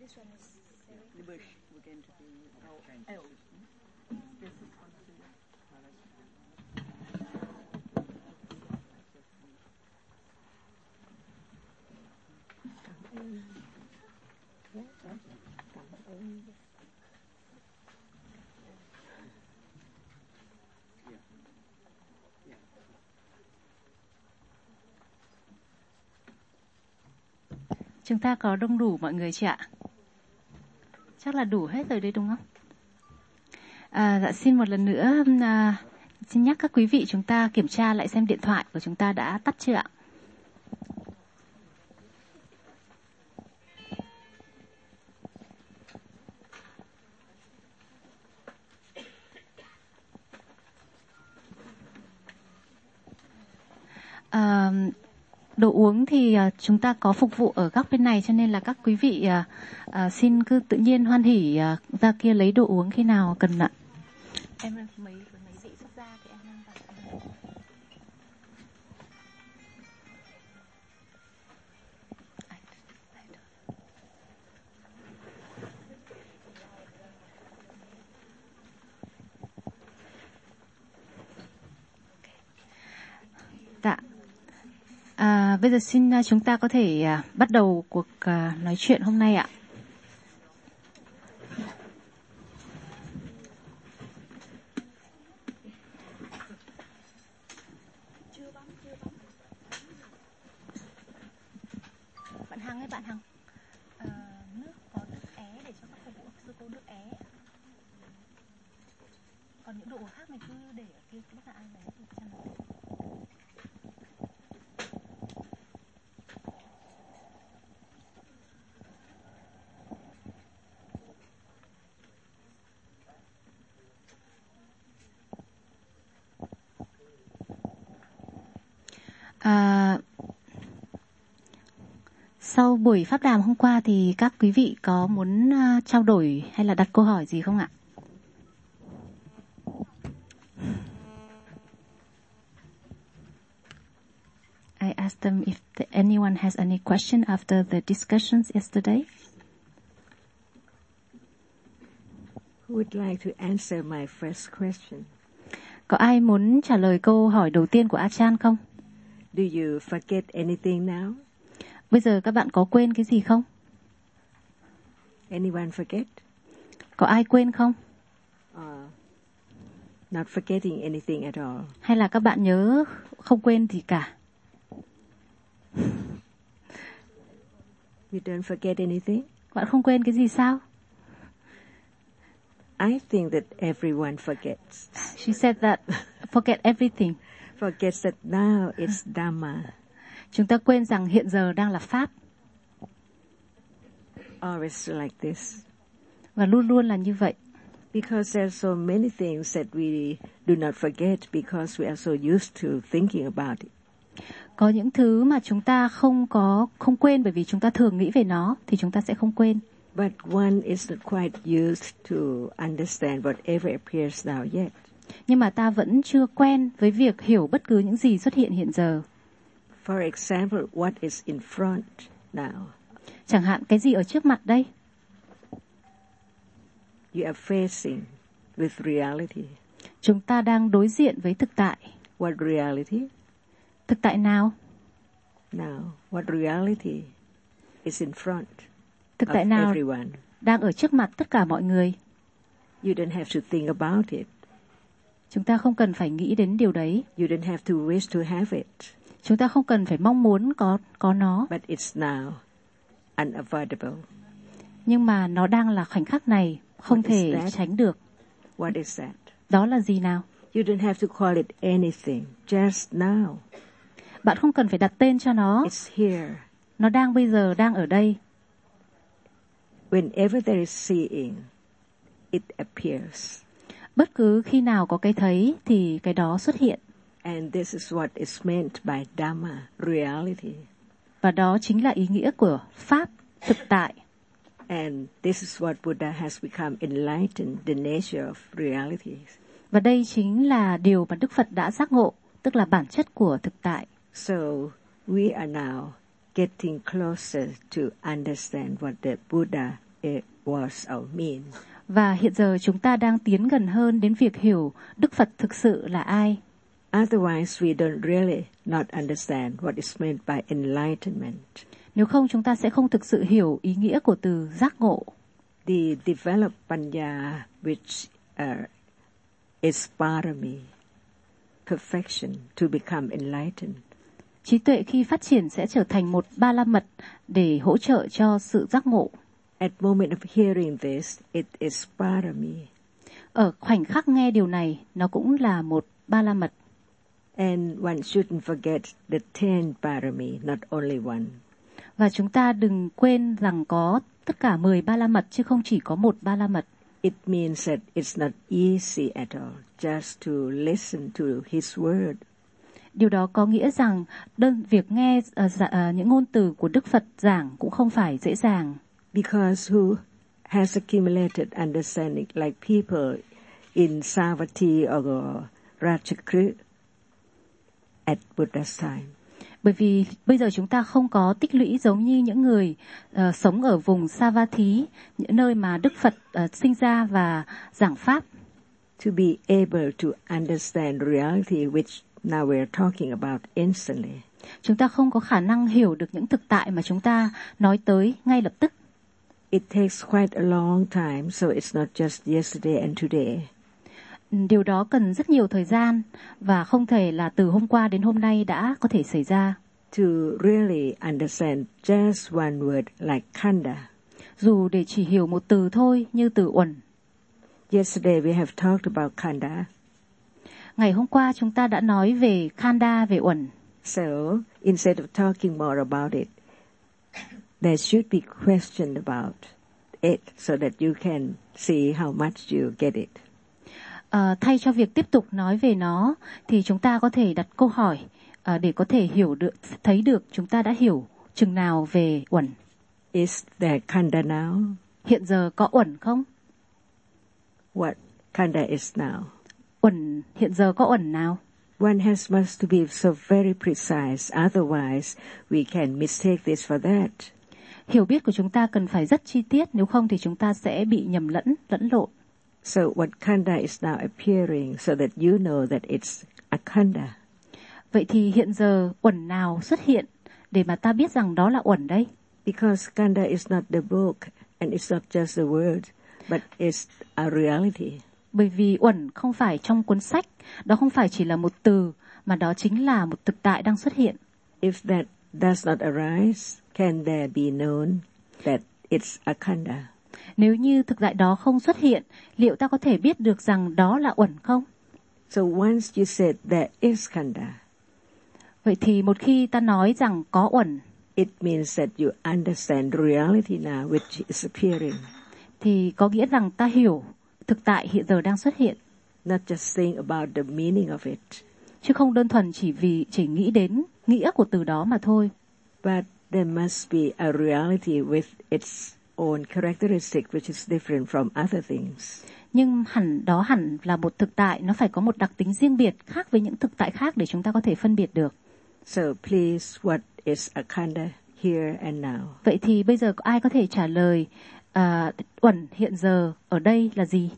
The bush we're going to be L. This is one to Chúng ta có đông đủ mọi người chị ạ? Chắc là đủ hết rồi đấy đúng không? Dạ xin một lần nữa xin nhắc các quý vị chúng ta kiểm tra lại xem điện thoại của chúng ta đã tắt chưa ạ? Đồ uống thì chúng ta có phục vụ ở góc bên này, cho nên là các quý vị xin cứ tự nhiên hoan hỉ ra kia lấy đồ uống khi nào cần ạ. Em mấy vị xuất ra thì em mang vào. Dạ. Bây giờ xin chúng ta có thể bắt đầu cuộc nói chuyện hôm nay ạ. Bạn Hằng ơi, bạn Hằng, nước có nước é để cho các phục vụ sư cô nước é. Còn những đồ khác mình cứ để ở kia, lúc nào ai lấy thì xem nào. Sau buổi pháp đàm hôm qua thì các quý vị có muốn trao đổi hay là đặt câu hỏi gì không ạ? I asked them if anyone has any question after the discussions yesterday. Who would like to answer my first question? Có ai muốn trả lời câu hỏi đầu tiên của Achan không? Do you forget anything now? Bây giờ các bạn có quên cái gì không? Anyone forget? Có ai quên không? Not forgetting anything at all. Hay là các bạn nhớ không quên gì cả? You don't forget anything? Bạn không quên cái gì sao? I think that everyone forgets. She said that forget everything. Forgets that now it's Dhamma. Chúng ta quên rằng hiện giờ đang là Pháp. Always like this. Và luôn luôn là như vậy. Because there's so many things that we do not forget because we are so used to thinking about it. Có những thứ mà chúng ta không quên bởi vì chúng ta thường nghĩ về nó thì chúng ta sẽ không quên. But one is not quite used to understand whatever appears now yet. Nhưng mà ta vẫn chưa quen với việc hiểu bất cứ những gì xuất hiện hiện giờ. For example, what is in front now? Chẳng hạn cái gì ở trước mặt đây? You are facing with reality. Chúng ta đang đối diện với thực tại. What reality? Thực tại nào? Now, what reality is in front thực tại of nào everyone? Đang ở trước mặt tất cả mọi người? You don't have to think about it. Chúng ta không cần phải nghĩ đến điều đấy. You don't have to wish to have it. Chúng ta không cần phải mong muốn có nó. But it's now unavoidable. Nhưng mà nó đang là khoảnh khắc này, không thể tránh được. What is that? Đó là gì nào? You don't have to call it anything. Just now. Bạn không cần phải đặt tên cho nó. It's here. Nó đang bây giờ, đang ở đây. Whenever there is seeing, it appears. Bất cứ khi nào có cái thấy thì cái đó xuất hiện. And this is what is meant by Dhamma, reality. Và đó chính là ý nghĩa của Pháp, thực tại. And this is what Buddha has become enlightened, the nature of reality. Và đây chính là điều mà Đức Phật đã giác ngộ, tức là bản chất của thực tại. So we are now getting closer to understand what the Buddha it was or mean. Và hiện giờ chúng ta đang tiến gần hơn đến việc hiểu Đức Phật thực sự là ai. Otherwise, we don't really not understand what is meant by enlightenment. Nếu không, chúng ta sẽ không thực sự hiểu ý nghĩa của từ giác ngộ. The developed panya, which is parami, perfection, to become enlightened. Trí tuệ khi phát triển sẽ trở thành một ba la mật để hỗ trợ cho sự giác ngộ. At moment of hearing this, it is parami. Ở khoảnh khắc nghe điều này, nó cũng là một ba la mật. And one shouldn't forget the 10 parami, not only one. Và chúng ta đừng quên rằng có tất cả 10 ba la mật chứ không chỉ có một ba la mật. It means that it's not easy at all just to listen to his word. Điều đó có nghĩa rằng việc nghe những ngôn từ của Đức Phật giảng cũng không phải dễ dàng. Because who has accumulated understanding like people in Savatthi or Ratchakrit at Buddha's time. Bởi vì bây giờ chúng ta không có tích lũy giống như những người sống ở vùng Savatthi, những nơi mà Đức Phật sinh ra và giảng Pháp. To be able to understand reality which now we are talking about instantly. Chúng ta không có khả năng hiểu được những thực tại mà chúng ta nói tới ngay lập tức. It takes quite a long time, so it's not just yesterday and today. Điều đó cần rất nhiều thời gian và không thể là từ hôm qua đến hôm nay đã có thể xảy ra. To really understand just one word like khanda. Dù để chỉ hiểu một từ thôi như từ uẩn. Yesterday we have talked about khanda. Ngày hôm qua chúng ta đã nói về khanda, về uẩn. So, instead of talking more about it, there should be question about it so that you can see how much you get it. Thay cho việc tiếp tục nói về nó thì chúng ta có thể đặt câu hỏi để có thể hiểu được, thấy được chúng ta đã hiểu chừng nào về uẩn. Is there khanda now? Hiện giờ có uẩn không? What khanda is now? Uẩn, hiện giờ có uẩn nào? One must to be so very precise, otherwise we can mistake this for that. Hiểu biết của chúng ta cần phải rất chi tiết, nếu không thì chúng ta sẽ bị nhầm lẫn lộn. So what khanda is now appearing so that you know that it's a khanda. Vậy thì hiện giờ uẩn nào xuất hiện để mà ta biết rằng đó là uẩn đây? Because khanda is not the book and it's not just a word, but it's a reality. Bởi vì uẩn không phải trong cuốn sách, đó không phải chỉ là một từ, mà đó chính là một thực tại đang xuất hiện. If that does not arise, can there be known that it's a khanda? Nếu như thực tại đó không xuất hiện, liệu ta có thể biết được rằng đó là uẩn không? So once you said there is khanda, vậy thì một khi ta nói rằng có uẩn, it means that you understand reality now which is appearing. Thì có nghĩa rằng ta hiểu thực tại hiện giờ đang xuất hiện. Not just think about the meaning of it. Chứ không đơn thuần chỉ nghĩ đến nghĩa của từ đó mà thôi. But there must be a reality with its own characteristic which is different from other things. Nhưng hẳn là một thực tại, nó phải có một đặc tính riêng biệt khác với những thực tại khác để chúng ta có thể phân biệt được. So please, what is a khanda here and now? Vậy thì bây giờ ai có thể trả lời uẩn hiện giờ ở đây là gì?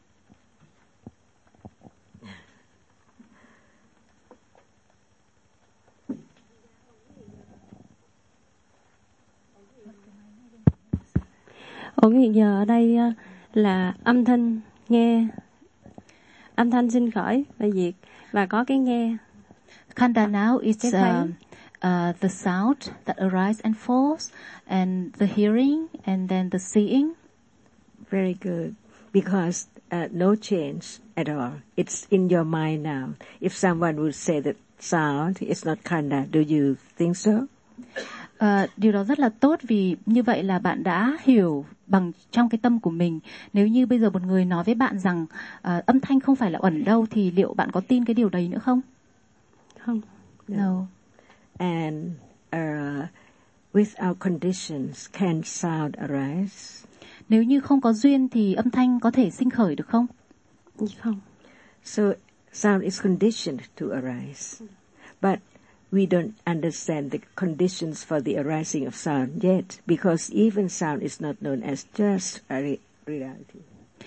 Uẩn hiện giờ ở đây là âm thanh nghe, âm thanh sinh khởi và diệt, và có cái nghe. Khanda now is the sound that arises and falls, and the hearing, and then the seeing. Very good. Because no change at all. It's in your mind now. If someone would say that sound is not khanda, do you think so? Điều đó rất là tốt, vì như vậy là bạn đã hiểu bằng trong cái tâm của mình. Nếu như bây giờ một người nói với bạn rằng âm thanh không phải là uẩn đâu, thì liệu bạn có tin cái điều đấy nữa không? Không. No. And without conditions, can sound arise? Nếu như không có duyên thì âm thanh có thể sinh khởi được không? Không. So sound is conditioned to arise. But we don't understand the conditions for the arising of sound yet, because even sound is not known as just a reality.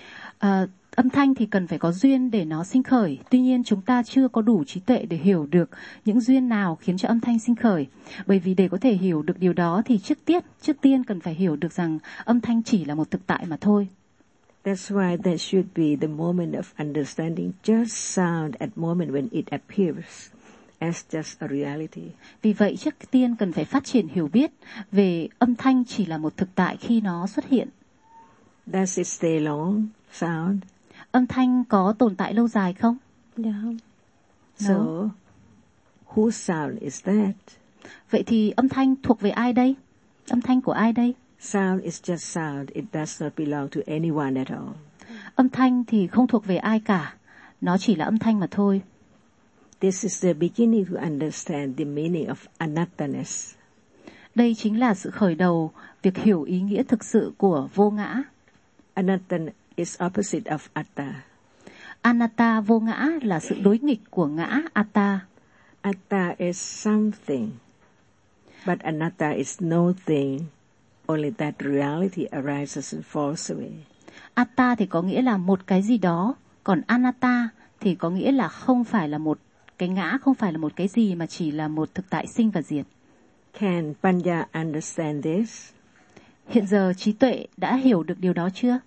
Âm thanh thì cần phải có duyên để nó sinh khởi. Tuy nhiên chúng ta chưa có đủ trí tuệ để hiểu được những duyên nào khiến cho âm thanh sinh khởi. Bởi vì để có thể hiểu được điều đó thì trước tiên cần phải hiểu được rằng âm thanh chỉ là một thực tại mà thôi. That's why there should be the moment of understanding just sound at moment when it appears as just a reality. Vì vậy trước tiên cần phải phát triển hiểu biết về âm thanh chỉ là một thực tại khi nó xuất hiện. Does it stay long, sound? Âm thanh có tồn tại lâu dài không? Dạ không. So, whose sound is that? Vậy thì âm thanh thuộc về ai đây? Âm thanh của ai đây? Sound is just sound. It does not belong to anyone at all. Âm thanh thì không thuộc về ai cả. Nó chỉ là âm thanh mà thôi. This is the beginning to understand the meaning of anatta-ness. Đây chính là sự khởi đầu việc hiểu ý nghĩa thực sự của vô ngã. Anatta is opposite of atta. Anatta, vô ngã, là sự đối nghịch của ngã atta. Atta is something, but anatta is no thing. Only that reality arises and falls away. Atta thì có nghĩa là một cái gì đó, còn anatta thì có nghĩa là không phải là một cái ngã, không phải là một cái gì mà chỉ là một thực tại sinh và diệt. Can Panya understand this? Hiện giờ trí tuệ đã hiểu được điều đó chưa?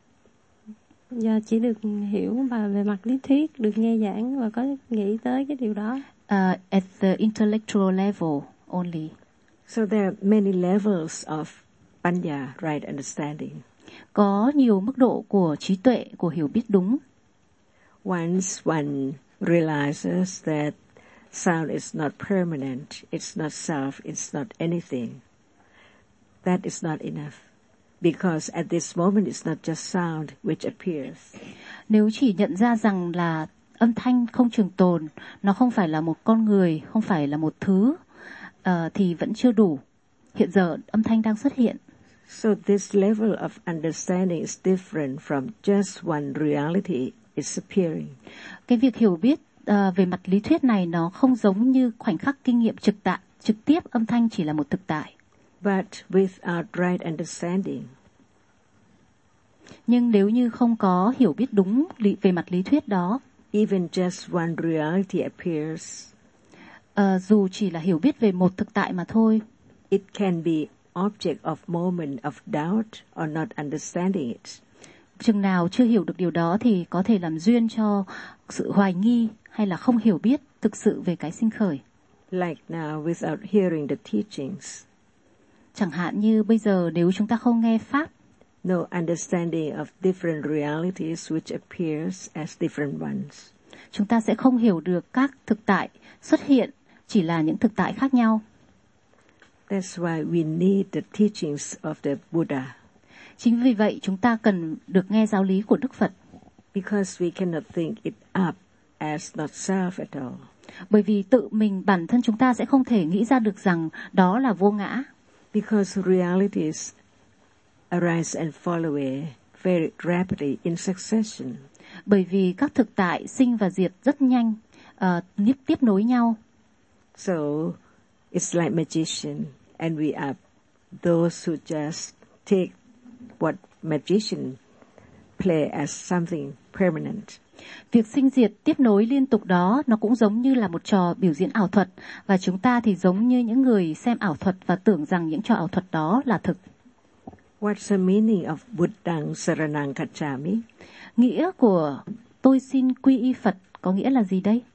Dạ chỉ được hiểu và về mặt lý thuyết, được nghe giảng và có nghĩ tới cái điều đó. At the intellectual level only. So there are many levels of Panya, right understanding. Có nhiều mức độ của trí tuệ, của hiểu biết đúng. Once one realizes that sound is not permanent, it's not self, it's not anything, that is not enough. Because at this moment it's not just sound which appears. Nếu chỉ nhận ra rằng là âm thanh không trường tồn, nó không phải là một con người, không phải là một thứ, thì vẫn chưa đủ. Hiện giờ âm thanh đang xuất hiện. So this level of understanding is different from just one reality is appearing. Cái việc hiểu biết về mặt lý thuyết này nó không giống như khoảnh khắc kinh nghiệm trực tiếp âm thanh chỉ là một thực tại. But without right understanding, nhưng nếu như không có hiểu biết đúng về mặt lý thuyết đó, even just one reality appears, dù chỉ là hiểu biết về một thực tại mà thôi, it can be object of moment of doubt or not understanding it. Chừng nào chưa hiểu được điều đó thì có thể làm duyên cho sự hoài nghi hay là không hiểu biết thực sự về cái sinh khởi. Like now, without hearing the teachings, chẳng hạn như bây giờ nếu chúng ta không nghe pháp, no understanding of different realities which appears as different ones, chúng ta sẽ không hiểu được các thực tại xuất hiện chỉ là những thực tại khác nhau. That's why we need the teachings of the Buddha. Chính vì vậy chúng ta cần được nghe giáo lý của Đức Phật. Because we cannot think it up as not self at all. Bởi vì tự mình, bản thân chúng ta sẽ không thể nghĩ ra được rằng đó là vô ngã. Because realities arise and fall away very rapidly in succession. Bởi vì các thực tại sinh và diệt rất nhanh, tiếp nối nhau. So it's like magician, and we are those who just take what magician play as something permanent. Việc sinh diệt tiếp nối liên tục đó nó cũng giống như là một trò biểu diễn ảo thuật, và chúng ta thì giống như những người xem ảo thuật và tưởng rằng những trò ảo thuật đó là thực. What's the meaning of Buddhang Saranang Gacchami? Nghĩa của tôi xin quy y Phật có nghĩa là gì đây?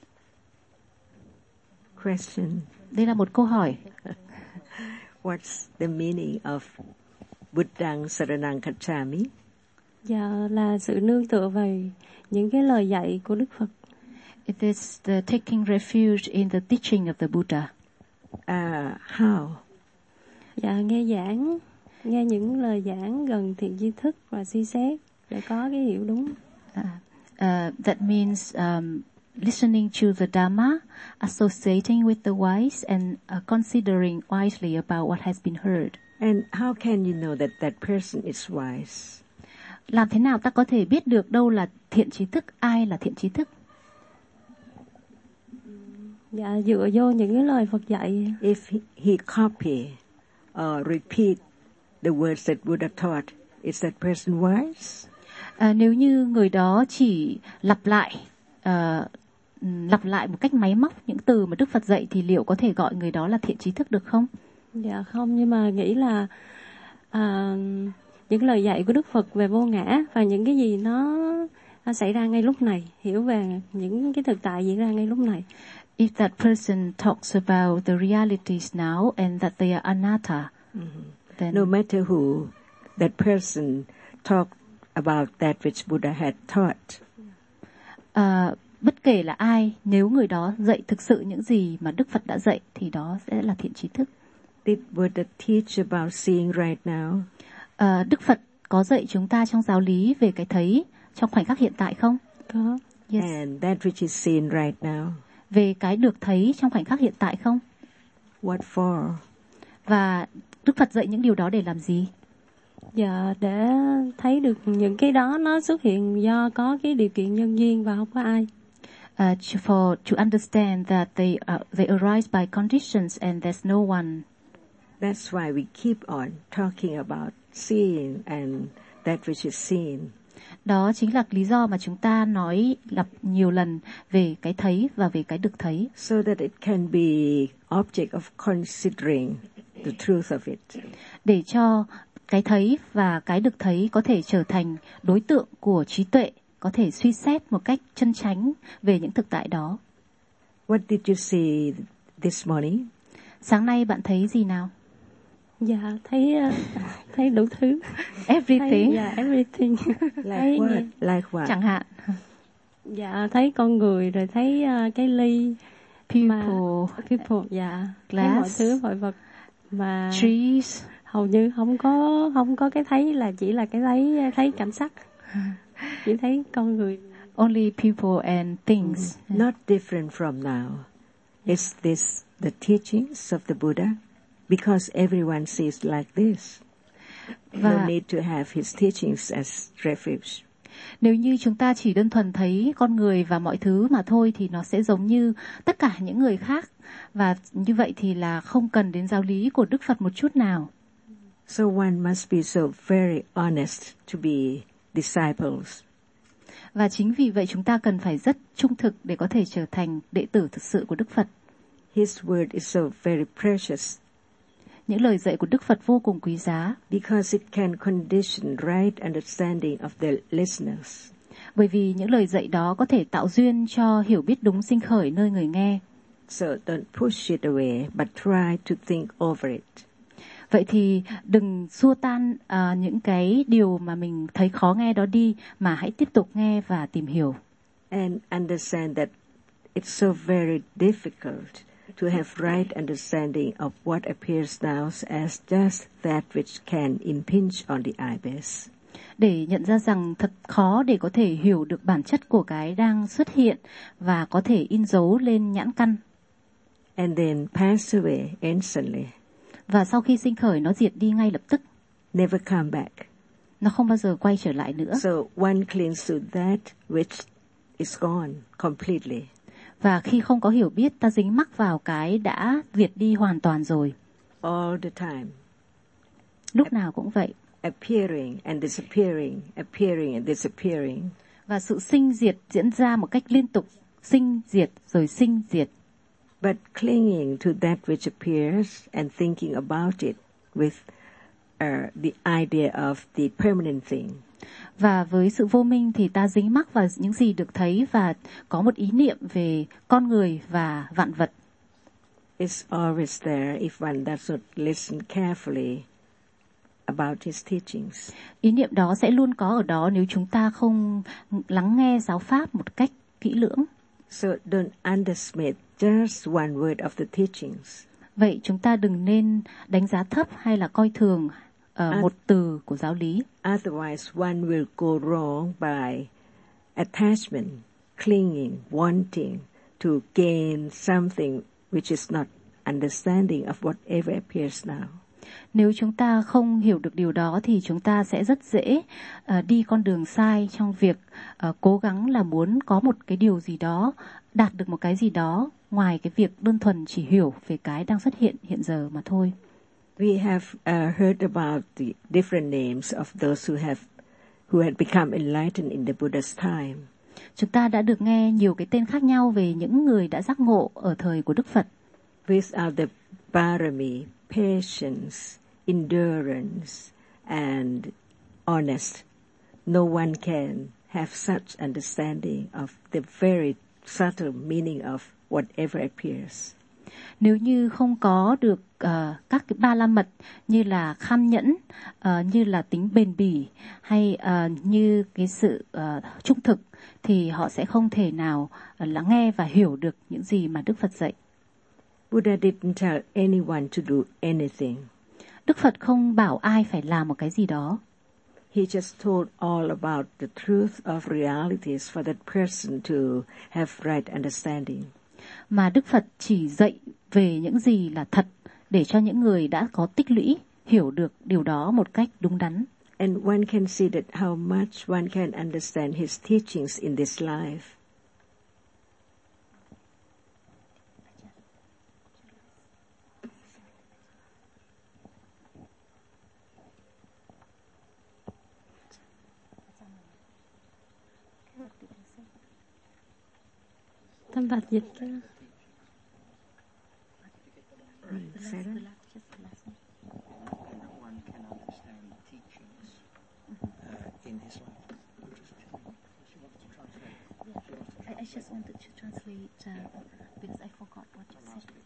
Question. Đây là một câu hỏi. What's the meaning of Buddhang Saranang Gacchami? Dạ là sự nương tựa vào những cái lời dạy của Đức Phật. It is the taking refuge in the teaching of the Buddha. How? Dạ nghe giảng, nghe những lời giảng gần thiện tri thức và suy xét để có cái hiểu đúng. That means listening to the Dhamma, associating with the wise, and considering wisely about what has been heard. And how can you know that that person is wise? Làm thế nào ta có thể biết được đâu là thiện trí thức, ai là thiện trí thức? Dạ, dựa vô những cái lời Phật dạy. If he copy or repeat the words that Buddha taught, is that person wise? Nếu như người đó chỉ lặp lại một cách máy móc những từ mà Đức Phật dạy thì liệu có thể gọi người đó là thiện trí thức được không? Dạ không, nhưng mà nghĩ là những lời dạy của Đức Phật về vô ngã và những cái gì nó xảy ra ngay lúc này, hiểu về những cái thực tại diễn ra ngay lúc này. If that person talks about the realities now and that they are anatta, then No matter who, that person talked about that which Buddha had taught. Bất kể là ai, nếu người đó dạy thực sự những gì mà Đức Phật đã dạy thì đó sẽ là thiện trí thức. Did Buddha teach about seeing right now? Đức Phật có dạy chúng ta trong giáo lý về cái thấy trong khoảnh khắc hiện tại không? Có. Yes. And that which is seen right now? Về cái được thấy trong khoảnh khắc hiện tại không? What for? Và Đức Phật dạy những điều đó để làm gì? Dạ, để thấy được những cái đó nó xuất hiện do có cái điều kiện nhân duyên và không có ai. To understand that they arise by conditions and there's no one. That's why we keep on talking about seeing and that which is seen. Đó chính là lý do mà chúng ta nói lặp nhiều lần về cái thấy và về cái được thấy. So that it can be object of considering the truth of it. Để cho cái thấy và cái được thấy có thể trở thành đối tượng của trí tuệ, có thể suy xét một cách chân chánh về những thực tại đó. What did you see this morning? Sáng nay bạn thấy gì nào? Dạ, thấy đủ thứ. Everything. Dạ, everything. Like what? Like what? Chẳng hạn. Dạ, thấy con người rồi thấy cái ly. People, dạ. Glass. Thấy mọi thứ, mọi vật. Mà trees. Hầu như không có cái thấy, là chỉ là cái thấy cảnh sắc. Chỉ thấy con người. Only people and things. Not different from now. Is this the teachings of the Buddha? Because everyone sees like this. No need to have his teachings as refuge. Nếu như chúng ta chỉ đơn thuần thấy con người và mọi thứ mà thôi thì nó sẽ giống như tất cả những người khác. Và như vậy thì là không cần đến giáo lý của Đức Phật một chút nào. So one must be so very honest to be disciples. Và chính vì vậy chúng ta cần phải rất trung thực để có thể trở thành đệ tử thực sự của Đức Phật. His word is so very precious. Những lời dạy của Đức Phật vô cùng quý giá. Because it can condition right understanding of the listeners. Bởi vì những lời dạy đó có thể tạo duyên cho hiểu biết đúng sinh khởi nơi người nghe. So don't push it away, but try to think over it. Vậy thì đừng xua tan những cái điều mà mình thấy khó nghe đó đi, mà hãy tiếp tục nghe và tìm hiểu. And understand that it's so very difficult to have right understanding of what appears now as just that which can impinge on the ibis. Để nhận ra rằng thật khó để có thể hiểu được bản chất của cái đang xuất hiện và có thể in dấu lên nhãn căn. And then pass away instantly. Và sau khi sinh khởi nó diệt đi ngay lập tức. Never come back. Nó không bao giờ quay trở lại nữa. So one clings to that which is gone completely. Và khi không có hiểu biết, ta dính mắc vào cái đã diệt đi hoàn toàn rồi. All the time. Lúc nào cũng vậy. Appearing and disappearing, appearing and disappearing. Và sự sinh diệt diễn ra một cách liên tục. Sinh diệt rồi sinh diệt. But clinging to that which appears and thinking about it with the idea of the permanent thing. Và với sự vô minh thì ta dính mắc vào những gì được thấy và có một ý niệm về con người và vạn vật. It's always there if one does not listen carefully about his teachings. Ý niệm đó sẽ luôn có ở đó nếu chúng ta không lắng nghe giáo pháp một cách kỹ lưỡng. So don't underestimate just one word of the teachings. Vậy chúng ta đừng nên đánh giá thấp hay là coi thường một từ của giáo lý. Otherwise one will go wrong by attachment, clinging, wanting to gain something which is not understanding of whatever appears now. Nếu chúng ta không hiểu được điều đó thì chúng ta sẽ rất dễ đi con đường sai trong việc cố gắng là muốn có một cái điều gì đó, đạt được một cái gì đó ngoài cái việc đơn thuần chỉ hiểu về cái đang xuất hiện hiện giờ mà thôi. We have heard about the different names of those who had become enlightened in the Buddha's time. Chúng ta đã được nghe nhiều cái tên khác nhau về những người đã giác ngộ ở thời của Đức Phật. Without the parami, patience, endurance, and honest, no one can have such understanding of the very subtle meaning of whatever appears. Nếu như không có được các cái ba la mật như là kham nhẫn, như là tính bền bỉ hay như cái sự trung thực thì họ sẽ không thể nào lắng nghe và hiểu được những gì mà Đức Phật dạy. Buddha didn't tell anyone to do anything. Đức Phật không bảo ai phải làm một cái gì đó. He just told all about the truth of realities for that person to have right understanding. Mà Đức Phật chỉ dạy về những gì là thật để cho những người đã có tích lũy hiểu được điều đó một cách đúng đắn. And one can see that how much one can understand his teachings in this life. Tâm Phật dịch cho. In his life. I just wanted to translate because I forgot what you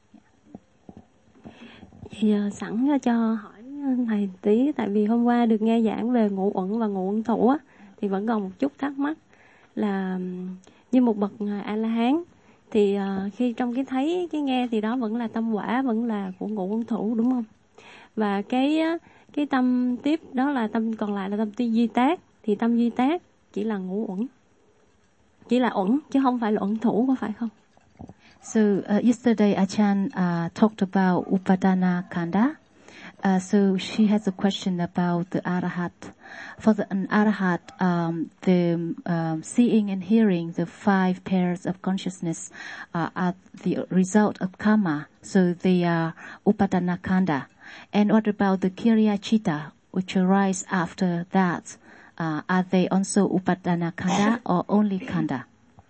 said. Thì sẵn cho hỏi thầy tí, tại vì hôm qua được nghe giảng về ngũ uẩn và ngũ uẩn thủ á, thì vẫn còn một chút thắc mắc là như một bậc A-la-hán thì khi trong cái thấy cái nghe thì đó vẫn là tâm quả, vẫn là của ngũ uẩn thủ, đúng không? Và cái tâm tiếp đó là tâm còn lại là tâm duy tác, thì tâm duy tác chỉ là ngũ uẩn, chỉ là uẩn chứ không phải là uẩn thủ, có phải không? So yesterday Achan talked about Upadana Kanda. So she has a question about the Arahat. For an Arahat, the seeing and hearing, the 5 pairs of consciousness are the result of karma. So they are Upadana Kanda. And what about the Kiriya Chitta, which arise after that? Are they also Upadana Kanda or only Kanda?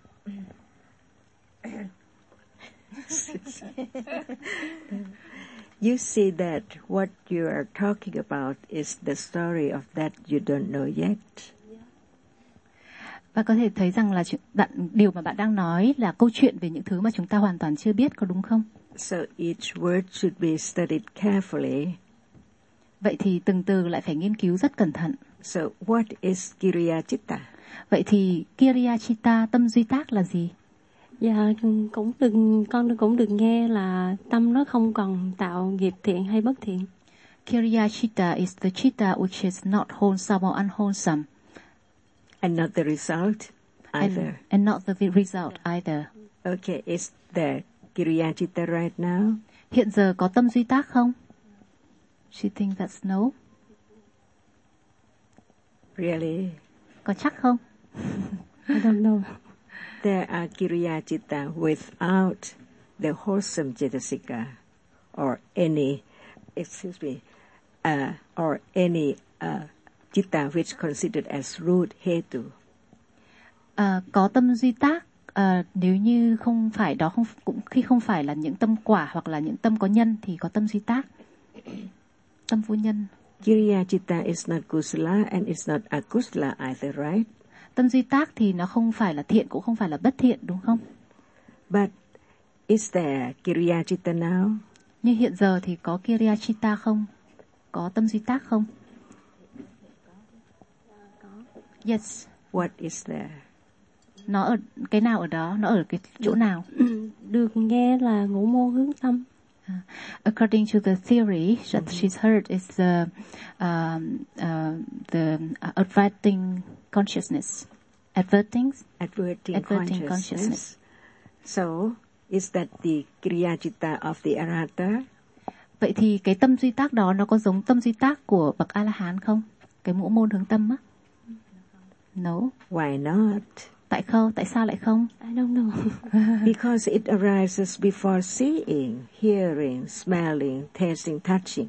You see that what you are talking about is the story of that you don't know yet. Và có thể thấy rằng là điều mà bạn đang nói là câu chuyện về những thứ mà chúng ta hoàn toàn chưa biết, có đúng không? So each word should be studied carefully. Vậy thì từng từ lại phải nghiên cứu rất cẩn thận. So what is Kiriya Chitta? Vậy thì Kiriya Chitta, tâm duy tác là gì? Dạ, con cũng được nghe là tâm nó không còn tạo nghiệp thiện hay bất thiện. Kiriya Chitta is the chitta which is not wholesome or unwholesome. And not the result either. And not the result either. Okay, is there Kiriya Chitta right now? Hiện giờ có tâm duy tác không? She thinks that's no. Really? Có chắc không? I don't know. There are Kiriya Chitta without the wholesome Cetasika or any, or any Chitta which considered as root hetu. Có tâm duy tác nếu như không phải đó, cũng khi không phải là những tâm quả hoặc là những tâm có nhân thì có tâm duy tác. Tâm vô nhân. Kiriya Chitta is not kusala and it's not akusala either, right? Tâm duy tác thì nó không phải là thiện cũng không phải là bất thiện, đúng không? But is there Kiriya Chitta now? Nhưng hiện giờ thì có Kiriya Chitta không? Có tâm duy tác không? Yes. What is there? Nó ở cái nào ở đó? Nó ở cái chỗ nào? Được nghe là ngũ môn hướng tâm. According to the theory that she's heard is the adverting consciousness. Adverting consciousness. So, is that the Kiriya Chitta of the Arahata? Vậy thì cái tâm duy tác đó nó có giống tâm duy tác của bậc A-la-hán không? Cái ngũ môn hướng tâm á? No. Why not? Tại sao lại không? I don't know. Because it arises before seeing, hearing, smelling, tasting, touching.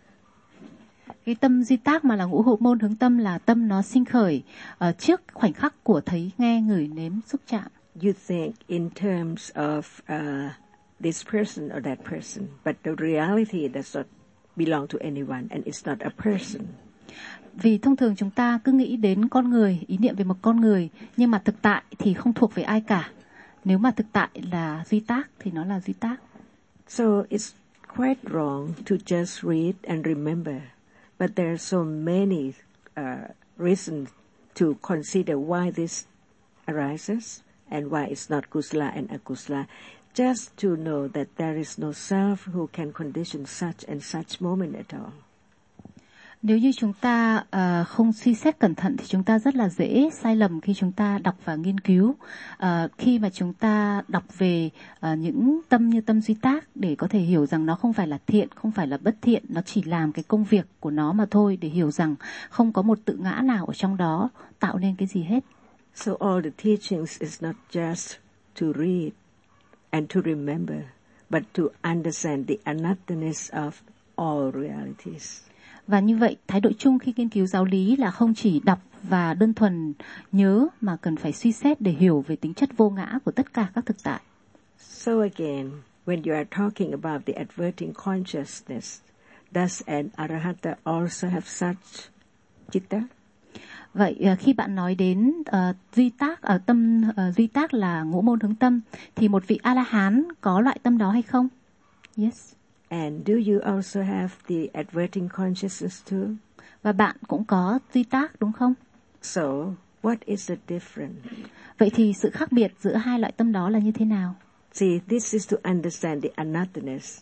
Cái tâm duy tác mà là ngũ hộ môn hướng tâm là tâm nó sinh khởi trước khoảnh khắc của thấy, nghe, ngửi, nếm, xúc chạm. You think in terms of this person or that person, but the reality does not belong to anyone and it's not a person. Vì thông thường chúng ta cứ nghĩ đến con người, ý niệm về một con người, nhưng mà thực tại thì không thuộc về ai cả. Nếu mà thực tại là duy tác thì nó là duy tác. So it's quite wrong to just read and remember, but there are so many reasons to consider why this arises and why it's not kusala and akusala, just to know that there is no self who can condition such and such moment at all. Nếu như chúng ta không suy xét cẩn thận thì chúng ta rất là dễ sai lầm khi chúng ta đọc và nghiên cứu. Khi mà chúng ta đọc về những tâm như tâm duy tác để có thể hiểu rằng nó không phải là thiện, không phải là bất thiện, nó chỉ làm cái công việc của nó mà thôi, để hiểu rằng không có một tự ngã nào ở trong đó tạo nên cái gì hết. So all the teachings is not just to read and to remember, but to understand the anothernness of all realities. Và như vậy, thái độ chung khi nghiên cứu giáo lý là không chỉ đọc và đơn thuần nhớ, mà cần phải suy xét để hiểu về tính chất vô ngã của tất cả các thực tại. So again, when you are talking about the adverting consciousness, does an arahata also have such citta? Vậy khi bạn nói đến duy tác ở tâm duy tác là ngũ môn hướng tâm, thì một vị A-la-hán có loại tâm đó hay không? Yes. And do you also have the adverting consciousness too? Và bạn cũng có duy tác đúng không? So, what is the difference? Vậy thì sự khác biệt giữa hai loại tâm đó là như thế nào? See, this is to understand the anothernness,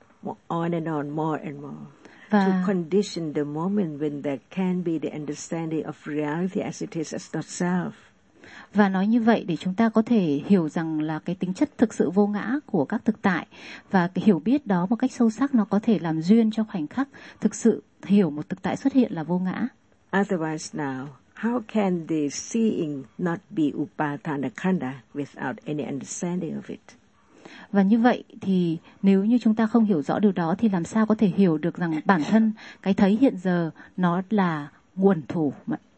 on and on, more and more. Và to condition the moment when there can be the understanding of reality as it is as not self. Và nói như vậy để chúng ta có thể hiểu rằng là cái tính chất thực sự vô ngã của các thực tại, và cái hiểu biết đó một cách sâu sắc nó có thể làm duyên cho khoảnh khắc thực sự hiểu một thực tại xuất hiện là vô ngã. Otherwise now, how can the seeing not be upadana khanda without any understanding of it? Và như vậy thì nếu như chúng ta không hiểu rõ điều đó thì làm sao có thể hiểu được rằng bản thân cái thấy hiện giờ nó là nguồn thủ.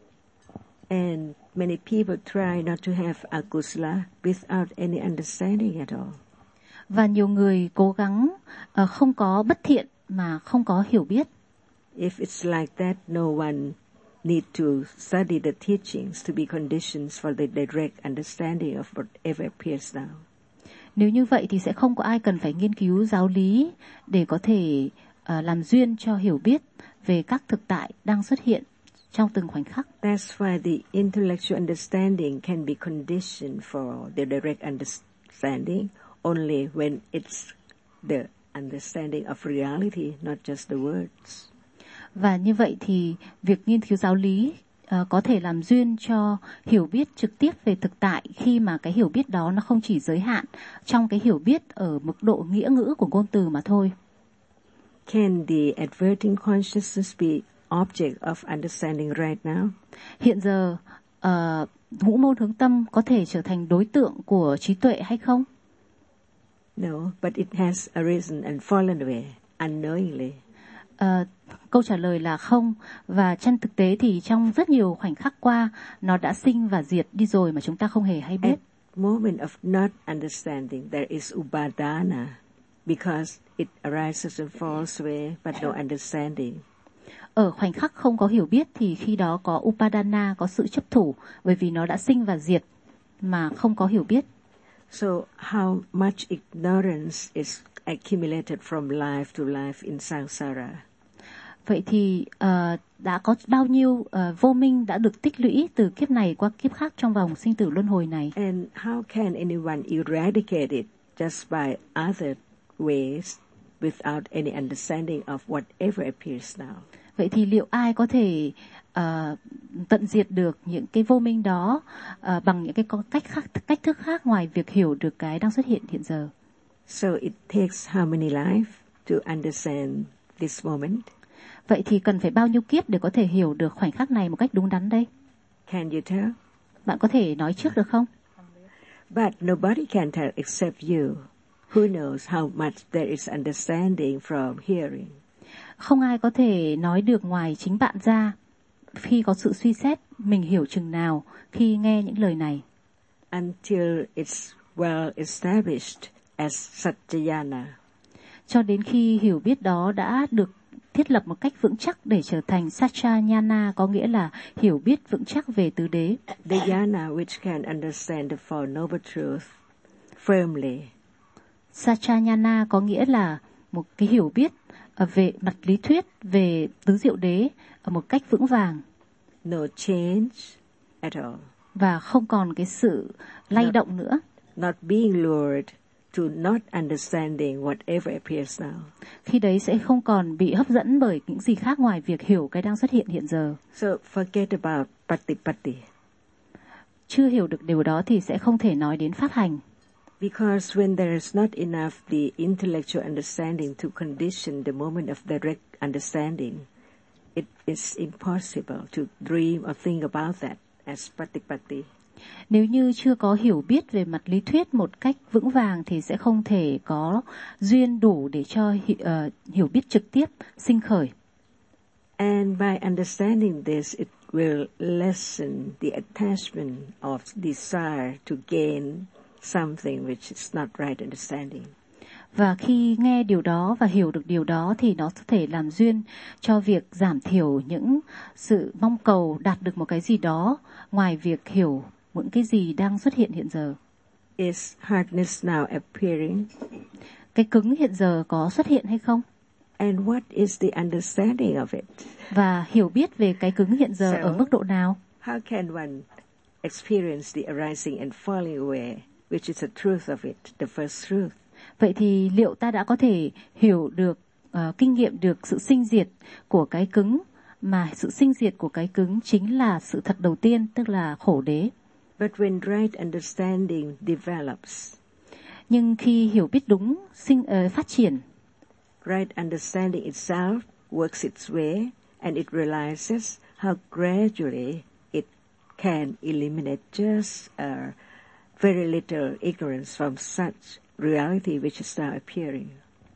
And many people try not to have akusala without any understanding at all. Và nhiều người cố gắng không có bất thiện mà không có hiểu biết. If it's like that, no one need to study the teachings to be conditions for the direct understanding of whatever appears now. Nếu như vậy thì sẽ không có ai cần phải nghiên cứu giáo lý để có thể làm duyên cho hiểu biết về các thực tại đang xuất hiện trong từng khoảnh khắc. That's why the intellectual understanding can be conditioned for the direct understanding only when it's the understanding of reality, not just the words. Và như vậy thì việc nghiên cứu giáo lý có thể làm duyên cho hiểu biết trực tiếp về thực tại khi mà cái hiểu biết đó nó không chỉ giới hạn trong cái hiểu biết ở mức độ nghĩa ngữ của ngôn từ mà thôi. Can the adverting consciousness be object of understanding right now? Hiện giờ ngũ môn hướng tâm có thể trở thành đối tượng của trí tuệ hay không? No, but it has arisen and fallen away unknowingly. Câu trả lời là không, và trên thực tế thì trong rất nhiều khoảnh khắc qua nó đã sinh và diệt đi rồi mà chúng ta không hề hay biết. At moment of not understanding there is upadana because it arises and falls away but no understanding. Ở khoảnh khắc không có hiểu biết thì khi đó có upadana, có sự chấp thủ, bởi vì nó đã sinh và diệt mà không có hiểu biết. So how much ignorance is accumulated from life to life in samsara? Vậy thì đã có bao nhiêu vô minh đã được tích lũy từ kiếp này qua kiếp khác trong vòng sinh tử luân hồi này? And how can anyone eradicate it just by other ways without any understanding of whatever appears now? Vậy thì liệu ai có thể tận diệt được những cái vô minh đó bằng những cái cách thức khác ngoài việc hiểu được cái đang xuất hiện hiện giờ? So it takes how many lives to understand this moment? Vậy thì cần phải bao nhiêu kiếp để có thể hiểu được khoảnh khắc này một cách đúng đắn đây? Can you tell? Bạn có thể nói trước được không? But nobody can tell except you. Who knows how much there is understanding from hearing? Không ai có thể nói được ngoài chính bạn ra. Khi có sự suy xét, mình hiểu chừng nào khi nghe những lời này. Until it's well established as Satyayana. Cho đến khi hiểu biết đó đã được thiết lập một cách vững chắc để trở thành Satchayana, có nghĩa là hiểu biết vững chắc về tứ đế. The yana which can understand the Four Noble Truths firmly. Satchayana có nghĩa là một cái hiểu biết về mặt lý thuyết về tứ diệu đế ở một cách vững vàng. No change at all. Và không còn cái sự lay động nữa. Not being lured to not understanding whatever appears now. Khi đấy sẽ không còn bị hấp dẫn bởi những gì khác ngoài việc hiểu cái đang xuất hiện hiện giờ. So forget about patipatti. Chưa hiểu được điều đó thì sẽ không thể nói đến pháp hành. Because when there is not enough the intellectual understanding to condition the moment of direct understanding, it is impossible to dream or think about that as patipatti. Nếu như chưa có hiểu biết về mặt lý thuyết một cách vững vàng thì sẽ không thể có duyên đủ để cho hiểu biết trực tiếp sinh khởi. And by understanding this, it will lessen the attachment of desire to gain something which is not right understanding. Và khi nghe điều đó và hiểu được điều đó thì nó có thể làm duyên cho việc giảm thiểu những sự mong cầu đạt được một cái gì đó ngoài việc hiểu những cái gì đang xuất hiện hiện giờ. Is hardness now appearing? Cái cứng hiện giờ có xuất hiện hay không? And what is the understanding of it? Và hiểu biết về cái cứng hiện giờ ở mức độ nào? How can one experience the arising and falling away, which is the truth of it, the first truth? Vậy thì liệu ta đã có thể hiểu được, kinh nghiệm được sự sinh diệt của cái cứng, mà sự sinh diệt của cái cứng chính là sự thật đầu tiên, tức là khổ đế. But when right understanding develops, nhưng khi hiểu biết đúng phát triển, right understanding itself works its way and it realizes how gradually it can eliminate just very little ignorance from such reality which is now appearing.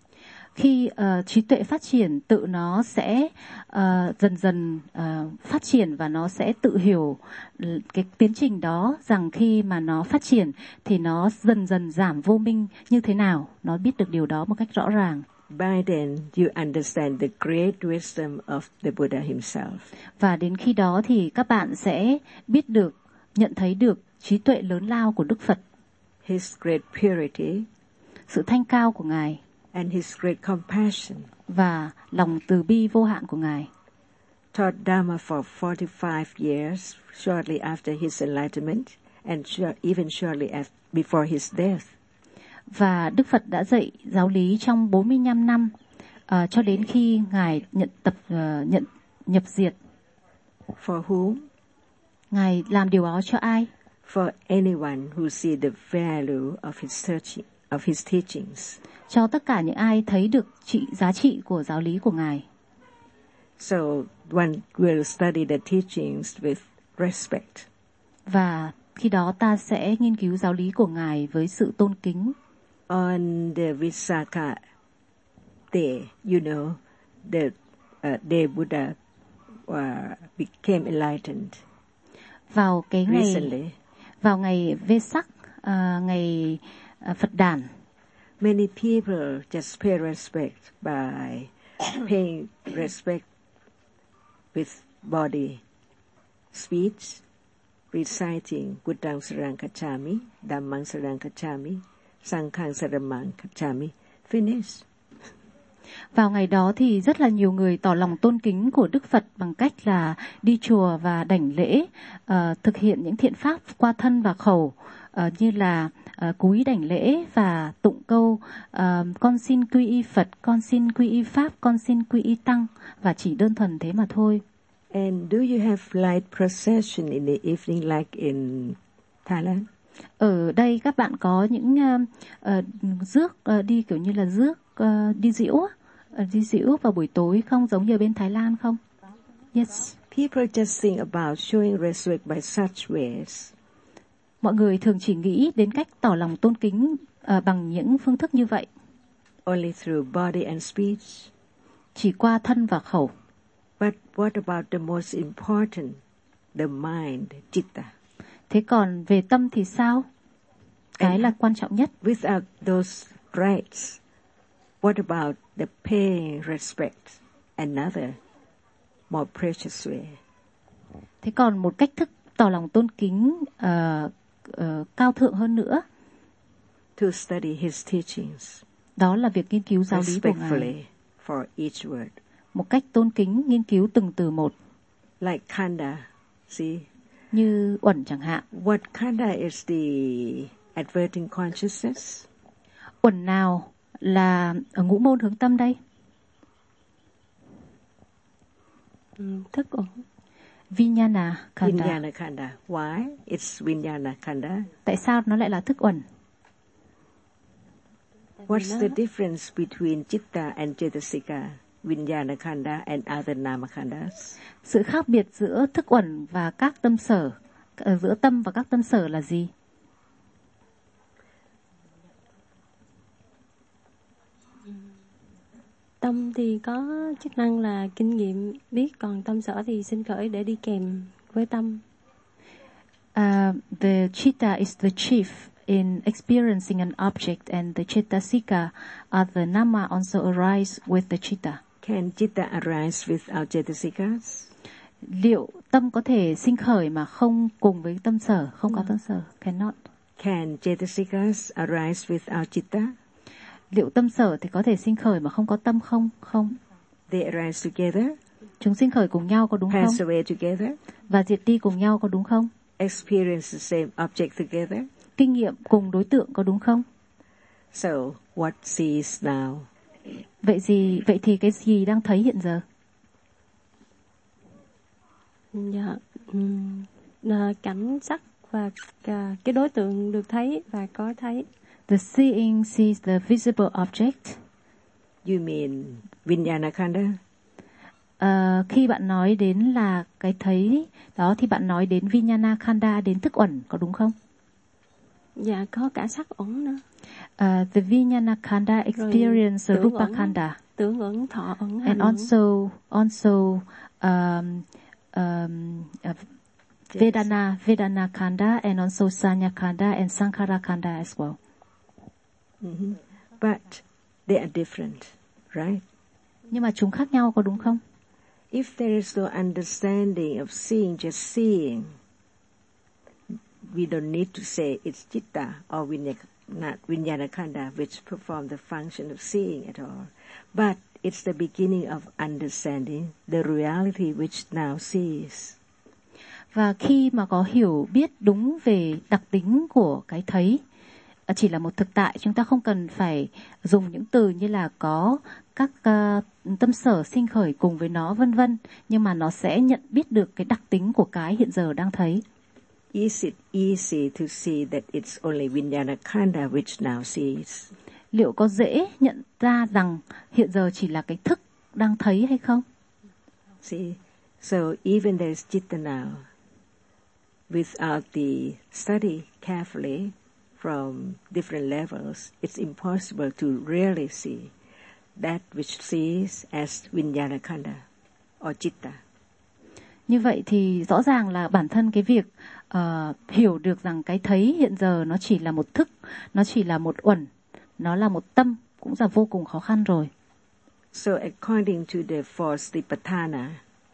Khi trí tuệ phát triển, tự nó sẽ dần dần phát triển và nó sẽ tự hiểu cái tiến trình đó, rằng khi mà nó phát triển thì nó dần dần giảm vô minh như thế nào. Nó biết được điều đó một cách rõ ràng. By then you understand the great wisdom of the Buddha himself. Và đến khi đó thì các bạn sẽ biết được, nhận thấy được trí tuệ lớn lao của Đức Phật. His great purity. Sự thanh cao của Ngài. And his great compassion. Và lòng từ bi vô hạn của Ngài. Taught Dharma for 45 years shortly after his enlightenment and even shortly before his death. Và Đức Phật đã dạy giáo lý trong 45 năm cho đến khi Ngài nhận nhập diệt. For whom? Ngài làm điều đó cho ai? For anyone who see the value of his teachings. Cho tất cả những ai thấy được giá trị của giáo lý của Ngài. So one will study the teachings with respect. Và khi đó ta sẽ nghiên cứu giáo lý của Ngài với sự tôn kính. On the Visakha day, you know, the day Buddha became enlightened. Vào cái recently. Vào ngày Vesak, ngày Phật đản. Many people just pay respect by paying respect with body, speech, reciting Buddhang Sarang Kachami, Dhammang Sarang Kachami, Sanghang Saramang Kachami. Finish. Vào ngày đó thì rất là nhiều người tỏ lòng tôn kính của Đức Phật bằng cách là đi chùa và đảnh lễ, thực hiện những thiện pháp qua thân và khẩu, như là cúi đảnh lễ và tụng câu con xin quy y Phật, con xin quy y Pháp, con xin quy y Tăng, và chỉ đơn thuần thế mà thôi. And do you have light procession in the evening like in Thailand? Ở đây các bạn có những rước đi kiểu như là rước đi diễu vào buổi tối không, giống như ở bên Thái Lan không? Yes. People just think about showing respect by such ways. Mọi người thường chỉ nghĩ đến cách tỏ lòng tôn kính bằng những phương thức như vậy. Only through body and speech. Chỉ qua thân và khẩu. But what about the most important, the mind, chitta? Thế còn về tâm thì sao? Cái là quan trọng nhất. Without those rights, what about the paying respect, another more precious way? Thế còn một cách thức tỏ lòng tôn kính cao thượng hơn nữa. To study his teachings. Đó là việc nghiên cứu giáo lý của Ngài. For each word. Một cách tôn kính, nghiên cứu từng từ một. Like khanda, see? Như uẩn chẳng hạn. What khanda is the adverting consciousness? Uẩn nào là ở ngũ môn hướng tâm đây? Thức uẩn. Vijnana khanda. Vijnana khanda. Why? It's Vijnana khanda. Tại sao nó lại là thức uẩn? What's the difference between chitta and cetasika, Vijnana khanda and other nama khandas? Sự khác biệt giữa thức uẩn và các tâm sở, giữa tâm và các tâm sở là gì? Tâm thì có chức năng là kinh nghiệm biết, còn tâm sở thì sinh khởi để đi kèm với tâm. The chitta is the chief in experiencing an object, and the cetasika are the nama also arise with the chitta. Can chitta arise without cetasikas? Liệu tâm có thể sinh khởi mà không cùng với tâm sở, không có tâm sở? Cannot. Can cetasikas arise without chitta? Liệu tâm sở thì có thể sinh khởi mà không có tâm không? Không. They arise together. Chúng sinh khởi cùng nhau có đúng không? Pass away together. Và diệt đi cùng nhau có đúng không? Experience the same object together. Kinh nghiệm cùng đối tượng có đúng không? So, what sees now? Vậy thì cái gì đang thấy hiện giờ? Dạ, cảnh sắc và cái đối tượng được thấy và có thấy. The seeing sees the visible object. You mean Vijnana khanda? Khi bạn nói đến là cái thấy đó thì bạn nói đến Vijnana khanda, đến thức uẩn, có đúng không? Dạ, có cả sắc uẩn nữa. The Vijnana khanda experience Rupa khanda. Tưởng uẩn, thọ uẩn, and also Vedana khanda, and also Sanya khanda and Sankhara khanda as well. Mm-hmm. But they are different, right? Nhưng mà chúng khác nhau, có đúng không? If there is no understanding of seeing, just seeing, we don't need to say it's chitta or Vijnana khanda which perform the function of seeing at all. But it's the beginning of understanding the reality which now sees. Và khi mà có hiểu biết đúng về đặc tính của cái thấy, chỉ là một thực tại, chúng ta không cần phải dùng những từ như là có các tâm sở sinh khởi cùng với nó vân vân, nhưng mà nó sẽ nhận biết được cái đặc tính của cái hiện giờ đang thấy. Is it easy to see that it's only Vijnana khanda which now sees? Liệu có dễ nhận ra rằng hiện giờ chỉ là cái thức đang thấy hay không? See, so even there's chitta now, without the study carefully from different levels, it's impossible to really see that which sees as Vijnana khanda or chitta. Như vậy thì rõ ràng là bản thân cái việc hiểu được rằng cái thấy hiện giờ nó chỉ là một thức, nó chỉ là một uẩn, nó là một tâm, cũng là vô cùng khó khăn rồi. So according to the four Satipatthana,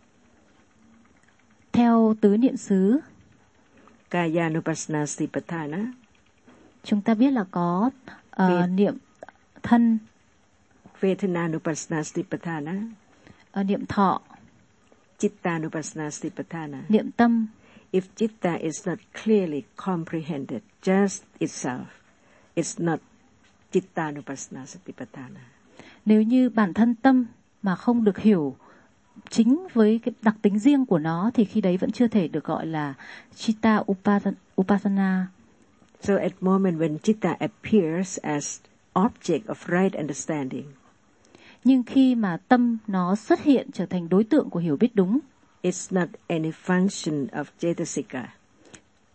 theo tứ niệm xứ, Kayanupassana Satipatthana, chúng ta biết là có niệm thân, Vedananupassana Satipatthana, niệm thọ, Chittanupassana Satipatthana. niệm tâm. If chitta is not clearly comprehended, just itself, it's not Chittanupassana Satipatthana. Nếu như bản thân tâm mà không được hiểu chính với cái đặc tính riêng của nó thì khi đấy vẫn chưa thể được gọi là Chitta Upasana. So at moment when chitta appears as object of right understanding, nhưng khi mà tâm nó xuất hiện trở thành đối tượng của hiểu biết đúng, it's not any function of cetasika.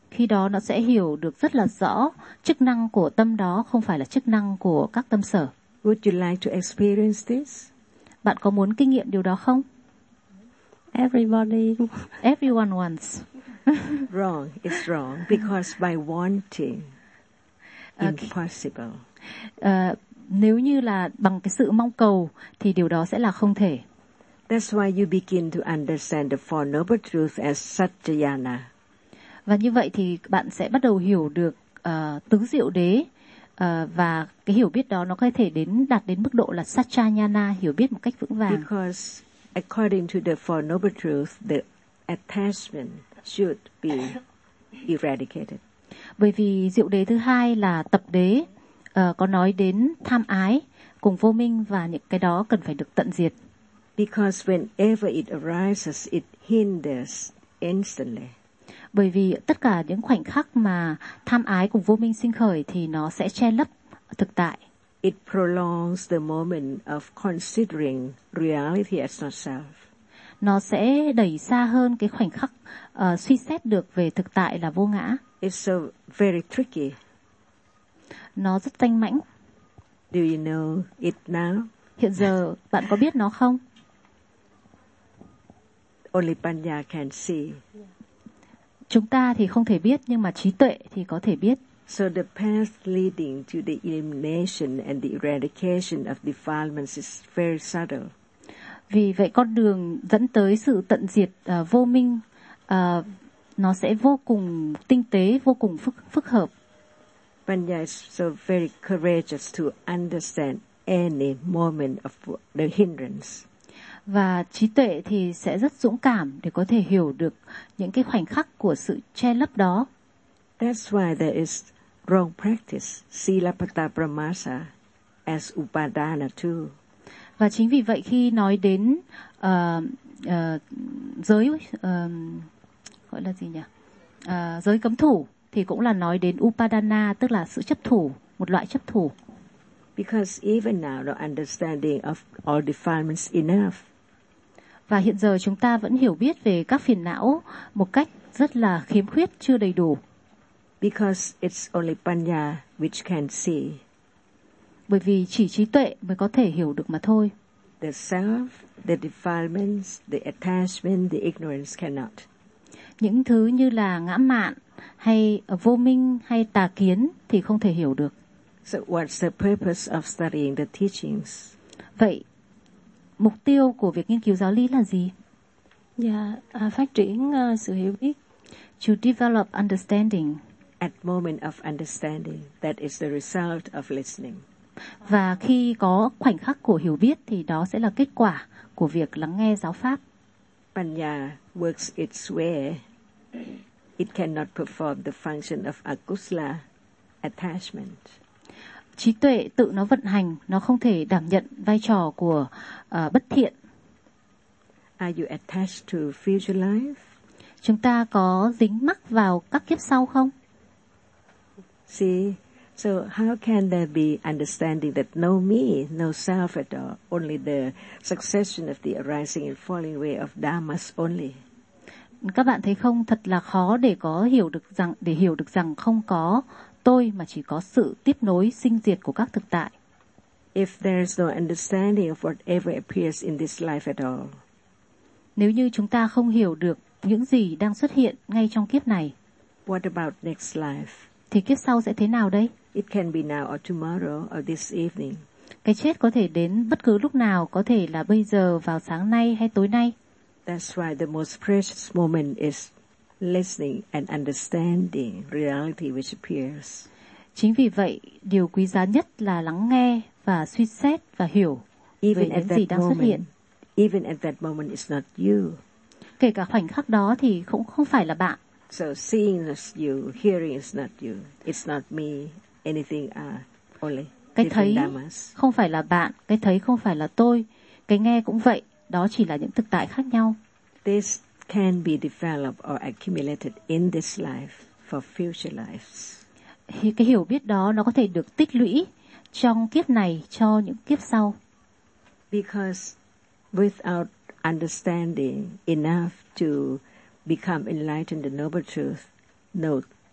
khi đó nó sẽ hiểu được rất là rõ chức năng của tâm đó không phải là chức năng của các tâm sở. Would you like to experience this? Bạn có muốn kinh nghiệm điều đó không? Everybody. Everyone wants. Wrong. It's wrong because by wanting, impossible. Nếu như là bằng cái sự mong cầu thì điều đó sẽ là không thể. That's why you begin to understand the Four Noble Truths as Satchayana. Và như vậy thì bạn sẽ bắt đầu hiểu được tứ diệu đế, và cái hiểu biết đó nó có thể đạt đến mức độ là Satchayana, hiểu biết một cách vững vàng. Because according to the Four Noble Truths, the attachment should be eradicated. Bởi vì diệu đế thứ hai là tập đế, có nói đến tham ái cùng vô minh, và những cái đó cần phải được tận diệt. Because whenever it arises, it hinders instantly. Bởi vì tất cả những khoảnh khắc mà tham ái cùng vô minh sinh khởi thì nó sẽ che lấp thực tại. It prolongs the moment of considering reality as not self. Nó sẽ đẩy xa hơn cái khoảnh khắc suy xét được về thực tại là vô ngã. It's so very tricky. Nó rất danh mãnh. Do you know it now? Hiện giờ bạn có biết nó không? Only Panya can see. Chúng ta thì không thể biết, nhưng mà trí tuệ thì có thể biết. So the path leading to the elimination and the eradication of defilements is very subtle. Vì vậy con đường dẫn tới sự tận diệt vô minh nó sẽ vô cùng tinh tế, vô cùng phức hợp. Panya is so very courageous to understand any moment of the hindrance. Và trí tuệ thì sẽ rất dũng cảm để có thể hiểu được những cái khoảnh khắc của sự che lấp đó. That's why there is wrong practice, Silapata Brahmasa, as Upadana too. Và chính vì vậy khi nói đến giới gọi là gì nhỉ? Giới cấm thủ thì cũng là nói đến Upadana, tức là sự chấp thủ, một loại chấp thủ. Because even now the understanding of all defilements enough. Và hiện giờ chúng ta vẫn hiểu biết về các phiền não một cách rất là khiếm khuyết, chưa đầy đủ. Because it's only Panya which can see. Bởi vì chỉ trí tuệ mới có thể hiểu được mà thôi. The self, the defilements, the attachment, the ignorance cannot. Những thứ như là ngã mạn hay vô minh hay tà kiến thì không thể hiểu được. So what's the purpose of studying the teachings? Vậy mục tiêu của việc nghiên cứu giáo lý là gì? Dạ, phát triển sự hiểu biết. To develop understanding. At moment of understanding, that is the result of listening. Và khi có khoảnh khắc của hiểu biết thì đó sẽ là kết quả của việc lắng nghe giáo pháp. Panya works its way. It cannot perform the function of akusala attachment. Trí tuệ tự nó vận hành, nó không thể đảm nhận vai trò của bất thiện. Are you attached to future life? Chúng ta có dính mắc vào các kiếp sau không? See, so how can there be understanding that no me, no self at all, only the succession of the arising and falling way of dhammas only? Các bạn thấy không, thật là khó để hiểu được rằng không có tôi mà chỉ có sự tiếp nối sinh diệt của các thực tại. If there is no understanding of whatever appears in this life at all. Nếu như chúng ta không hiểu được những gì đang xuất hiện ngay trong kiếp này. What about next life? Thì kiếp sau sẽ thế nào đây? It can be now or tomorrow or this evening. Cái chết có thể đến bất cứ lúc nào, có thể là bây giờ, vào sáng nay hay tối nay. That's why the most precious moment is listening and understanding reality which appears. Chính vì vậy, điều quý giá nhất là lắng nghe và suy xét và hiểu về những gì đang xuất hiện. Even at that moment it's not you. Kể cả khoảnh khắc đó thì cũng không phải là bạn. So seeing is you, hearing is not you. It's not me, anything only. Cái thấy không phải là bạn, cái thấy không phải là tôi, cái nghe cũng vậy, đó chỉ là những thực tại khác nhau. This can be developed or accumulated in this life for future lives. Cái hiểu biết đó nó có thể được tích lũy trong kiếp này cho những kiếp sau. Because without understanding enough to become enlightened in the noble truth, no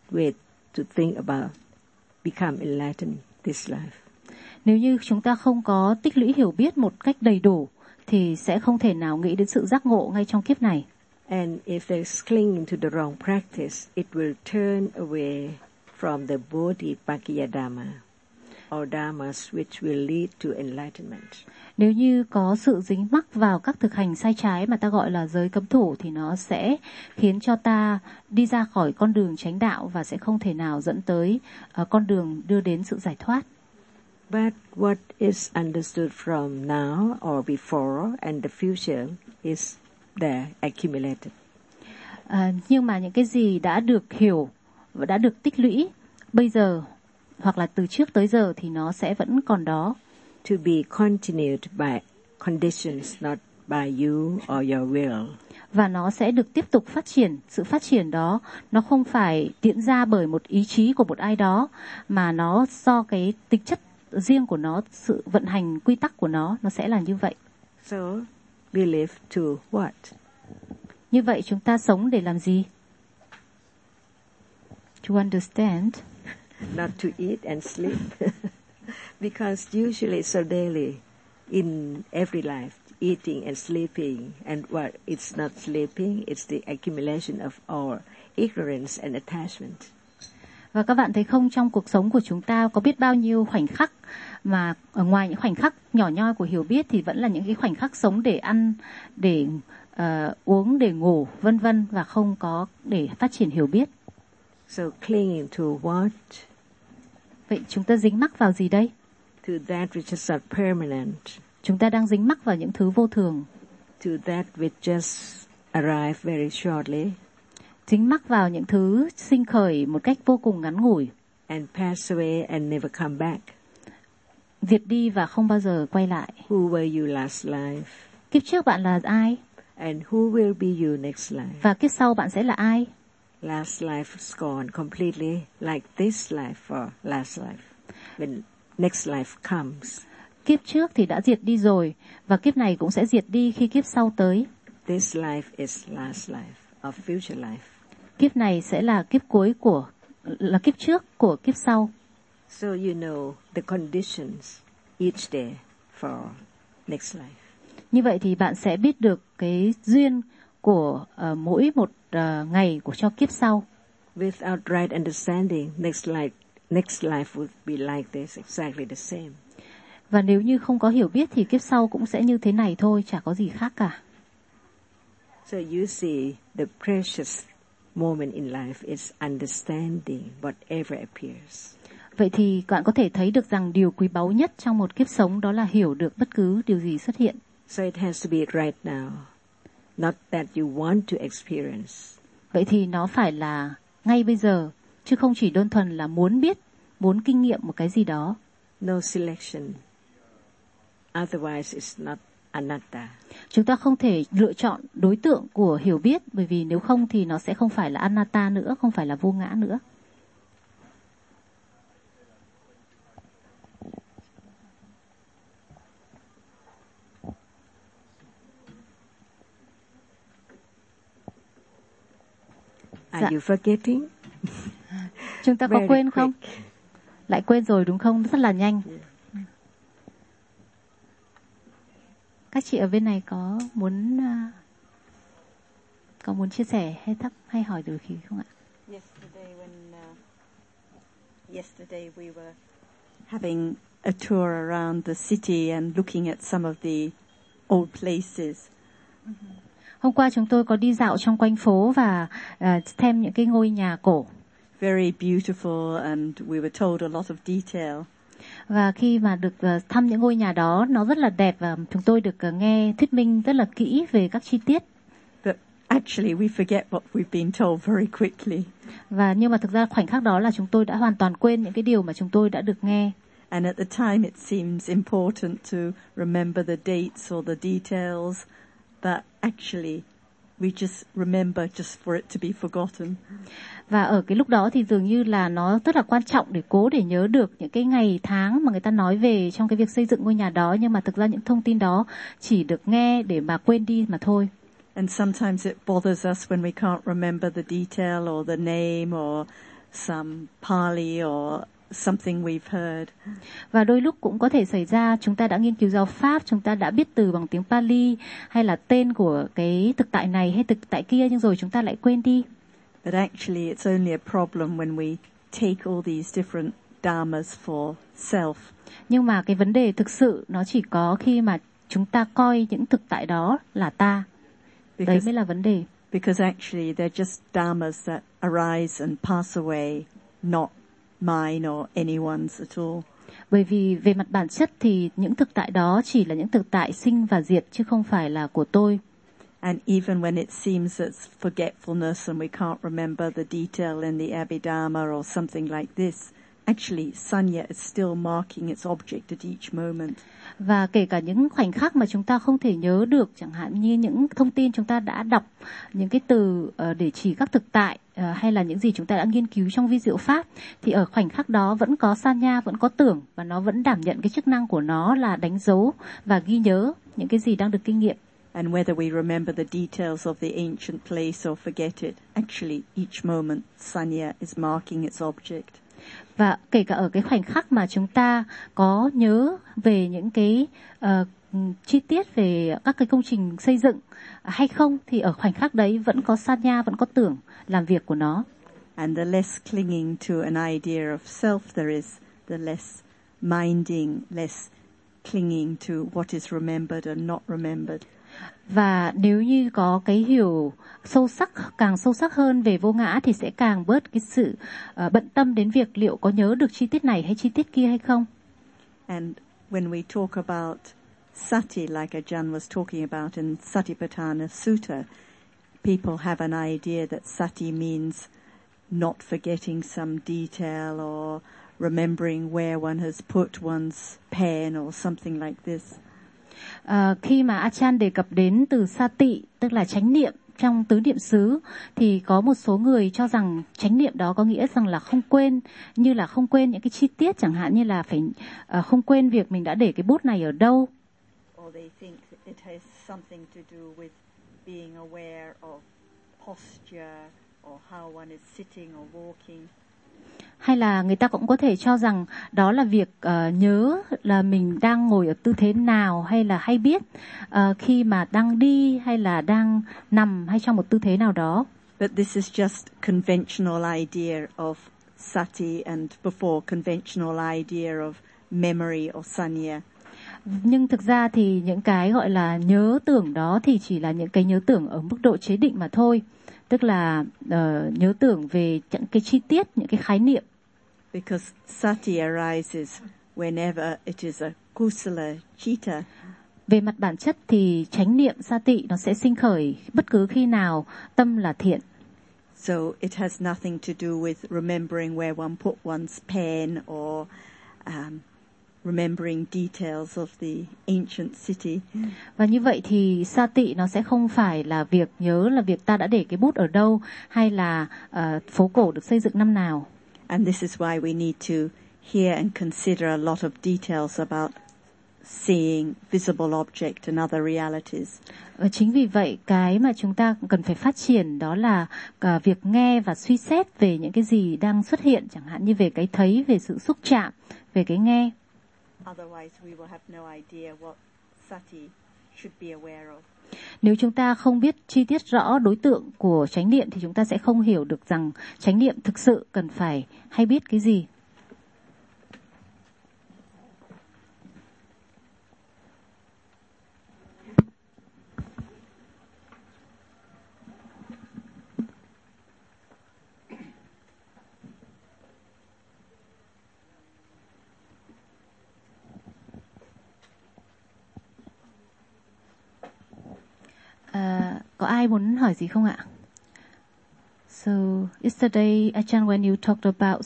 way to think about become enlightened this life. Nếu như chúng ta không có tích lũy hiểu biết một cách đầy đủ thì sẽ không thể nào nghĩ đến sự giác ngộ ngay trong kiếp này. And if there's clinging to the wrong practice, it will turn away from the Bodhipakkhiya Dhamma or dhammas which will lead to enlightenment. Nếu như có sự dính mắc vào các thực hành sai trái mà ta gọi là giới cấm thủ thì nó sẽ khiến cho ta đi ra khỏi con đường chánh đạo và sẽ không thể nào dẫn tới con đường đưa đến sự giải thoát. But what is understood from now or before and the future is there accumulated. Nhưng mà những cái gì đã được hiểu và đã được tích lũy bây giờ hoặc là từ trước tới giờ thì nó sẽ vẫn còn đó. To be continued by conditions, not by you or your will. Và nó sẽ được tiếp tục phát triển. Sự phát triển đó nó không phải diễn ra bởi một ý chí của một ai đó, mà nó do cái tính chất riêng của nó, sự vận hành quy tắc của nó sẽ là như vậy. So, we live to what? Như vậy chúng ta sống để làm gì? To understand. Not to eat and sleep. Because usually so daily in every life, eating and sleeping, and what it's not sleeping, it's the accumulation of our ignorance and attachment. Và các bạn thấy không, trong cuộc sống của chúng ta có biết bao nhiêu khoảnh khắc mà ở ngoài những khoảnh khắc nhỏ nhoi của hiểu biết thì vẫn là những cái khoảnh khắc sống để ăn, để uống, để ngủ, vân vân, và không có để phát triển hiểu biết. So clinging to what? Vậy chúng ta dính mắc vào gì đây? To that which is not permanent. Chúng ta đang dính mắc vào những thứ vô thường. To that which just arrive very shortly. Dính mắc vào những thứ sinh khởi một cách vô cùng ngắn ngủi. And pass away and never come back. Diệt đi và không bao giờ quay lại. Who were you last life? Kiếp trước bạn là ai? And who will be you next life? Và kiếp sau bạn sẽ là ai? Last life is gone completely, like this life for last life. When next life comes. Kiếp trước thì đã diệt đi rồi, và kiếp này cũng sẽ diệt đi khi kiếp sau tới. This life is last life of future life. Kiếp này sẽ là kiếp cuối là kiếp trước của kiếp sau. So you know the conditions each day for next life. Như vậy thì bạn sẽ biết được cái duyên của mỗi một ngày của cho kiếp sau. Without right understanding, next life would be like this, exactly the same. Và nếu như không có hiểu biết thì kiếp sau cũng sẽ như thế này thôi, chả có gì khác cả. So you see the precious moment in life is understanding whatever appears. Vậy thì bạn có thể thấy được rằng điều quý báu nhất trong một kiếp sống đó là hiểu được bất cứ điều gì xuất hiện. So it has to be right now, not that you want to experience. Vậy thì nó phải là ngay bây giờ, chứ không chỉ đơn thuần là muốn biết, muốn kinh nghiệm một cái gì đó. No selection. Otherwise it's not anatta. Chúng ta không thể lựa chọn đối tượng của hiểu biết, bởi vì nếu không thì nó sẽ không phải là anatta nữa, không phải là vô ngã nữa. Are you forgetting? Chúng ta có Very quên không? quick. Lại quên rồi đúng không? Rất là nhanh. Các chị ở bên này có muốn chia sẻ hay hỏi từ khi không ạ? Yesterday we were having a tour around the city and looking at some of the old places. Hôm qua chúng tôi có đi dạo trong quanh phố và xem những cái ngôi nhà cổ. Very beautiful and we were told a lot of detail. Và khi mà được thăm những ngôi nhà đó, nó rất là đẹp và chúng tôi được nghe thuyết minh rất là kỹ về các chi tiết. But actually we forget what we've been told very quickly. Và nhưng mà thực ra khoảnh khắc đó là chúng tôi đã hoàn toàn quên những cái điều mà chúng tôi đã được nghe. And at the time it seems important to remember the dates or the details, but actually we just remember just for it to be forgotten. Và ở cái lúc đó thì dường như là nó rất là quan trọng để cố để nhớ được những cái ngày tháng mà người ta nói về trong cái việc xây dựng ngôi nhà đó, nhưng mà thực ra những thông tin đó chỉ được nghe để mà quên đi mà thôi. And sometimes it bothers us when we can't remember the detail or the name or some Pali or something we've heard. Và đôi lúc cũng có thể xảy ra chúng ta đã nghiên cứu giáo pháp, chúng ta đã biết từ bằng tiếng Pali hay là tên của cái thực tại này hay thực tại kia, nhưng rồi chúng ta lại quên đi. But actually it's only a problem when we take all these different dharmas for self. Nhưng mà cái vấn đề thực sự nó chỉ có khi mà chúng ta coi những thực tại đó là ta. Đấy mới là vấn đề. Because actually they're just dharmas that arise and pass away, not mine or anyone's at all. Bởi vì về mặt bản chất thì những thực tại đó chỉ là những thực tại sinh và diệt chứ không phải là của tôi. And even when it seems it's forgetfulness and we can't remember the detail in the Abhidharma or something like this, actually sanya is still marking its object at each moment. Và kể cả những khoảnh khắc mà chúng ta không thể nhớ được, chẳng hạn như những thông tin chúng ta đã đọc, những cái từ để chỉ các thực tại hay là những gì chúng ta đã nghiên cứu trong vi diệu pháp, thì ở khoảnh khắc đó vẫn có sanya, vẫn có tưởng, và nó vẫn đảm nhận cái chức năng của nó là đánh dấu và ghi nhớ những cái gì đang được kinh nghiệm. And whether we remember the details of the ancient place or forget it, actually each moment sanya is marking its object. Và kể cả ở cái khoảnh khắc mà chúng ta có nhớ về những cái chi tiết về các cái công trình xây dựng hay không, thì ở khoảnh khắc đấy vẫn có sanya, vẫn có tưởng làm việc của nó. And the less clinging to an idea of self there is, the less minding, less clinging to what is remembered and not remembered. Và nếu như có cái hiểu sâu sắc, càng sâu sắc hơn về vô ngã thì sẽ càng bớt cái sự bận tâm đến việc liệu có nhớ được chi tiết này hay chi tiết kia hay không. And when we talk about sati, like Ajahn was talking about in Satipatthana Sutta, people have an idea that sati means not forgetting some detail or remembering where one has put one's pen or something like this. Khi mà Ajahn đề cập đến từ sati, tức là chánh niệm trong tứ niệm xứ, thì có một số người cho rằng chánh niệm đó có nghĩa rằng là không quên, như là không quên những cái chi tiết, chẳng hạn như là phải không quên việc mình đã để cái bút này ở đâu. Or they think it has something to do with being aware of posture or how one is sitting or walking. Hay là người ta cũng có thể cho rằng đó là việc nhớ là mình đang ngồi ở tư thế nào, hay là hay biết khi mà đang đi hay là đang nằm hay trong một tư thế nào đó. But this is just conventional idea of sati and before conventional idea of memory or sanya. Nhưng thực ra thì những cái gọi là nhớ tưởng đó thì chỉ là những cái nhớ tưởng ở mức độ chế định mà thôi. Tức là nhớ tưởng về những cái chi tiết, những cái khái niệm. Because sati arises whenever it is a kusala chitta. Về mặt bản chất thì chánh niệm sati nó sẽ sinh khởi bất cứ khi nào tâm là thiện. So it has nothing to do with remembering where one put one's pen or remembering details of the ancient city. Và như vậy thì sati nó sẽ không phải là việc nhớ là việc ta đã để cái bút ở đâu, hay là phố cổ được xây dựng năm nào. And this is why we need to hear and consider a lot of details about seeing visible object and other realities. Và chính vì vậy cái mà chúng ta cần phải phát triển đó là việc nghe và suy xét về những cái gì đang xuất hiện, chẳng hạn như về cái thấy, về sự xúc chạm, về cái nghe. Otherwise we will have no idea what sati should be aware of. Nếu chúng ta không biết chi tiết rõ đối tượng của chánh niệm thì chúng ta sẽ không hiểu được rằng chánh niệm thực sự cần phải hay biết cái gì. Có ai muốn hỏi gì không ạ? So yesterday, Ajahn, when you talked about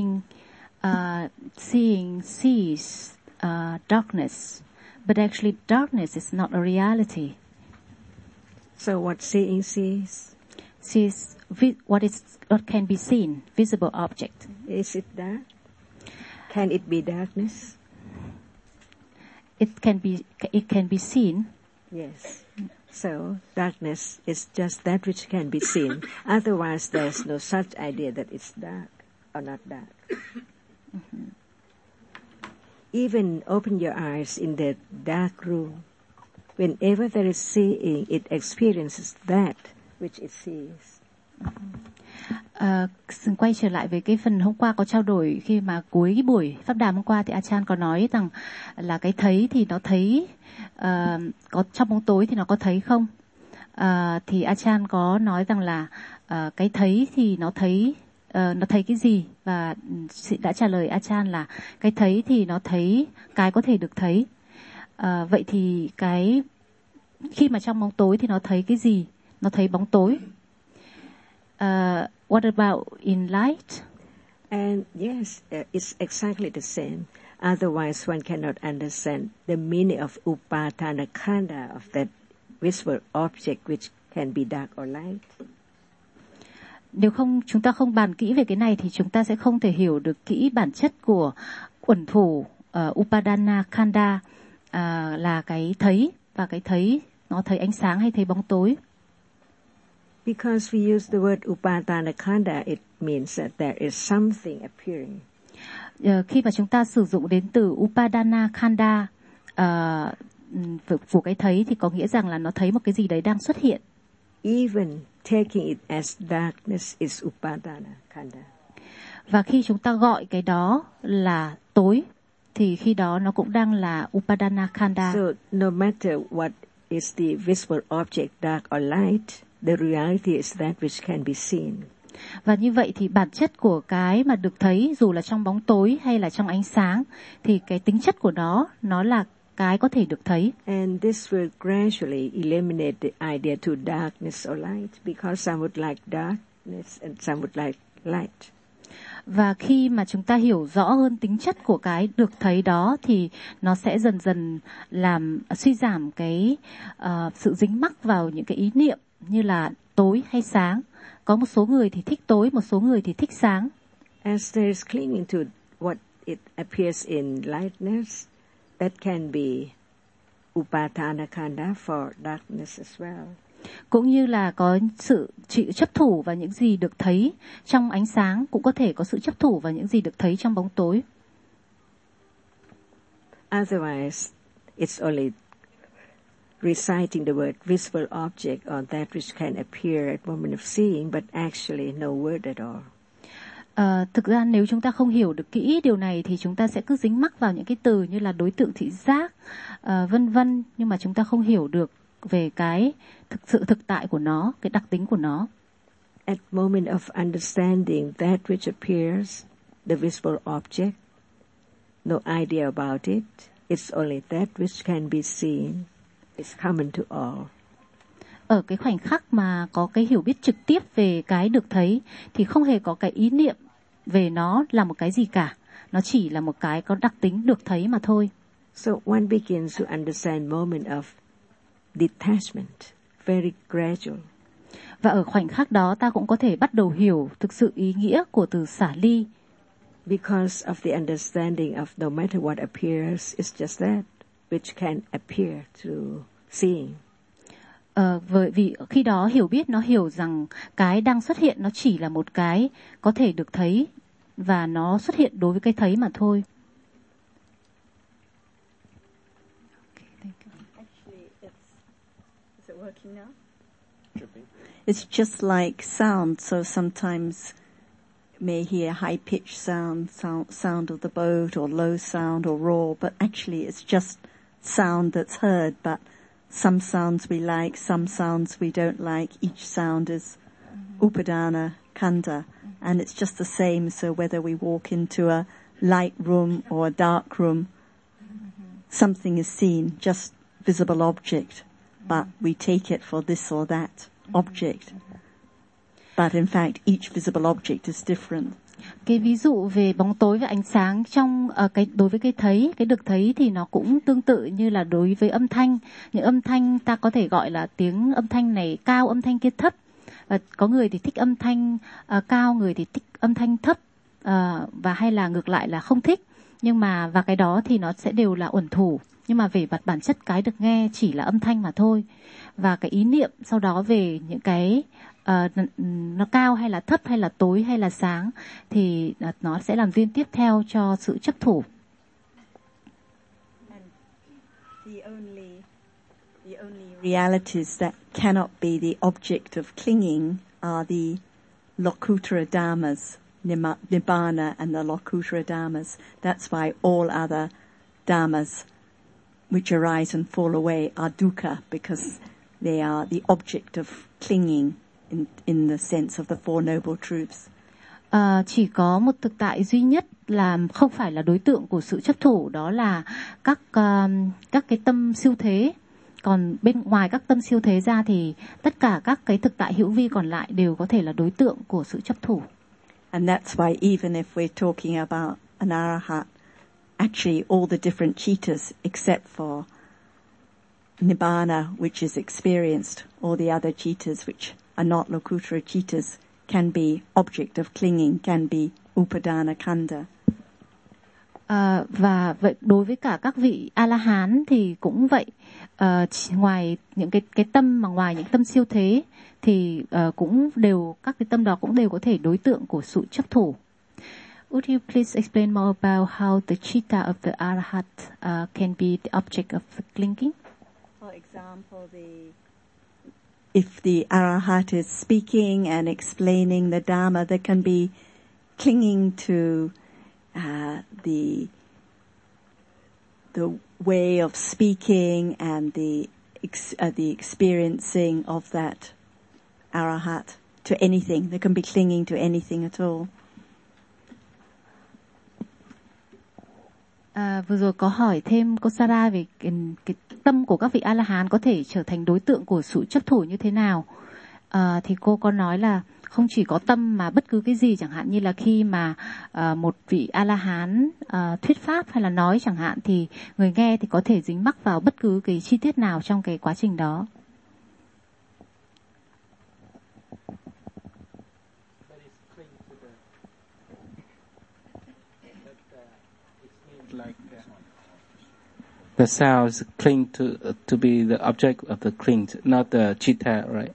seeing sees darkness, but actually darkness is not a reality. So what seeing sees? Sees what can be seen, visible object. Is it dark? Can it be darkness? It can be seen. Yes. So darkness is just that which can be seen. Otherwise, there's no such idea that it's dark. or not dark. Even open your eyes in the dark room. Whenever there is seeing, it experiences that which it sees. Quay trở lại với cái phần hôm qua có trao đổi khi mà cuối cái buổi pháp đàm hôm qua thì Achan có nói rằng là cái thấy thì nó thấy có trong bóng tối thì nó có thấy không? Thì Achan có nói rằng là cái thấy thì nó thấy cái gì, và đã trả lời Achan là cái thấy thì nó thấy cái có thể được thấy. Vậy thì cái khi mà trong bóng tối thì nó thấy cái gì? Nó thấy bóng tối. What about in light? And yes, it's exactly the same. Otherwise, one cannot understand the meaning of upatana khanda, of that visible object which can be dark or light. Nếu không chúng ta không bàn kỹ về cái này thì chúng ta sẽ không thể hiểu được kỹ bản chất của uẩn thủ upadana khanda, là cái thấy, và cái thấy nó thấy ánh sáng hay thấy bóng tối. Because we use the word upadana khanda, it means that there is something appearing. Khi mà chúng ta sử dụng đến từ upadana khanda của cái thấy thì có nghĩa rằng là nó thấy một cái gì đấy đang xuất hiện. Even taking it as darkness is upadana khanda. Và khi chúng ta gọi cái đó là tối thì khi đó nó cũng đang là upadana khanda. So no matter what is the visible object, dark or light, the reality is that which can be seen. Và như vậy thì bản chất của cái mà được thấy, dù là trong bóng tối hay là trong ánh sáng, thì cái tính chất của nó là cái có thể được thấy. And this will gradually eliminate the idea to darkness or light, because some would like darkness and some would like light. Và khi mà chúng ta hiểu rõ hơn tính chất của cái được thấy đó thì nó sẽ dần dần làm suy giảm cái sự dính mắc vào những cái ý niệm như là tối hay sáng. Có một số người thì thích tối, một số người thì thích sáng. As there is clinging to what it appears in lightness, that can be upatana khanda for darkness as well. Cũng như là có sự chấp thủ vào những gì được thấy trong ánh sáng, cũng có thể có sự chấp thủ vào những gì được thấy trong bóng tối. Otherwise, it's only reciting the word visible object or that which can appear at moment of seeing, but actually no word at all. Thực ra nếu chúng ta không hiểu được kỹ điều này thì chúng ta sẽ cứ dính mắc vào những cái từ như là đối tượng thị giác, vân vân, nhưng mà chúng ta không hiểu được về cái thực tại của nó, cái đặc tính của nó. At moment of understanding that which appears, the visible object, no idea about it, it's only that which can be seen. It's common to all. Ở cái khoảnh khắc mà có cái hiểu biết trực tiếp về cái được thấy thì không hề có cái ý niệm về nó là một cái gì cả. Nó chỉ là một cái có đặc tính được thấy mà thôi. So one begins to understand moment of detachment, very gradual. Và ở khoảnh khắc đó ta cũng có thể bắt đầu hiểu thực sự ý nghĩa của từ xả ly. Because of the understanding of no matter what appears, it's just that which can appear through seeing. Vì khi đó hiểu biết nó hiểu rằng cái đang xuất hiện nó chỉ là một cái có thể được thấy và nó xuất hiện đối với cái thấy mà thôi. Actually, is it working now? It's just like sound, so sometimes may hear high-pitched sound of the boat, or low sound, or roar, but actually it's just sound that's heard, but some sounds we like, some sounds we don't like. Each sound is upadana khanda, and it's just the same. So whether we walk into a light room or a dark room, something is seen, just visible object, but we take it for this or that object. But in fact, each visible object is different. Cái ví dụ về bóng tối và ánh sáng trong đối với cái thấy, cái được thấy thì nó cũng tương tự như là đối với âm thanh. Những âm thanh ta có thể gọi là tiếng âm thanh này cao, âm thanh kia thấp. Có người thì thích âm thanh cao, người thì thích âm thanh thấp, và hay là ngược lại là không thích. Nhưng mà và cái đó thì nó sẽ đều là uẩn thủ. Nhưng mà về bản chất cái được nghe chỉ là âm thanh mà thôi. Và cái ý niệm sau đó về những cái nó cao hay là thấp hay là tối hay là sáng, thì nó sẽ làm duyên tiếp theo cho sự chấp thủ. The only realities that cannot be the object of clinging are the Lokuttara Dhammas, Nibbana and the Lokuttara Dhammas. That's why all other Dhammas which arise and fall away are dukkha, because they are the object of clinging in the sense of the Four Noble Truths. Chỉ có một thực tại duy nhất là không phải là đối tượng của sự chấp thủ, đó là các cái tâm siêu thế. Còn bên ngoài các tâm siêu thế ra thì tất cả các cái thực tại hữu vi còn lại đều có thể là đối tượng của sự chấp thủ. And that's why even if we're talking about an arahat, actually all the different citas except for Nibbana, which is experienced, all the other citas which are not Lokuttara citas can be object of clinging, can be upadana khandha. Và vậy đối với cả các vị A-la-hán thì cũng vậy. Ngoài những cái tâm mà ngoài những tâm siêu thế thì cũng đều, các cái tâm đó cũng đều có thể đối tượng của sự chấp thủ. Would you please explain more about how the citta of the arahat can be the object of clinging? For example, if the arahat is speaking and explaining the Dhamma, there can be clinging to the way of speaking and the experiencing of that arahat to anything. They can be clinging to anything at all. Vừa rồi có hỏi thêm cô Sarah về cái tâm của các vị A-la-hán có thể trở thành đối tượng của sự chấp thủ như thế nào. Thì cô có nói là không chỉ có tâm mà bất cứ cái gì, chẳng hạn như là khi mà một vị A-la-hán thuyết pháp hay là nói chẳng hạn, thì người nghe thì có thể dính mắc vào bất cứ cái chi tiết nào trong cái quá trình đó. The sounds cling to be the object of the cling, not the citta, right?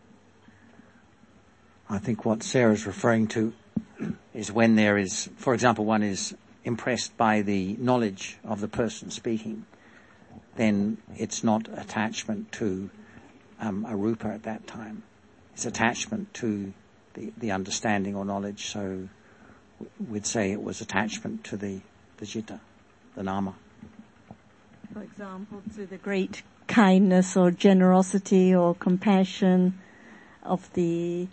I think what Sarah's referring to is when there is, for example, one is impressed by the knowledge of the person speaking, then it's not attachment to a rupa at that time. It's attachment to the understanding or knowledge. So we'd say it was attachment to the citta, the nama. For example, to the great kindness or generosity or compassion of the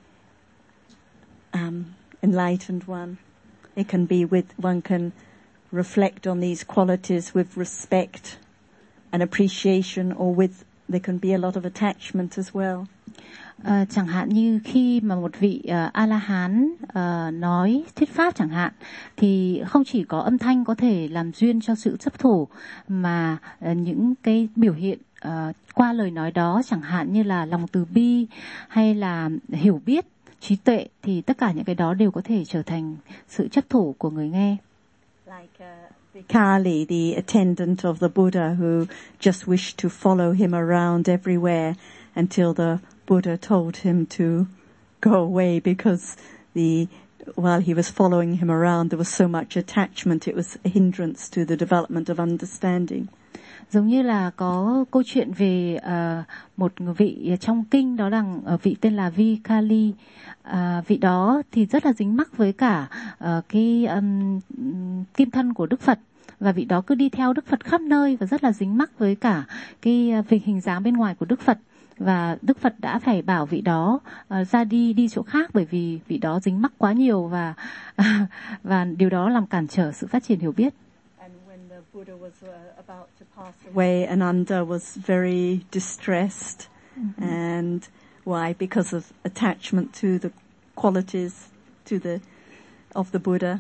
enlightened one. It can be one can reflect on these qualities with respect and appreciation, or there can be a lot of attachment as well. Chẳng hạn như khi mà một vị A-la-hán nói thuyết pháp chẳng hạn, thì không chỉ có âm thanh có thể làm duyên cho sự chấp thủ, mà những cái biểu hiện qua lời nói đó, chẳng hạn như là lòng từ bi hay là hiểu biết, trí tuệ, thì tất cả những cái đó đều có thể trở thành sự chấp thủ của người nghe. Like Vikali, the attendant of the Buddha, who just wished to follow him around everywhere until the Buddha told him to go away, because while he was following him around, there was so much attachment, it was a hindrance to the development of understanding. Giống như là có câu chuyện về một vị trong kinh, đó là vị tên là Vikali. Vị đó thì rất là dính mắc với cả cái kim thân của Đức Phật, và vị đó cứ đi theo Đức Phật khắp nơi và rất là dính mắc với cả cái hình dáng bên ngoài của Đức Phật. Và Đức Phật đã phải bảo vị đó ra đi chỗ khác, bởi vì vị đó dính mắc quá nhiều và điều đó làm cản trở sự phát triển hiểu biết. And when the Buddha was about to pass away, Ananda was very distressed. And why? Because of attachment to the qualities of the Buddha.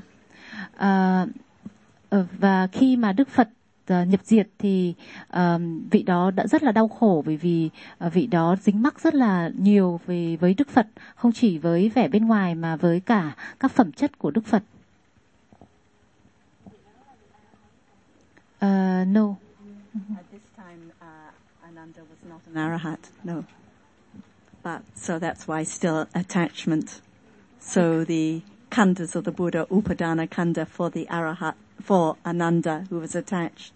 Và khi mà Đức Phật nhập diệt thì vị đó đã rất là đau khổ, bởi vì vị đó dính mắc rất là nhiều với Đức Phật, không chỉ với vẻ bên ngoài mà với cả các phẩm chất của Đức Phật. No. At this time, Ananda was not an arahat. No. But so that's why still attachment. So the khandas of the Buddha, Upadana Khanda for the Arahat, for Ananda who was attached.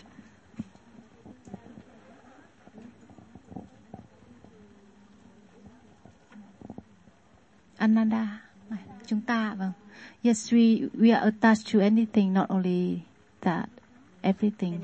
Ananda, chúng ta vâng. Yes, we are attached to anything, not only that, everything.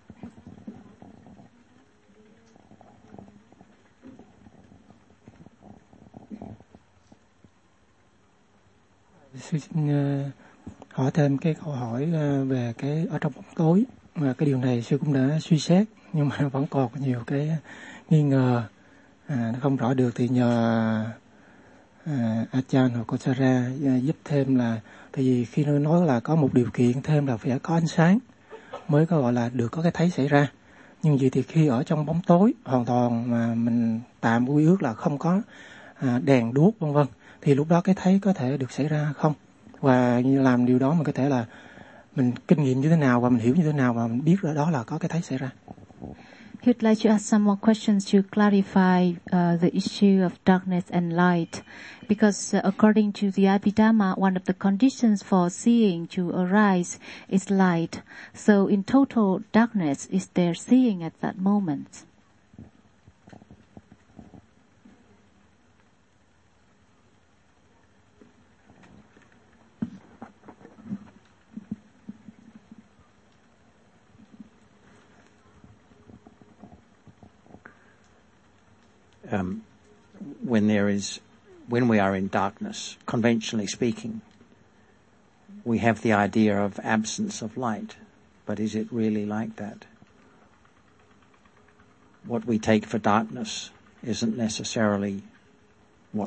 Sư xin hỏi thêm cái câu hỏi về cái ở trong bóng tối, mà cái điều này sư cũng đã suy xét nhưng mà vẫn còn nhiều cái nghi ngờ, nó không rõ được, thì nhờ Achan hoặc Kosara giúp thêm, là tại vì khi nó nói là có một điều kiện thêm là phải có ánh sáng mới có gọi là được có cái thấy xảy ra. Nhưng vậy thì khi ở trong bóng tối hoàn toàn mà mình tạm quy ước là không có đèn đuốc vân vân, thì lúc đó cái thấy có thể được xảy ra không? Và làm điều đó mình có thể là mình kinh nghiệm như thế nào và mình hiểu như thế nào và mình biết đó là có cái thấy xảy ra. He would like to ask some more questions to clarify the issue of darkness and light, because according to the Abhidhamma, one of the conditions for seeing to arise is light. So in total darkness, is there seeing at that moment? When we are in darkness, conventionally speaking, we have the idea of absence of light, but is it really like that? What we take for darkness isn't necessarily what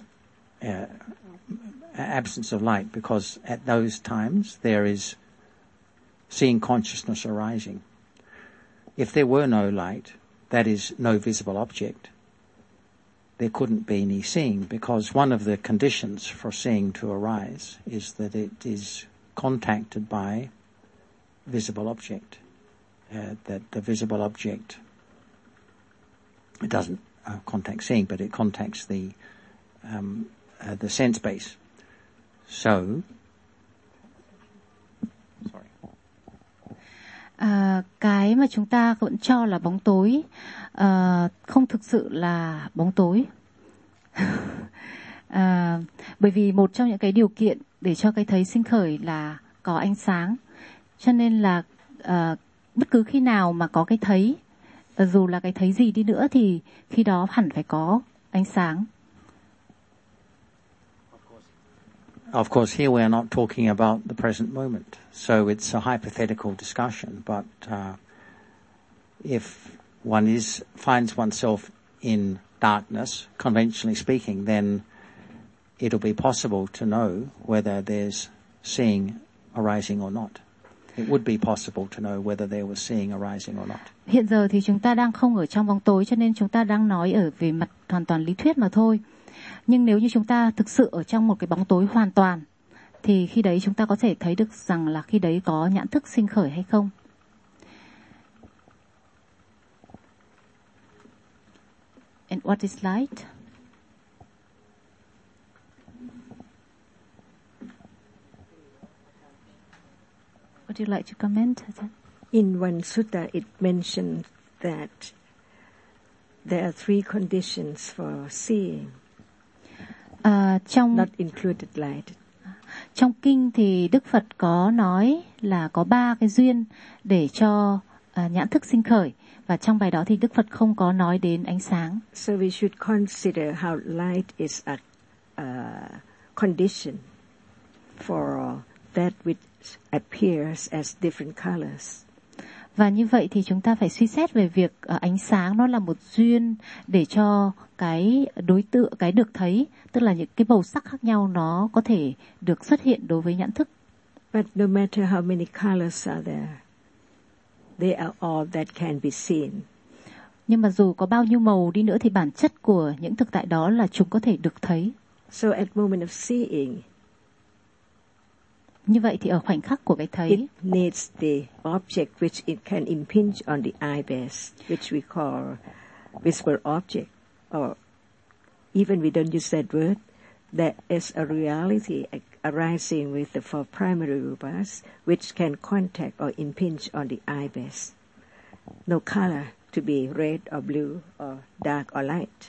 absence of light, because at those times there is seeing consciousness arising. If there were no light, that is no visible object, there couldn't be any seeing, because one of the conditions for seeing to arise is that it is contacted by visible object. That the visible object, it doesn't contact seeing, but it contacts the sense base. So, cái mà chúng ta vẫn cho là bóng tối không thực sự là bóng tối. Bởi vì một trong những cái điều kiện để cho cái thấy sinh khởi là có ánh sáng, cho nên là bất cứ khi nào mà có cái thấy, dù là cái thấy gì đi nữa thì khi đó hẳn phải có ánh sáng. Of course, here we are not talking about the present moment, so it's a hypothetical discussion. But if one finds oneself in darkness, conventionally speaking, then it'll be possible to know whether there's seeing arising or not. It would be possible to know whether there was seeing arising or not. Hiện giờ thì chúng ta đang không ở trong bóng tối, cho nên chúng ta đang nói ở về mặt hoàn toàn lý thuyết mà thôi. Nhưng nếu như chúng ta thực sự ở trong một cái bóng tối hoàn toàn, thì khi đấy chúng ta có thể thấy được rằng là khi đấy có nhãn thức sinh khởi hay không. And what is light? Would you like to comment? In one sutta it mentioned that there are three conditions for seeing. Not included light. Trong kinh thì Đức Phật có nói là có 3 cái duyên để cho nhãn thức sinh khởi, và trong bài đó thì Đức Phật không có nói đến ánh sáng. So we should consider how light is a condition for that which appears as different colors. Và như vậy thì chúng ta phải suy xét về việc ánh sáng nó là một duyên để cho cái đối tượng, cái được thấy, tức là những cái màu sắc khác nhau nó có thể được xuất hiện đối với nhãn thức. But no matter how many colors are there, they are all that can be seen. Nhưng mà dù có bao nhiêu màu đi nữa thì bản chất của những thực tại đó là chúng có thể được thấy. So at moment of seeing, như vậy thì ở khoảnh khắc của cái thấy, it needs the object which it can impinge on the eye base, which we call visible object, or even we don't use that word, there is a reality arising with the four primary rupas, which can contact or impinge on the eye base. No color to be red or blue or dark or light.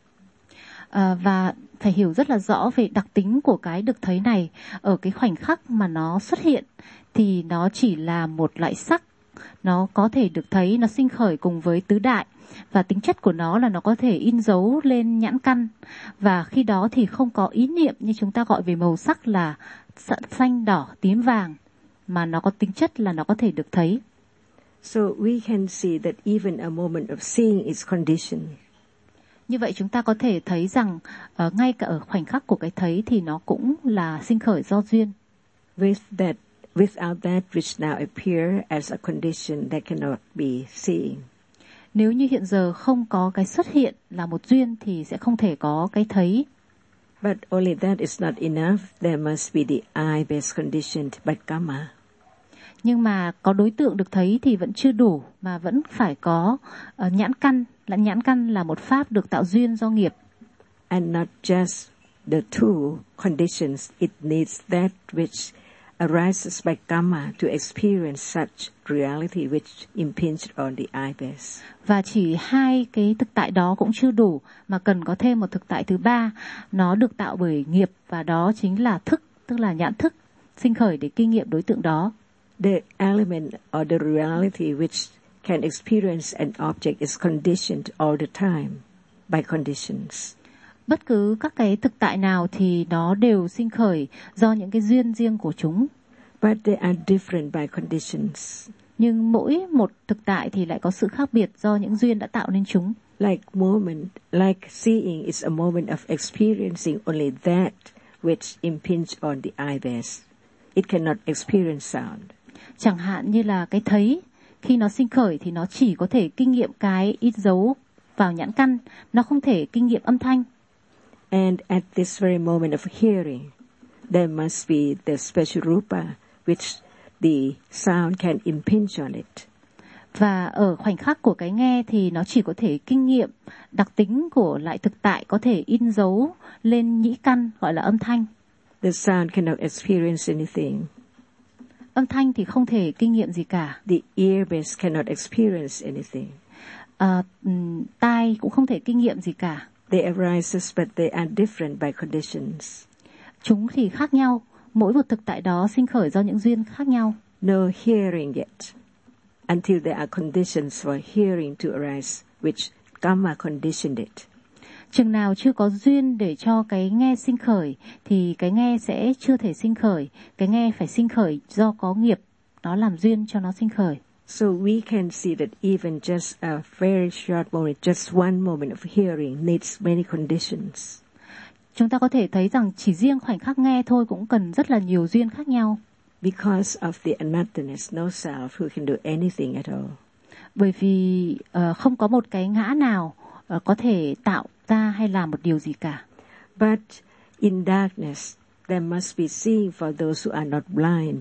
Và phải hiểu rất là rõ về đặc tính của cái được thấy này. Ở cái khoảnh khắc mà nó xuất hiện thì nó chỉ là một loại sắc. Nó có thể được thấy, nó sinh khởi cùng với tứ đại. Và tính chất của nó là nó có thể in dấu lên nhãn căn. Và khi đó thì không có ý niệm như chúng ta gọi về màu sắc là xanh, đỏ, tím, vàng. Mà nó có tính chất là nó có thể được thấy. So we can see that even a moment of seeing is conditioned. Như vậy chúng ta có thể thấy rằng ngay cả ở khoảnh khắc của cái thấy thì nó cũng là sinh khởi do duyên. Without that which now appear as a condition that cannot be seeing. Nếu như hiện giờ không có cái xuất hiện là một duyên thì sẽ không thể có cái thấy. But only that is not enough. There must be the eye-based conditioned Bhakkama. Nhưng mà có đối tượng được thấy thì vẫn chưa đủ, mà vẫn phải có nhãn căn. Nhãn căn là một pháp được tạo duyên do nghiệp. And not just the two conditions. It needs that which arises by karma to experience such reality which impinged on the eye base. Và chỉ hai cái thực tại đó cũng chưa đủ, mà cần có thêm một thực tại thứ ba. Nó được tạo bởi nghiệp và đó chính là thức, tức là nhãn thức, sinh khởi để kinh nghiệm đối tượng đó. The element or the reality which can experience an object is conditioned all the time by conditions. Bất cứ các cái thực tại nào thì nó đều sinh khởi do những cái duyên riêng của chúng. But they are different by conditions. Nhưng mỗi một thực tại thì lại có sự khác biệt do những duyên đã tạo nên chúng. Like seeing is a moment of experiencing only that which impinge on the eye base. It cannot experience sound. Chẳng hạn như là cái thấy, khi nó sinh khởi thì nó chỉ có thể kinh nghiệm cái ít dấu vào nhãn căn, nó không thể kinh nghiệm âm thanh. And at this very moment of hearing, there must be the special rupa which the sound can impinge on it. Và ở khoảnh khắc của cái nghe thì nó chỉ có thể kinh nghiệm đặc tính của lại thực tại có thể in dấu lên nhĩ căn gọi là âm thanh. The sound cannot experience anything. Âm thanh thì không thể kinh nghiệm gì cả. The ear base cannot experience anything. Tai cũng không thể kinh nghiệm gì cả. They arise, but they are different by conditions. Chúng thì khác nhau, mỗi một thực tại đó sinh khởi do những duyên khác nhau. No hearing yet, until there are conditions for hearing to arise, which karma conditioned it. Chừng nào chưa có duyên để cho cái nghe sinh khởi, thì cái nghe sẽ chưa thể sinh khởi. Cái nghe phải sinh khởi do có nghiệp, nó làm duyên cho nó sinh khởi. So we can see that even just a very short moment, just one moment of hearing needs many conditions. Chúng ta có thể thấy rằng chỉ riêng khoảnh khắc nghe thôi cũng cần rất là nhiều duyên khác nhau. Because of the anatta-ness, no self who can do anything at all. Bởi vì không có một cái ngã nào có thể tạo ra hay làm một điều gì cả. But in darkness, there must be seeing for those who are not blind.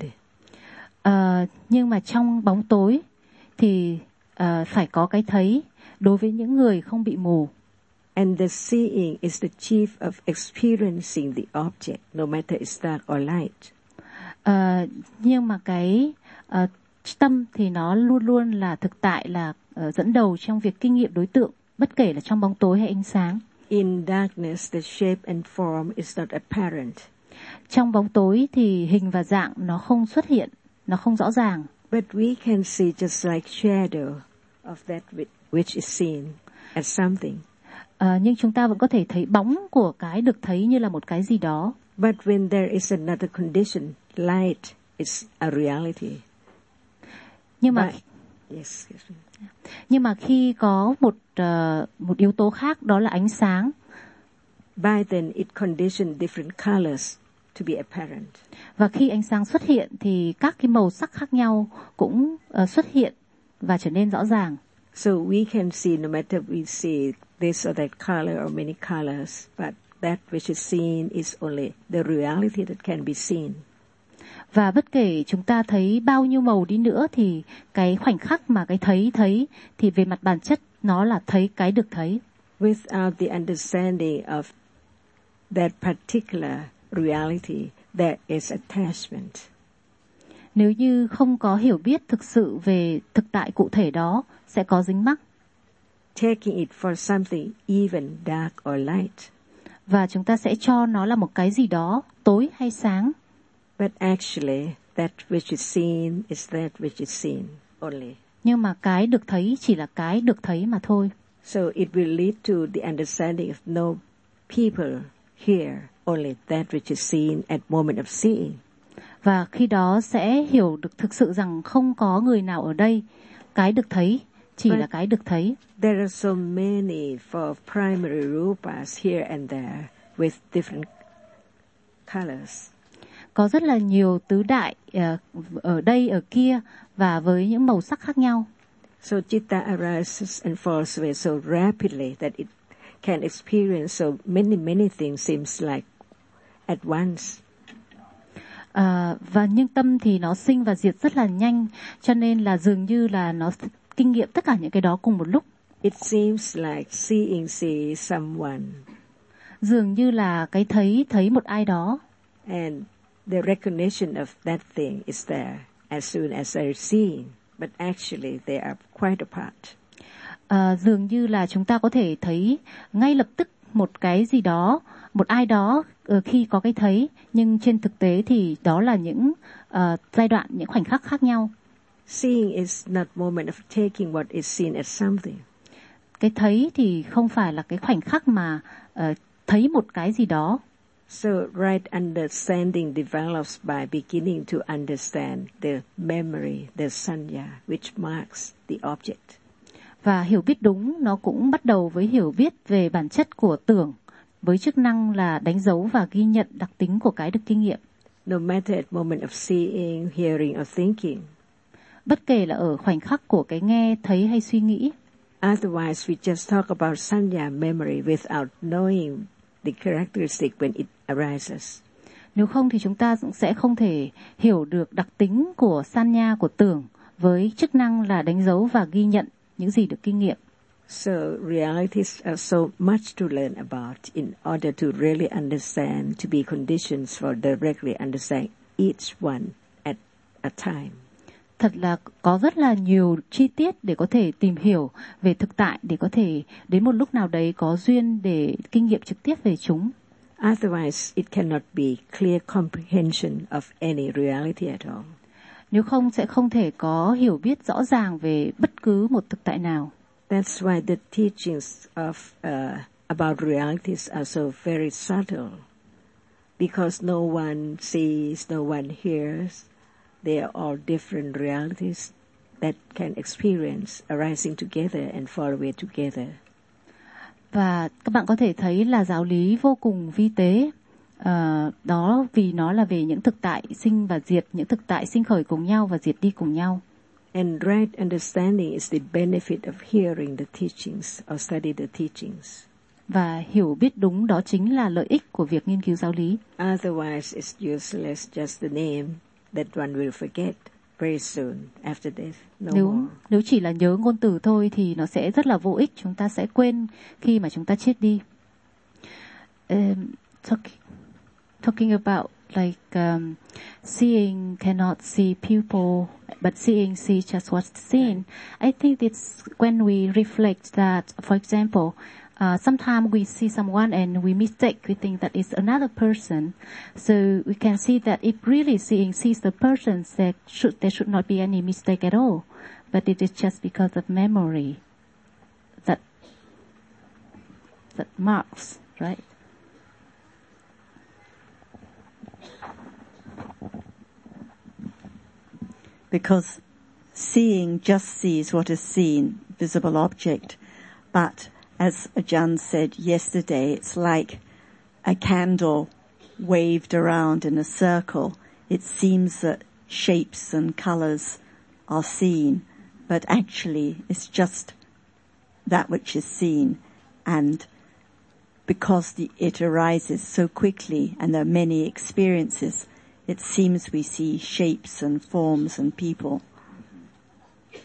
Nhưng mà trong bóng tối thì phải có cái thấy đối với những người không bị mù. And the seeing is the chief of experiencing the object, no matter it's dark or light. Nhưng mà cái tâm thì nó luôn luôn là thực tại, là dẫn đầu trong việc kinh nghiệm đối tượng, bất kể là trong bóng tối hay ánh sáng. In darkness, the shape and form is not apparent. Trong bóng tối thì hình và dạng nó không xuất hiện, nó không rõ ràng. But we can see just like shadow of that which is seen as something. Nhưng chúng ta vẫn có thể thấy bóng của cái được thấy như là một cái gì đó. But when there is another condition, light is a reality. Nhưng mà khi có một yếu tố khác, đó là ánh sáng. By then it conditions different colors to be apparent. Và khi ánh sáng xuất hiện thì các cái màu sắc khác nhau cũng xuất hiện và trở nên rõ ràng. So we can see, no matter we see this or that color or many colors, but that which is seen is only the reality that can be seen. Và bất kể chúng ta thấy bao nhiêu màu đi nữa thì cái khoảnh khắc mà cái thấy thì về mặt bản chất nó là thấy cái được thấy. Without the understanding of that particular reality, there is attachment. Nếu như không có hiểu biết thực sự về thực tại cụ thể đó, sẽ có dính mắc. Taking it for something even dark or light. Và chúng ta sẽ cho nó là một cái gì đó, tối hay sáng. But actually, that which is seen is that which is seen only. Nhưng mà cái được thấy chỉ là cái được thấy mà thôi. So it will lead to the understanding of no people here, only that which is seen at moment of seeing. Và khi đó sẽ hiểu được thực sự rằng không có người nào ở đây, cái được thấy chỉ là cái được thấy. There are so many for primary rupas here and there with different colors. Có rất là nhiều tứ đại ở đây ở kia và với những màu sắc khác nhau. So citta arises and falls away so rapidly that it can experience so many things seems like at once. Và nhưng tâm thì nó sinh và diệt rất là nhanh, cho nên là dường như là nó kinh nghiệm tất cả những cái đó cùng một lúc. It seems like seeing someone. Dường như là cái thấy một ai đó. And the recognition of that thing is there as soon as they're seeing, but actually they are quite apart. Dường như là chúng ta có thể thấy ngay lập tức một cái gì đó, một ai đó khi có cái thấy, nhưng trên thực tế thì đó là những giai đoạn, những khoảnh khắc khác nhau. Seeing is not moment of taking what is seen as something. Cái thấy thì không phải là cái khoảnh khắc mà thấy một cái gì đó. So right understanding develops by beginning to understand the memory, the sanya, which marks the object. Và hiểu biết đúng nó cũng bắt đầu với hiểu biết về bản chất của tưởng, với chức năng là đánh dấu và ghi nhận đặc tính của cái được kinh nghiệm. No matter at moment of seeing, hearing or thinking. Bất kể là ở khoảnh khắc của cái nghe, thấy hay suy nghĩ. Otherwise we just talk about sanya memory without knowing the characteristic when it arises. Nếu không thì chúng ta cũng sẽ không thể hiểu được đặc tính của sanya, của tưởng, với chức năng là đánh dấu và ghi nhận những gì được kinh nghiệm. So realities are so much to learn about in order to really understand, to be conditions for directly understanding each one at a time. Thật là có rất là nhiều chi tiết để có thể tìm hiểu về thực tại, để có thể đến một lúc nào đấy có duyên để kinh nghiệm trực tiếp về chúng. Otherwise, it cannot be clear comprehension of any reality at all. Nếu không sẽ không thể có hiểu biết rõ ràng về bất cứ một thực tại nào. That's why the teachings of about realities are so very subtle, because no one sees, no one hears. They are all different realities that can experience arising together and fall away together. Và các bạn có thể thấy là giáo lý vô cùng vi tế. Đó vì nó là về những thực tại sinh và diệt, những thực tại sinh khởi cùng nhau và diệt đi cùng nhau. And right understanding is the benefit of hearing the teachings or study the teachings. Và hiểu biết đúng đó chính là lợi ích của việc nghiên cứu giáo lý. Otherwise it's useless, just the name that one will forget very soon after death. Nếu chỉ là nhớ ngôn từ thôi thì nó sẽ rất là vô ích, chúng ta sẽ quên khi mà chúng ta chết đi. Talking about like seeing cannot see people, but seeing see just what's seen. I think it's when we reflect that, for example, sometimes we see someone and we mistake, we think that it's another person. So we can see that if really sees the person, there should not be any mistake at all. But it is just because of memory that marks, right? Because seeing just sees what is seen, visible object, but as Ajahn said yesterday, it's like a candle waved around in a circle. It seems that shapes and colors are seen, but actually it's just that which is seen. And because it arises so quickly and there are many experiences, it seems we see shapes and forms and people.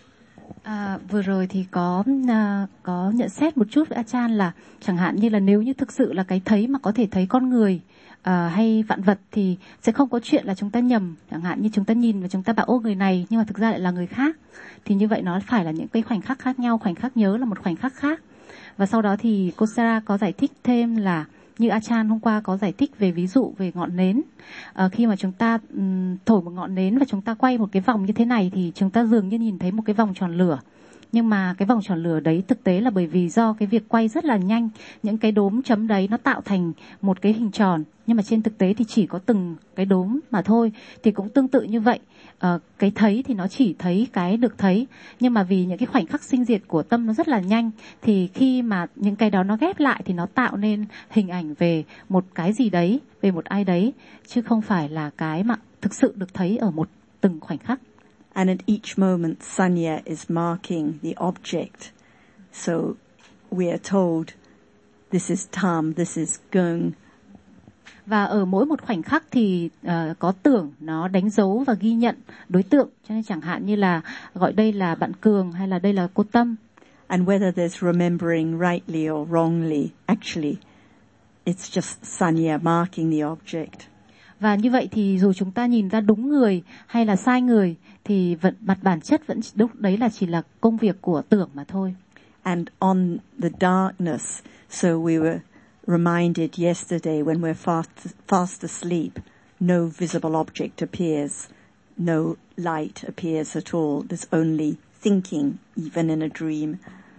Vừa rồi thì có nhận xét một chút với Achan là chẳng hạn như là nếu như thực sự là cái thấy mà có thể thấy con người hay vạn vật thì sẽ không có chuyện là chúng ta nhầm. Chẳng hạn như chúng ta nhìn và chúng ta bảo ô người này nhưng mà thực ra lại là người khác. Thì như vậy nó phải là những cái khoảnh khắc khác nhau, khoảnh khắc nhớ là một khoảnh khắc khác. Và sau đó thì cô Sarah có giải thích thêm là như Achan hôm qua có giải thích về ví dụ về ngọn nến. Khi mà chúng ta thổi một ngọn nến và chúng ta quay một cái vòng như thế này thì chúng ta dường như nhìn thấy một cái vòng tròn lửa. Nhưng mà cái vòng tròn lửa đấy thực tế là bởi vì do cái việc quay rất là nhanh, những cái đốm chấm đấy nó tạo thành một cái hình tròn. Nhưng mà trên thực tế thì chỉ có từng cái đốm mà thôi. Thì cũng tương tự như vậy, cái thấy thì nó chỉ thấy cái được thấy. Nhưng mà vì những cái khoảnh khắc sinh diệt của tâm nó rất là nhanh, thì khi mà những cái đó nó ghép lại thì nó tạo nên hình ảnh về một cái gì đấy, về một ai đấy, chứ không phải là cái mà thực sự được thấy ở một từng khoảnh khắc. And at each moment, Sanya is marking the object. So we are told, this is Tam, this is Gung. Và ở mỗi một khoảnh khắc thì có tưởng nó đánh dấu và ghi nhận đối tượng. Cho nên chẳng hạn như là gọi đây là bạn Cường hay là đây là cô Tâm. And whether there's remembering rightly or wrongly, actually, it's just Sanya marking the object. Và như vậy thì dù chúng ta nhìn ra đúng người hay là sai người thì mặt bản chất vẫn lúc đấy là chỉ là công việc của tưởng mà thôi. And on the darkness, so we were reminded yesterday when we're fast asleep, no visible object appears, no light appears at all. There's only thinking, even in a dream.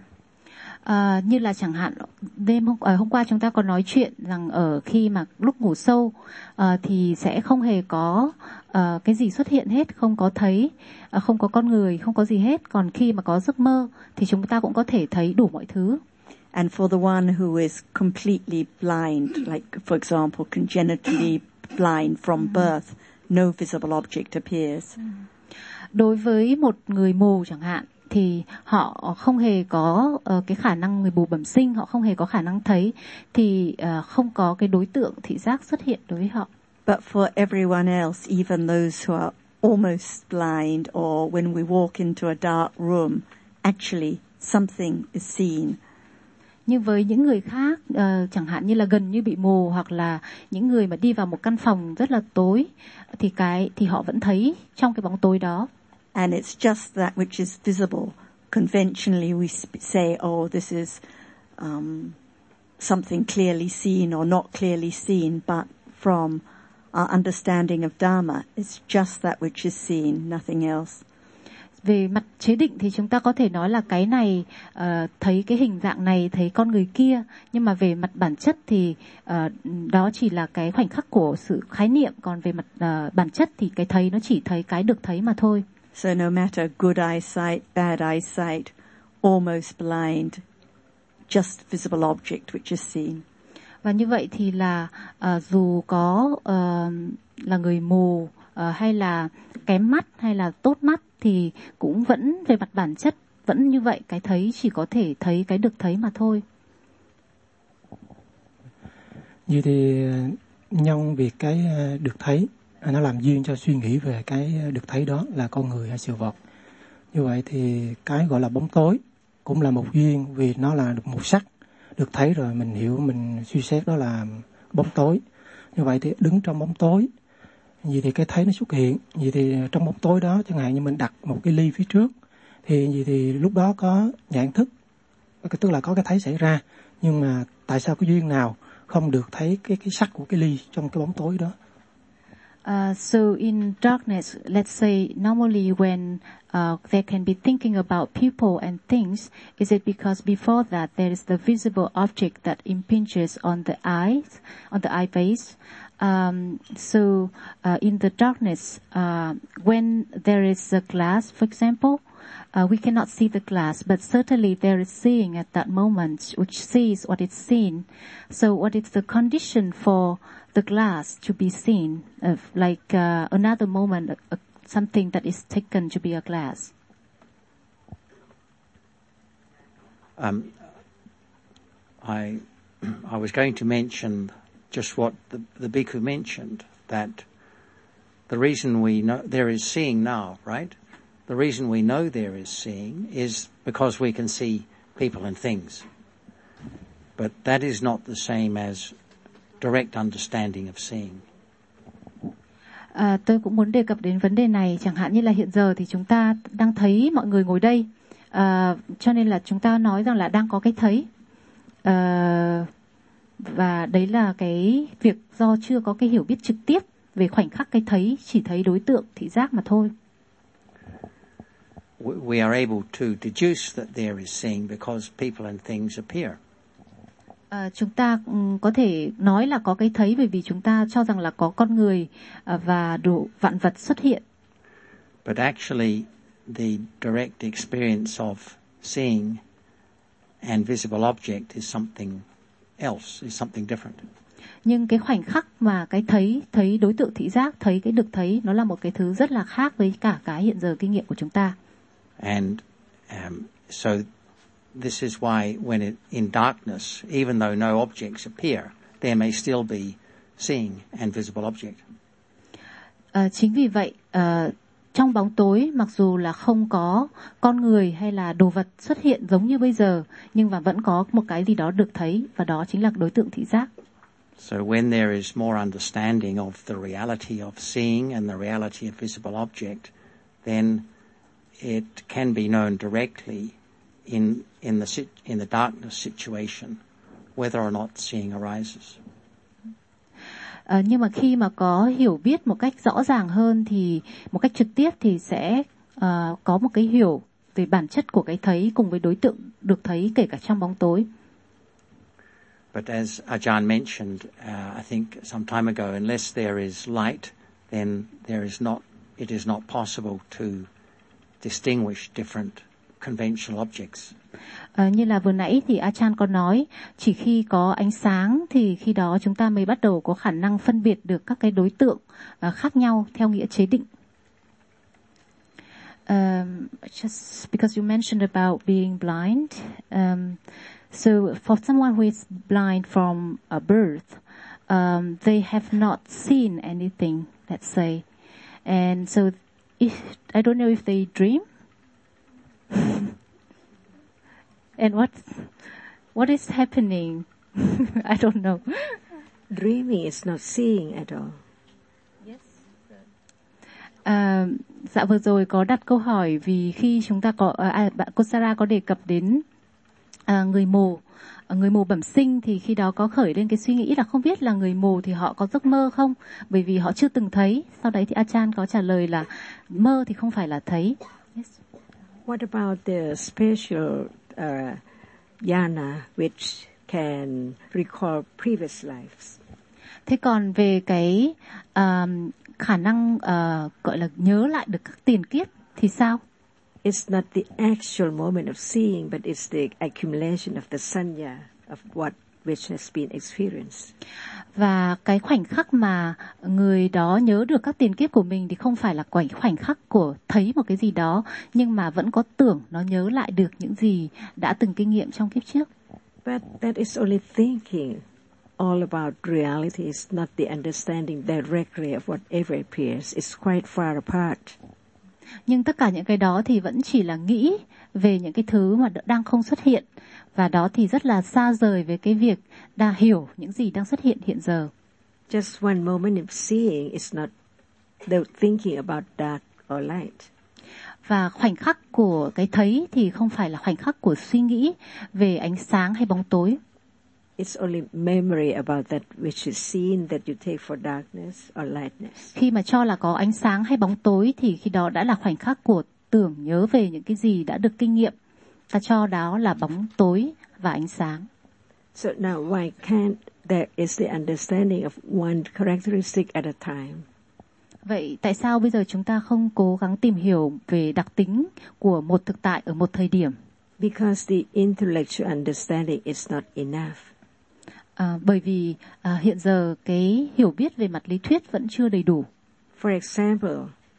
Như là chẳng hạn hôm qua chúng ta có nói chuyện rằng ở khi mà lúc ngủ sâu thì sẽ không hề có cái gì xuất hiện hết, không có thấy, không có con người, không có gì hết. Còn khi mà có giấc mơ thì chúng ta cũng có thể thấy đủ mọi thứ. And for the one who is completely blind, like for example congenitally blind from birth, no visible object appears. Đối với một người mù chẳng hạn thì họ không hề có cái khả năng, người mù bẩm sinh họ không hề có khả năng thấy, thì không có cái đối tượng thị giác xuất hiện đối với họ. But for everyone else, even those who are almost blind or when we walk into a dark room, actually something is seen. Nhưng với những người khác, chẳng hạn như là gần như bị mù hoặc là những người mà đi vào một căn phòng rất là tối thì họ vẫn thấy trong cái bóng tối đó. And it's just that which is visible. Conventionally we say, oh, this is something clearly seen or not clearly seen, but from our understanding of Dharma, it's just that which is seen, nothing else. Về mặt chế định thì chúng ta có thể nói là cái này thấy cái hình dạng này, thấy con người kia. Nhưng mà về mặt bản chất thì đó chỉ là cái khoảnh khắc của sự khái niệm. Còn về mặt bản chất thì cái thấy nó chỉ thấy cái được thấy mà thôi. So no matter good eyesight, bad eyesight, almost blind, just visible object which is seen. Và như vậy thì là dù có là người mù hay là kém mắt hay là tốt mắt thì cũng vẫn về mặt bản chất vẫn như vậy, cái thấy chỉ có thể thấy cái được thấy mà thôi. Vậy thì nhân việc cái được thấy nó làm duyên cho suy nghĩ về cái được thấy đó là con người hay sự vật. Như vậy thì cái gọi là bóng tối cũng là một duyên, vì nó là được một sắc được thấy rồi mình hiểu, mình suy xét đó là bóng tối. Như vậy thì đứng trong bóng tối, vì thì cái thấy nó xuất hiện. Vì thì trong bóng tối đó, chẳng hạn như mình đặt một cái ly phía trước, thì vì thì lúc đó có nhận thức, tức là có cái thấy xảy ra. Nhưng mà tại sao cái duyên nào không được thấy cái sắc của cái ly trong cái bóng tối đó? So in darkness, let's say normally when there can be thinking about people and things, is it because before that there is the visible object that impinges on the eyes, on the eye base? So in the darkness, when there is a glass, for example, we cannot see the glass, but certainly there is seeing at that moment, which sees what is seen. So what is the condition for the glass to be seen, like another moment, something that is taken to be a glass? I was going to mention just what the bhikkhu mentioned, that the reason we know there is seeing now, right? the reason we know there is seeing is because we can see people and things. But that is not the same as direct understanding of seeing. Tôi cũng muốn đề cập đến vấn đề này, chẳng hạn như là hiện giờ thì chúng ta đang thấy mọi người ngồi đây, cho nên là chúng ta nói rằng là đang có cái thấy, và đấy là cái việc do chưa có cái hiểu biết trực tiếp về khoảnh khắc cái thấy, chỉ thấy đối tượng thị giác mà thôi. We are able to deduce that there is seeing because people and things appear. Chúng ta có thể nói là có cái thấy bởi vì chúng ta cho rằng là có con người và đủ vạn vật xuất hiện. But actually, the direct experience of seeing and visible object is something else, is something different. Nhưng cái khoảnh khắc mà cái thấy đối tượng thị giác, thấy cái được thấy, nó là một cái thứ rất là khác với cả cái hiện giờ kinh nghiệm của chúng ta. And so this is why when in darkness, even though no objects appear, there may still be seeing and visible object. Chính vì vậy, trong bóng tối, mặc dù là không có con người hay là đồ vật xuất hiện giống như bây giờ, nhưng mà vẫn có một cái gì đó được thấy, và đó chính là đối tượng thị giác. So when there is more understanding of the reality of seeing and the reality of visible object, then it can be known directly in the darkness situation, whether or not seeing arises. Nhưng mà khi mà có hiểu biết một cách rõ ràng hơn thì một cách trực tiếp thì sẽ có một cái hiểu về bản chất của cái thấy cùng với đối tượng được thấy kể cả trong bóng tối. But as Ajahn mentioned, I think some time ago, unless there is light, then it is not possible to distinguish different conventional objects. Như là vừa nãy thì Ajahn có nói, chỉ khi có ánh sáng thì khi đó chúng ta mới bắt đầu có khả năng phân biệt được các cái đối tượng khác nhau theo nghĩa chế định. Just because you mentioned about being blind, so for someone who is blind from a birth, they have not seen anything, let's say, and so I don't know if they dream. And what is happening? I don't know. Dreaming is not seeing at all. Yes. Dạ vừa rồi có đặt câu hỏi vì khi chúng ta có bạn cô Sarah có đề cập đến người mù bẩm sinh thì khi đó có khởi lên cái suy nghĩ là không biết là người mù thì họ có giấc mơ không, bởi vì họ chưa từng thấy. Sau đấy thì Ajahn có trả lời là mơ thì không phải là thấy. Yes. What about the spiritual jhana which can recall previous lives? Thế còn về cái khả năng gọi là nhớ lại được các tiền kiếp thì sao? It's not the actual moment of seeing, but it's the accumulation of the sanya of what which has been experienced. Và cái khoảnh khắc mà người đó nhớ được các tiền kiếp của mình thì không phải là khoảnh khắc của thấy một cái gì đó, nhưng mà vẫn có tưởng nó nhớ lại được những gì đã từng kinh nghiệm trong kiếp trước. But that is only thinking. All about reality is not the understanding directly of whatever appears. It's quite far apart. Nhưng tất cả những cái đó thì vẫn chỉ là nghĩ về những cái thứ mà đang không xuất hiện, và đó thì rất là xa rời với cái việc đã hiểu những gì đang xuất hiện hiện giờ. Just one moment of seeing is not the thinking about dark or light. Và khoảnh khắc của cái thấy thì không phải là khoảnh khắc của suy nghĩ về ánh sáng hay bóng tối. It's only memory about that which is seen that you take for darkness or lightness. Khi mà cho là có ánh sáng hay bóng tối thì khi đó đã là khoảnh khắc của tưởng nhớ về những cái gì đã được kinh nghiệm. Ta cho đó là bóng tối và ánh sáng. So now why can't there is the understanding of one characteristic at a time? Vậy tại sao bây giờ chúng ta không cố gắng tìm hiểu về đặc tính của một thực tại ở một thời điểm? Because the intellectual understanding is not enough. Bởi vì hiện giờ cái hiểu biết về mặt lý thuyết vẫn chưa đầy đủ. For example,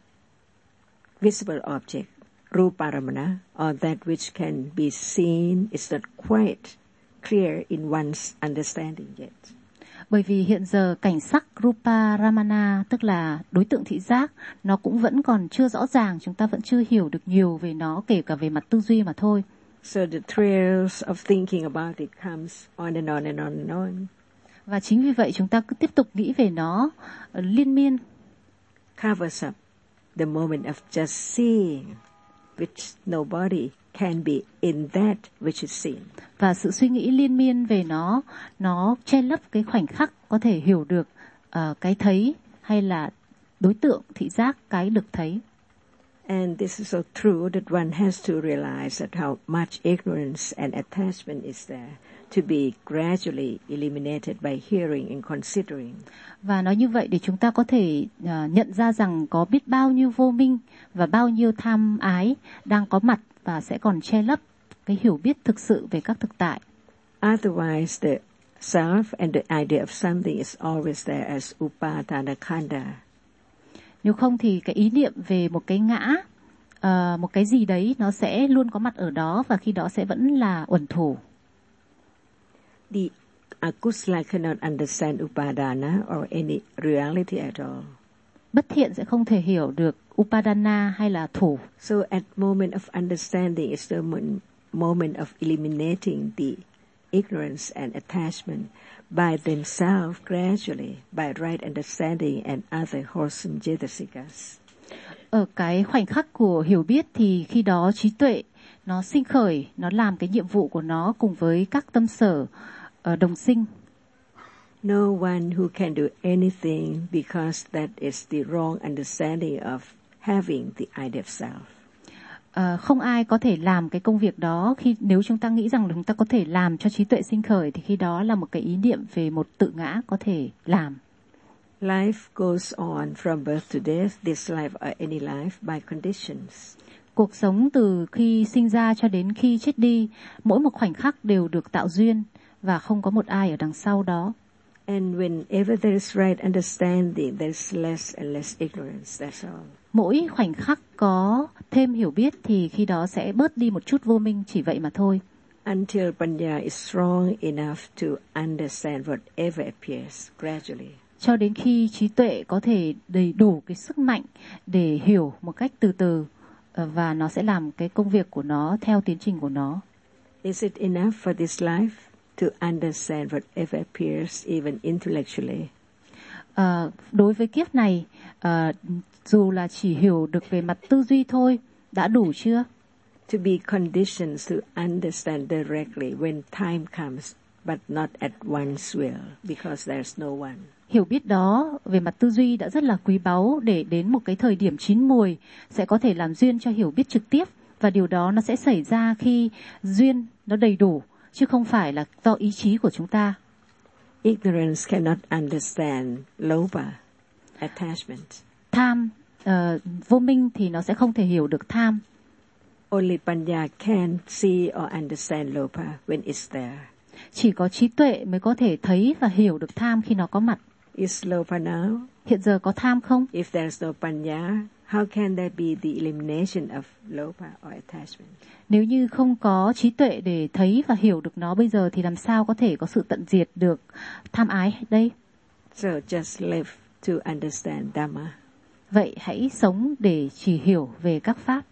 visible object, ruparamana, or that which can be seen is not quite clear in one's understanding yet. Bởi vì hiện giờ cảnh sắc Rupa Ramana, tức là đối tượng thị giác, nó cũng vẫn còn chưa rõ ràng, chúng ta vẫn chưa hiểu được nhiều về nó, kể cả về mặt tư duy mà thôi. So the thrills of thinking about it comes on and on and on and on. Và chính vì vậy chúng ta cứ tiếp tục nghĩ về nó liên miên. Covers up the moment of just seeing, which nobody can be in that which is seen. Và sự suy nghĩ liên miên về nó che lấp cái khoảnh khắc có thể hiểu được cái thấy hay là đối tượng thị giác cái được thấy. And this is so true that one has to realize that how much ignorance and attachment is there to be gradually eliminated by hearing and considering. Và nói như vậy để chúng ta có thể nhận ra rằng có biết bao nhiêu vô minh và bao nhiêu tham ái đang có mặt và sẽ còn che lấp cái hiểu biết thực sự về các thực tại. Otherwise, the self and the idea of something is always there as upadana khanda. Nếu không thì cái ý niệm về một cái ngã, một cái gì đấy nó sẽ luôn có mặt ở đó và khi đó sẽ vẫn là uẩn thủ. The akusala cannot understand upadana or any reality at all. Bất thiện sẽ không thể hiểu được upadana hay là thủ. So at moment of understanding is the moment of eliminating the ignorance and attachment by themselves gradually, by right understanding and other wholesome jetasikas. Ở cái khoảnh khắc của hiểu biết thì khi đó trí tuệ nó sinh khởi, nó làm cái nhiệm vụ của nó cùng với các tâm sở đồng sinh. No one who can do anything because that is the wrong understanding of having the idea of self. Không ai có thể làm cái công việc đó nếu chúng ta nghĩ rằng chúng ta có thể làm cho trí tuệ sinh khởi thì khi đó là một cái ý niệm về một tự ngã có thể làm. Life goes on from birth to death, this life or any life by conditions. Cuộc sống từ khi sinh ra cho đến khi chết đi, mỗi một khoảnh khắc đều được tạo duyên và không có một ai ở đằng sau đó. And whenever there is right understanding, there is less and less ignorance, that's all. Mỗi khoảnh khắc có thêm hiểu biết thì khi đó sẽ bớt đi một chút vô minh, chỉ vậy mà thôi. Until panya is strong enough to understand whatever appears gradually. Cho đến khi trí tuệ có thể đầy đủ cái sức mạnh để hiểu một cách từ từ và nó sẽ làm cái công việc của nó theo tiến trình của nó. Is it enough for this life to understand whatever appears even intellectually? Đối với kiếp này, dù là chỉ hiểu được về mặt tư duy thôi, đã đủ chưa? To be conditioned to understand directly when time comes, but not at one's will, because there's no one. Hiểu biết đó về mặt tư duy đã rất là quý báu để đến một cái thời điểm chín muồi sẽ có thể làm duyên cho hiểu biết trực tiếp, và điều đó nó sẽ xảy ra khi duyên nó đầy đủ, chứ không phải là do ý chí của chúng ta. Ignorance cannot understand loba, attachment. Tham, vô minh thì nó sẽ không thể hiểu được tham. Only panya can see or understand loba when it's there. Chỉ có trí tuệ mới có thể thấy và hiểu được tham khi nó có mặt. Is loba now? Hiện giờ có tham không? If there's no panya, how can there be the elimination of loba or attachment? Nếu như không có trí tuệ để thấy và hiểu được nó bây giờ thì làm sao có thể có sự tận diệt được tham ái đây? So just live to understand Dhamma. Vậy hãy sống để chỉ hiểu về các pháp.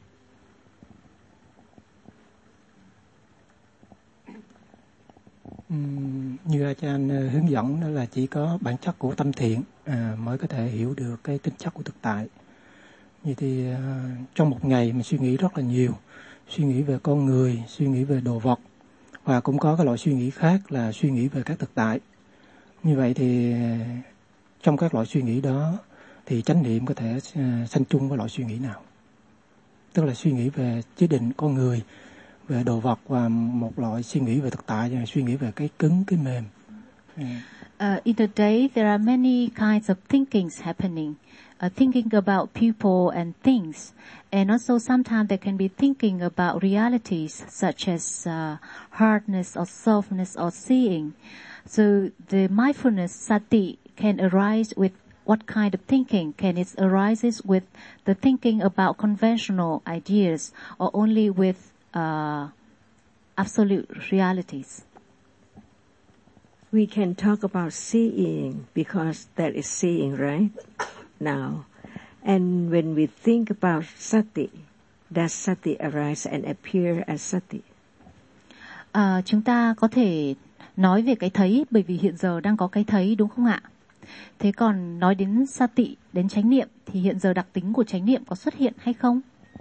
Như Ajahn hướng dẫn đó là chỉ có bản chất của tâm thiện mới có thể hiểu được cái tính chất của thực tại. Vậy thì trong một ngày mình suy nghĩ rất là nhiều, suy nghĩ về con người, suy nghĩ về đồ vật, và cũng có cái loại suy nghĩ khác là suy nghĩ về các thực tại. Như vậy thì trong các loại suy nghĩ đó thì chánh niệm có thể sanh chung với loại suy nghĩ nào? Tức là suy nghĩ về chế định con người, về đồ vật, và một loại suy nghĩ về thực tại, suy nghĩ về cái cứng, cái mềm. In the day there are many kinds of thinkings happening. Thinking about people and things, and also sometimes they can be thinking about realities such as hardness or softness or seeing. So the mindfulness sati can arise with what kind of thinking? Can it arises with the thinking about conventional ideas or only with absolute realities? we can talk about seeing because that is seeing right now. And when we think about sati, does sati arise and appear as sati? Chúng ta có thể nói về cái thấy bởi vì hiện giờ đang có cái thấy đúng không ạ? Thế còn nói đến sati, đến chánh niệm thì hiện giờ đặc tính của chánh niệm có xuất hiện hay không?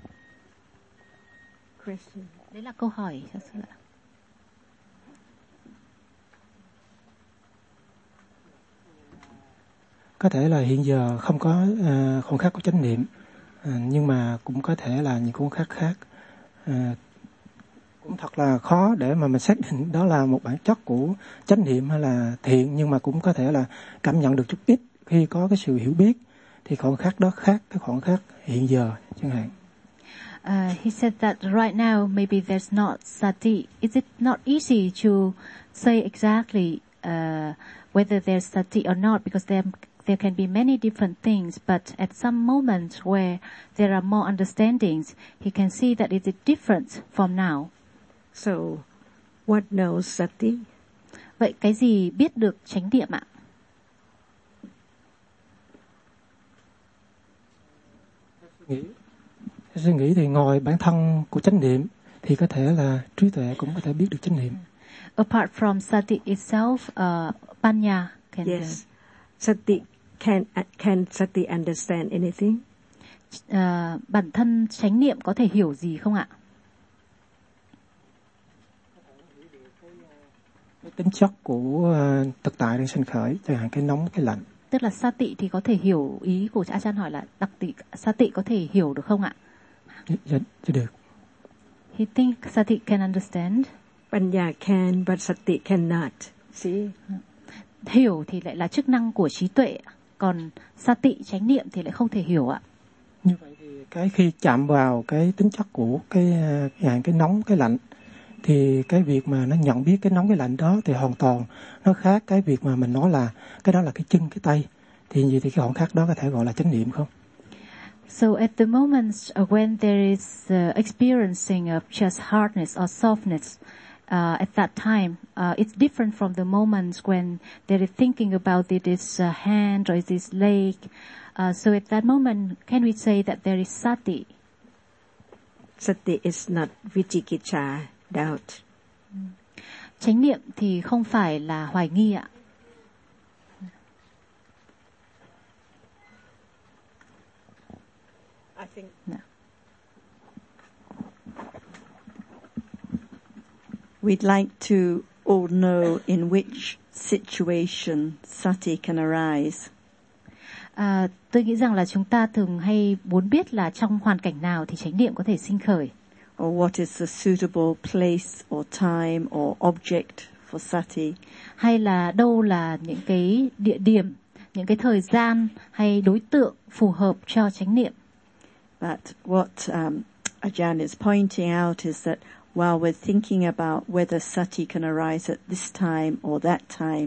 Question. Đấy là câu hỏi. Có thể là hiện giờ không có khoảnh khắc của chánh niệm, nhưng mà cũng có thể là những khoảnh khắc khác. Cũng thật là khó để mà mình xác định đó là một bản chất của chánh niệm hay là thiện, nhưng mà cũng có thể là cảm nhận được chút ít khi có cái sự hiểu biết thì khoảnh khắc đó khác cái khoảnh khắc hiện giờ chẳng hạn. He said that right now maybe there's not sati. Is it not easy to say exactly whether there's sati or not, because there can be many different things, but at some moments where there are more understandings, he can see that it is different from now. So, what knows sati? Vậy cái gì biết được chánh niệm ạ? Suy nghĩ thì ngoài bản thân của chánh niệm thì có thể là trí tuệ cũng có thể biết được chánh niệm. Apart from sati itself, panya can. Yes, sati can sati understand anything? Bản thân chánh niệm có thể hiểu gì không ạ? Cái tính chất của thực tại đang sinh khởi, chẳng hạn cái nóng cái lạnh. Tức là sati thì có thể hiểu, ý của Ajahn hỏi là đặc tị sati có thể hiểu được không ạ? Dạ được. He think sati can understand. Panya can, but sati cannot. See? Hiểu thì lại là chức năng của trí tuệ, còn sati chánh niệm thì lại không thể hiểu ạ. Như vậy thì cái khi chạm vào cái tính chất của cái nóng cái lạnh thì cái việc mà nó nhận biết cái nóng cái lạnh đó thì hoàn toàn nó khác cái việc mà mình nói là cái đó là cái chân cái tay, thì như thì cái khoảng khắc đó có thể gọi là chánh niệm không? So at the moments when there is experiencing of just hardness or softness, at that time, it's different from the moments when there is thinking about it is hand or is this leg. So at that moment, can we say that there is sati? Sati is not vichikicha, doubt. Chánh niệm thì không phải là hoài nghi ạ. I think we'd like to all know in which situation sati can arise. Tôi nghĩ rằng là chúng ta thường hay muốn biết là trong hoàn cảnh nào thì chánh niệm có thể sinh khởi. Or what is the suitable place or time or object for sati? Hay là đâu là những cái địa điểm, những cái thời gian hay đối tượng phù hợp cho chánh niệm. But what Ajahn is pointing out is that while we're thinking about whether sati can arise at this time or that time,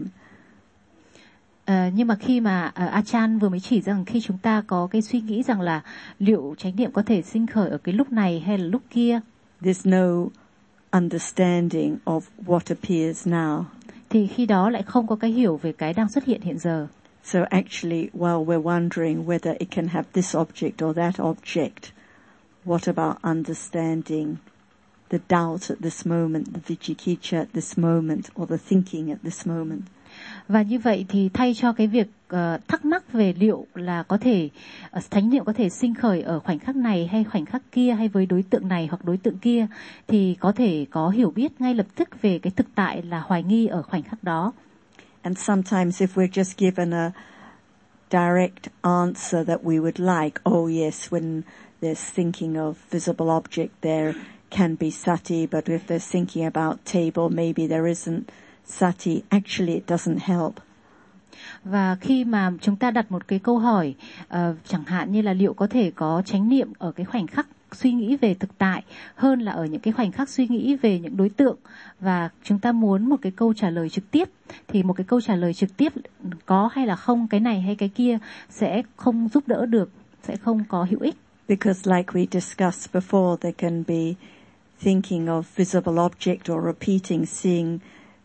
nhưng mà khi mà Ajahn vừa mới chỉ rằng khi chúng ta có cái suy nghĩ rằng là liệu chánh niệm có thể sinh khởi ở cái lúc này hay là lúc kia, there's no understanding of what appears now. Thì khi đó lại không có cái hiểu về cái đang xuất hiện hiện giờ. So actually, while we're wondering whether it can have this object or that object, what about understanding the doubt at this moment, the vichikicha at this moment, or the thinking at this moment? Và như vậy thì thay cho cái việc thắc mắc về liệu là có thể chánh niệm có thể sinh khởi ở khoảnh khắc này hay khoảnh khắc kia hay với đối tượng này hoặc đối tượng kia, thì có thể có hiểu biết ngay lập tức về cái thực tại là hoài nghi ở khoảnh khắc đó. And sometimes if we're just given a direct answer that we would like, oh yes, when there's thinking of visible object there can be sati, but if they're thinking about table, maybe there isn't sati. Actually it doesn't help. Và khi mà chúng ta đặt một cái câu hỏi chẳng hạn như là liệu có thể có chánh niệm ở cái khoảnh khắc suy nghĩ về thực tại hơn là ở những cái khoảnh khắc suy nghĩ về những đối tượng, và chúng ta muốn một cái câu trả lời trực tiếp, thì một cái câu trả lời trực tiếp có hay là không, cái này hay cái kia sẽ không giúp đỡ được, sẽ không có hữu ích. Because like we discussed before, there can be thinking of visible object or repeating, seeing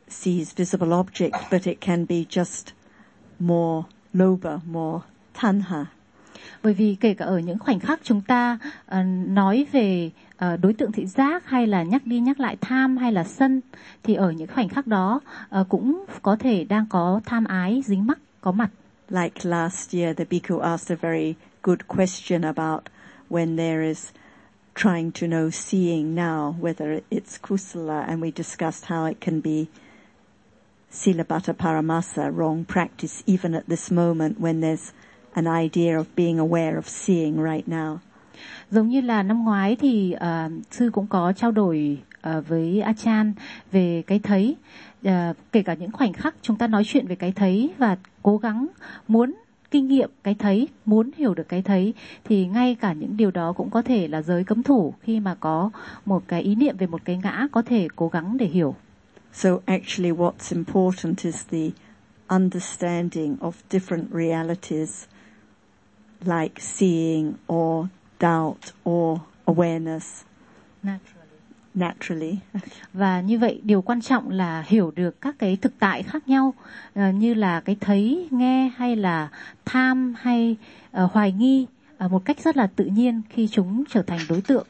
sees visible object, but it can be just more lobha, more tanha. Bởi vì kể cả ở những khoảnh khắc chúng ta nói về đối tượng thị giác hay là nhắc đi nhắc lại tham hay là sân, thì ở những khoảnh khắc đó cũng có thể đang có tham ái dính mắc có mặt. Like last year, the bhikkhu asked a very good question about when there is trying to know seeing now, whether it's kusala, and we discussed how it can be silabata paramasa, wrong practice, even at this moment when there's an idea of being aware of seeing right now. Giống như là năm ngoái thì sư cũng có trao đổi với Achan về cái thấy, kể cả những khoảnh khắc chúng ta nói chuyện về cái thấy và cố gắng muốn kinh nghiệm cái thấy, muốn hiểu được cái thấy, thì ngay cả những điều đó cũng có thể là giới cấm thủ. Khi mà có một cái ý niệm về một cái ngã, có thể cố gắng để hiểu. So actually what's important is the understanding of different realities like seeing or doubt or awareness. Naturally. Và như vậy điều quan trọng là hiểu được các cái thực tại khác nhau, như là cái thấy, nghe hay là tham hay hoài nghi, một cách rất là tự nhiên khi chúng trở thành đối tượng.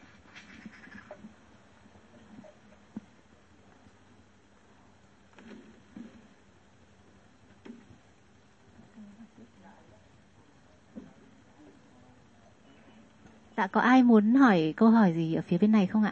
Dạ, có ai muốn hỏi câu hỏi gì ở phía bên này không ạ?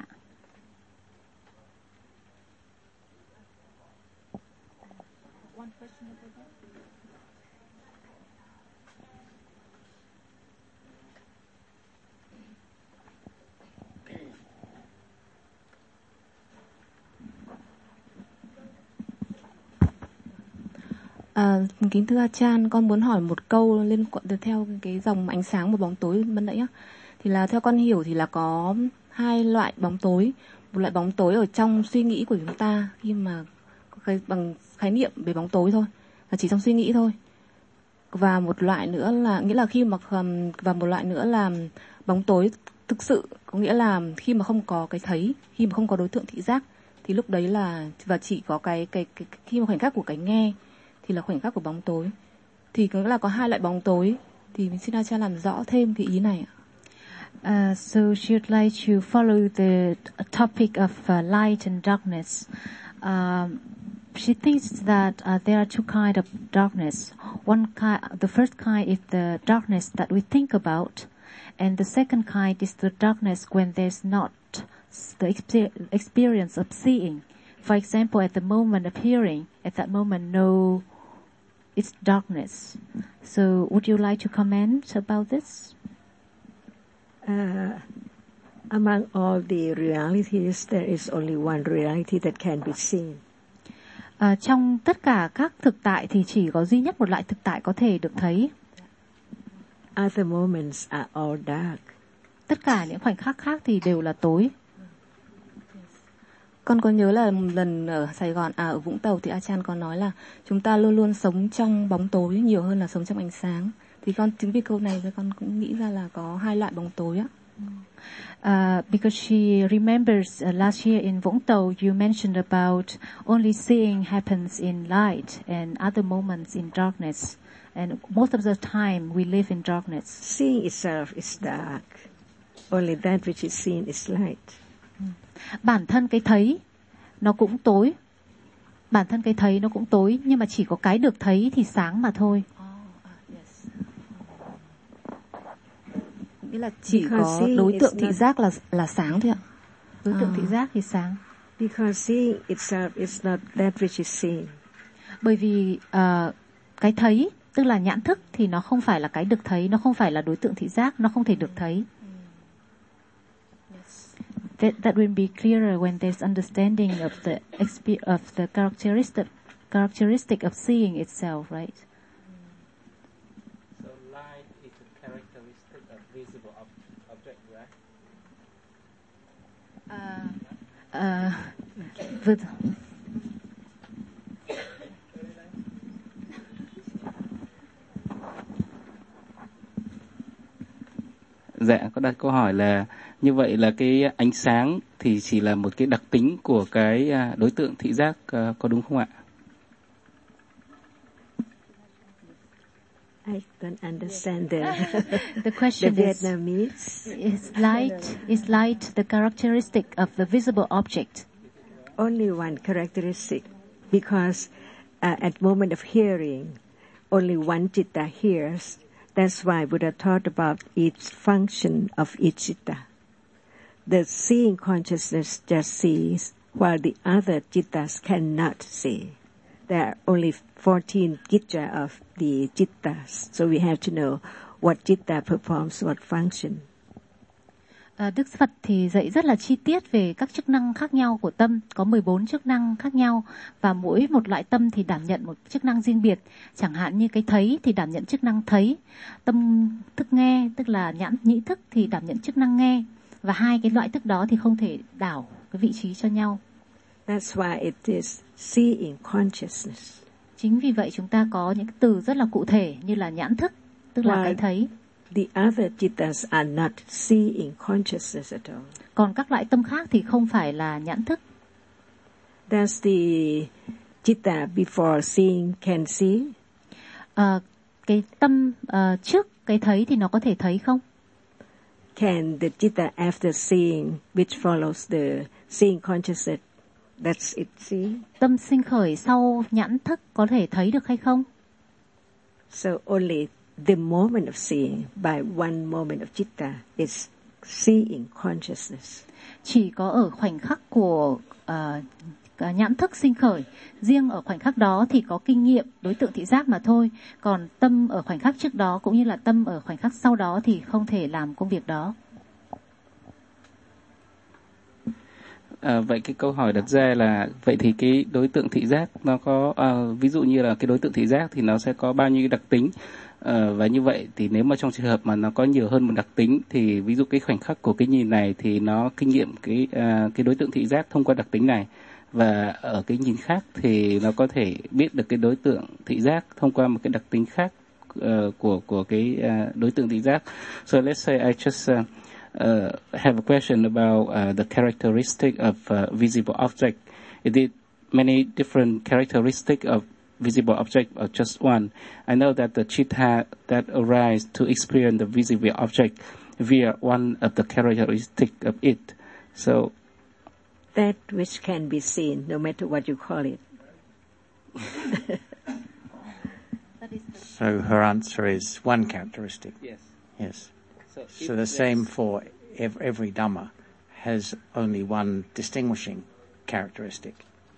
Kính thưa Achan, con muốn hỏi một câu liên quan theo cái dòng ánh sáng và bóng tối ban nãy á. Thì là theo con hiểu thì là có hai loại bóng tối. Một loại bóng tối ở trong suy nghĩ của chúng ta khi mà bằng khái niệm về bóng tối thôi, là chỉ trong suy nghĩ thôi. Và một loại nữa là nghĩa là khi mà và một loại nữa là bóng tối thực sự, có nghĩa là khi mà không có cái thấy, khi mà không có đối tượng thị giác, thì lúc đấy là và chỉ có cái khi mà khoảnh khắc của cái nghe thì là khoảnh khắc của bóng tối. Thì có nghĩa là có hai loại bóng tối. Thì mình xin Achan làm rõ thêm cái ý này ạ. So she'd like to follow the topic of light and darkness. She thinks that there are two kinds of darkness. The first kind is the darkness that we think about, and the second kind is the darkness when there's not the experience of seeing. For example, at the moment of hearing, at that moment, no, it's darkness. So would you like to comment about this? Among all the realities, there is only one reality that can be seen. Trong tất cả các thực tại thì chỉ có duy nhất một loại thực tại có thể được thấy. Other moments are all dark. Tất cả những khoảnh khắc khác thì đều là tối. Con có nhớ là một lần ở Sài Gòn, ở Vũng Tàu thì Achan có nói là chúng ta luôn luôn sống trong bóng tối nhiều hơn là sống trong ánh sáng. Thì con chính vì câu này con cũng nghĩ ra là có hai loại bóng tối á. Because she remembers last year in Vũng Tàu you mentioned about only seeing happens in light and other moments in darkness. And most of the time we live in darkness. Seeing itself is dark. Only that which is seen is light. Bản thân cái thấy nó cũng tối. Bản thân cái thấy nó cũng tối, nhưng mà chỉ có cái được thấy thì sáng mà thôi. Nghĩa là chỉ có đối tượng thị giác là sáng thôi ạ. Đối tượng thị giác thì sáng. Because seeing itself is not that which is seen. Bởi vì cái thấy, tức là nhãn thức thì nó không phải là cái được thấy, nó không phải là đối tượng thị giác, nó không thể được thấy. That will be clearer when there's understanding of the characteristic of seeing itself, right? So light is a characteristic of visible object, right? Dạ, có đặt câu hỏi là như vậy là cái ánh sáng thì chỉ là một cái đặc tính của cái đối tượng thị giác, có đúng không ạ? I don't understand the question the Vietnamese. Is light the characteristic of the visible object? Only one characteristic, because at moment of hearing, only one citta hears. That's why Buddha taught about each function of each citta. The seeing consciousness just sees, while the other cittas cannot see. There are only 14 citta of the cittas, so we have to know what citta performs what function. Đức Phật thì dạy rất là chi tiết về các chức năng khác nhau của tâm, có 14 chức năng khác nhau và mỗi một loại tâm thì đảm nhận một chức năng riêng biệt. Chẳng hạn như cái thấy thì đảm nhận chức năng thấy, tâm thức nghe tức là nhĩ thức thì đảm nhận chức năng nghe, và hai cái loại thức đó thì không thể đảo cái vị trí cho nhau. That's why it is seeing consciousness. Chính vì vậy chúng ta có những từ rất là cụ thể như là nhãn thức, tức là cái thấy. The other cittas are not seeing consciousness at all. Còn các loại tâm khác thì không phải là nhãn thức. Does the citta before seeing can see? Cái tâm trước cái thấy thì nó có thể thấy không? Can the citta after seeing, which follows the seeing consciousness, that's it see? Tâm sinh khởi sau nhãn thức có thể thấy được hay không? So only the moment of seeing by one moment of citta is seeing consciousness. Chỉ có ở khoảnh khắc của nhãn thức sinh khởi, riêng ở khoảnh khắc đó thì có kinh nghiệm đối tượng thị giác mà thôi. Còn tâm ở khoảnh khắc trước đó cũng như là tâm ở khoảnh khắc sau đó thì không thể làm công việc đó. Vậy cái câu hỏi đặt ra là vậy thì cái đối tượng thị giác nó có ví dụ như là cái đối tượng thị giác thì nó sẽ có bao nhiêu đặc tính, và như vậy thì nếu mà trong trường hợp mà nó có nhiều hơn một đặc tính thì ví dụ cái khoảnh khắc của cái nhìn này thì nó kinh nghiệm cái đối tượng thị giác thông qua đặc tính này, và ở cái nhìn khác thì nó có thể biết được cái đối tượng thị giác thông qua một cái đặc tính khác của cái đối tượng thị giác. So let's say I just have a question about the characteristic of visible object. Is it many different characteristics of visible object or just one? I know that the citta that arise to experience the visible object via one of the characteristics of it. So that which can be seen, no matter what you call it. So her answer is one characteristic. Yes. Yes. So the same for every Dhamma has only one distinguishing characteristic.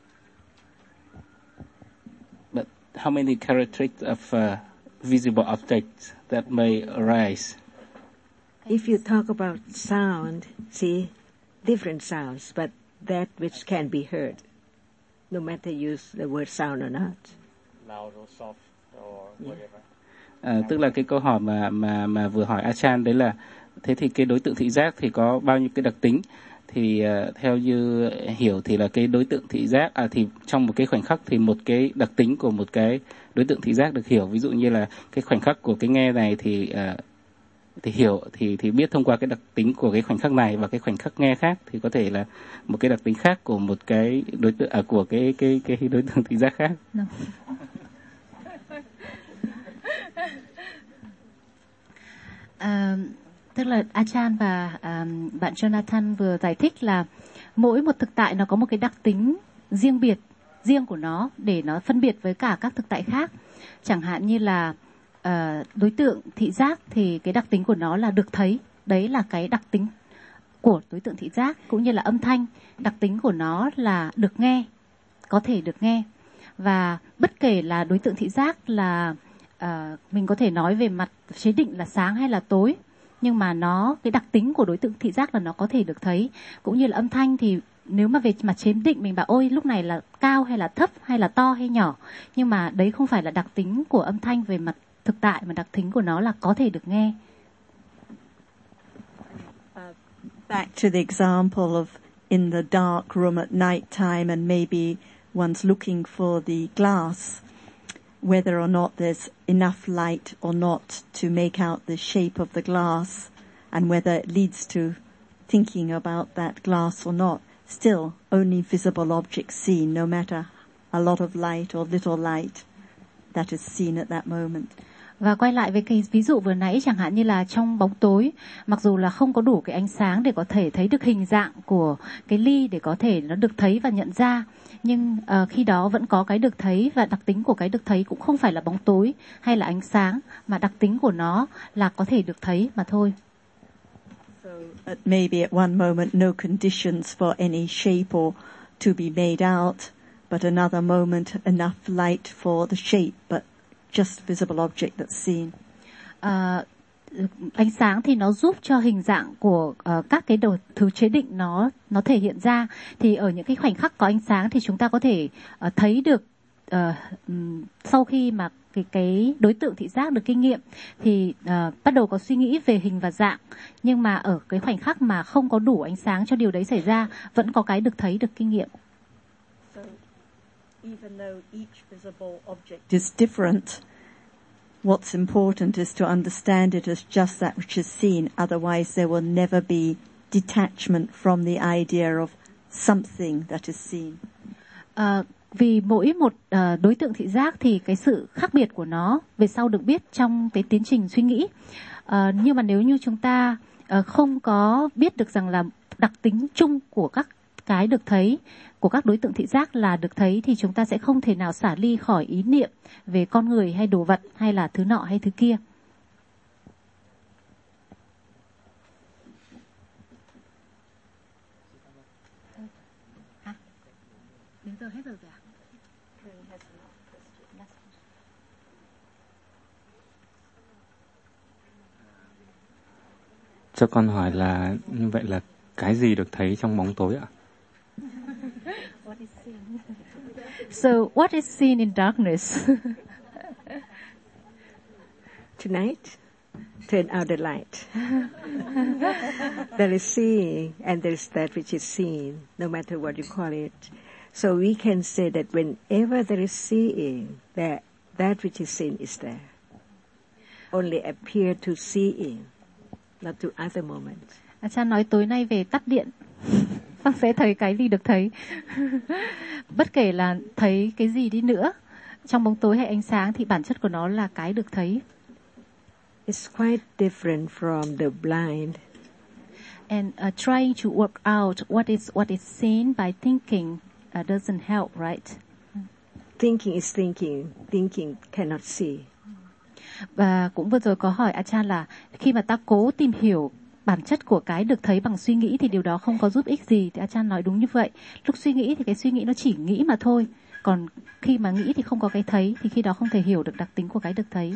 But how many characteristics of visible objects that may arise? If you talk about sound, see, different sounds, but that which can be heard, no matter you use the word sound or not. Loud or soft or whatever. Tức là cái câu hỏi mà vừa hỏi Achan đấy là thế thì cái đối tượng thị giác thì có bao nhiêu cái đặc tính, thì theo như hiểu thì là cái đối tượng thị giác thì trong một cái khoảnh khắc thì một cái đặc tính của một cái đối tượng thị giác được hiểu, ví dụ như là cái khoảnh khắc của cái nghe này thì hiểu thì biết thông qua cái đặc tính của cái khoảnh khắc này, và cái khoảnh khắc nghe khác thì có thể là một cái đặc tính khác của một cái đối tượng của cái đối tượng thị giác khác. No. Tức là Achan và bạn Jonathan vừa giải thích là mỗi một thực tại nó có một cái đặc tính riêng biệt, riêng của nó để nó phân biệt với cả các thực tại khác. Chẳng hạn như là đối tượng thị giác thì cái đặc tính của nó là được thấy, đấy là cái đặc tính của đối tượng thị giác, cũng như là âm thanh, đặc tính của nó là được nghe, có thể được nghe. Và bất kể là đối tượng thị giác là mình có thể nói về mặt chế định là sáng hay là tối, nhưng mà cái đặc tính của đối tượng thị giác là nó có thể được thấy. Cũng như là âm thanh thì nếu mà về mặt chế định mình bảo ôi lúc này là cao hay là thấp hay là to hay nhỏ, nhưng mà đấy không phải là đặc tính của âm thanh về mặt thực tại, mà đặc tính của nó là có thể được nghe. Back to the example of in the dark room at night time, and maybe one's looking for the glass, whether or not there's enough light or not to make out the shape of the glass, and whether it leads to thinking about that glass or not, still only visible objects seen, no matter a lot of light or little light that is seen at that moment. Và quay lại với cái ví dụ vừa nãy, chẳng hạn như là trong bóng tối, mặc dù là không có đủ cái ánh sáng để có thể thấy được hình dạng của cái ly để có thể nó được thấy và nhận ra, nhưng khi đó vẫn có cái được thấy, và đặc tính của cái được thấy cũng không phải là bóng tối hay là ánh sáng, mà đặc tính của nó là có thể được thấy mà thôi. So maybe at one moment no conditions for any shape or to be made out, but another moment enough light for the shape, but just visible object that's seen. Ánh sáng thì nó giúp cho hình dạng của các cái thứ chế định nó thể hiện ra. Thì ở những cái khoảnh khắc có ánh sáng thì chúng ta có thể thấy được sau khi mà cái đối tượng thị giác được kinh nghiệm thì bắt đầu có suy nghĩ về hình và dạng. Nhưng mà ở cái khoảnh khắc mà không có đủ ánh sáng cho điều đấy xảy ra, vẫn có cái được thấy, được kinh nghiệm. So, even though each visible object is different, what's important is to understand it as just that which is seen. Otherwise, there will never be detachment from the idea of something that is seen. Vì mỗi một đối tượng thị giác thì cái sự khác biệt của nó về sau được biết trong cái tiến trình suy nghĩ. Nhưng mà nếu như chúng ta không có biết được rằng là đặc tính chung của các cái được thấy, của các đối tượng thị giác là được thấy, thì chúng ta sẽ không thể nào xả ly khỏi ý niệm về con người hay đồ vật hay là thứ nọ hay thứ kia. Đến giờ hết rồi kìa. Cho con hỏi là như vậy là cái gì được thấy trong bóng tối ạ? So what is seen in darkness? Tonight, turn out the light. There is seeing and there is that which is seen, no matter what you call it. So we can say that whenever there is seeing, that which is seen is there. Only appear to seeing, not to other moments. Cha nói tối nay về tắt điện, con sẽ thấy cái gì được thấy. Bất kể là thấy cái gì đi nữa, trong bóng tối hay ánh sáng thì bản chất của nó là cái được thấy. It's quite different from the blind. And trying to work out what is seen by thinking doesn't help, right? Thinking is thinking. Thinking cannot see. Và cũng vừa rồi có hỏi Achan là khi mà ta cố tìm hiểu bản chất của cái được thấy bằng suy nghĩ thì điều đó không có giúp ích gì. Thì Achan nói đúng như vậy. Lúc suy nghĩ thì cái suy nghĩ nó chỉ nghĩ mà thôi. Còn khi mà nghĩ thì không có cái thấy, thì khi đó không thể hiểu được đặc tính của cái được thấy.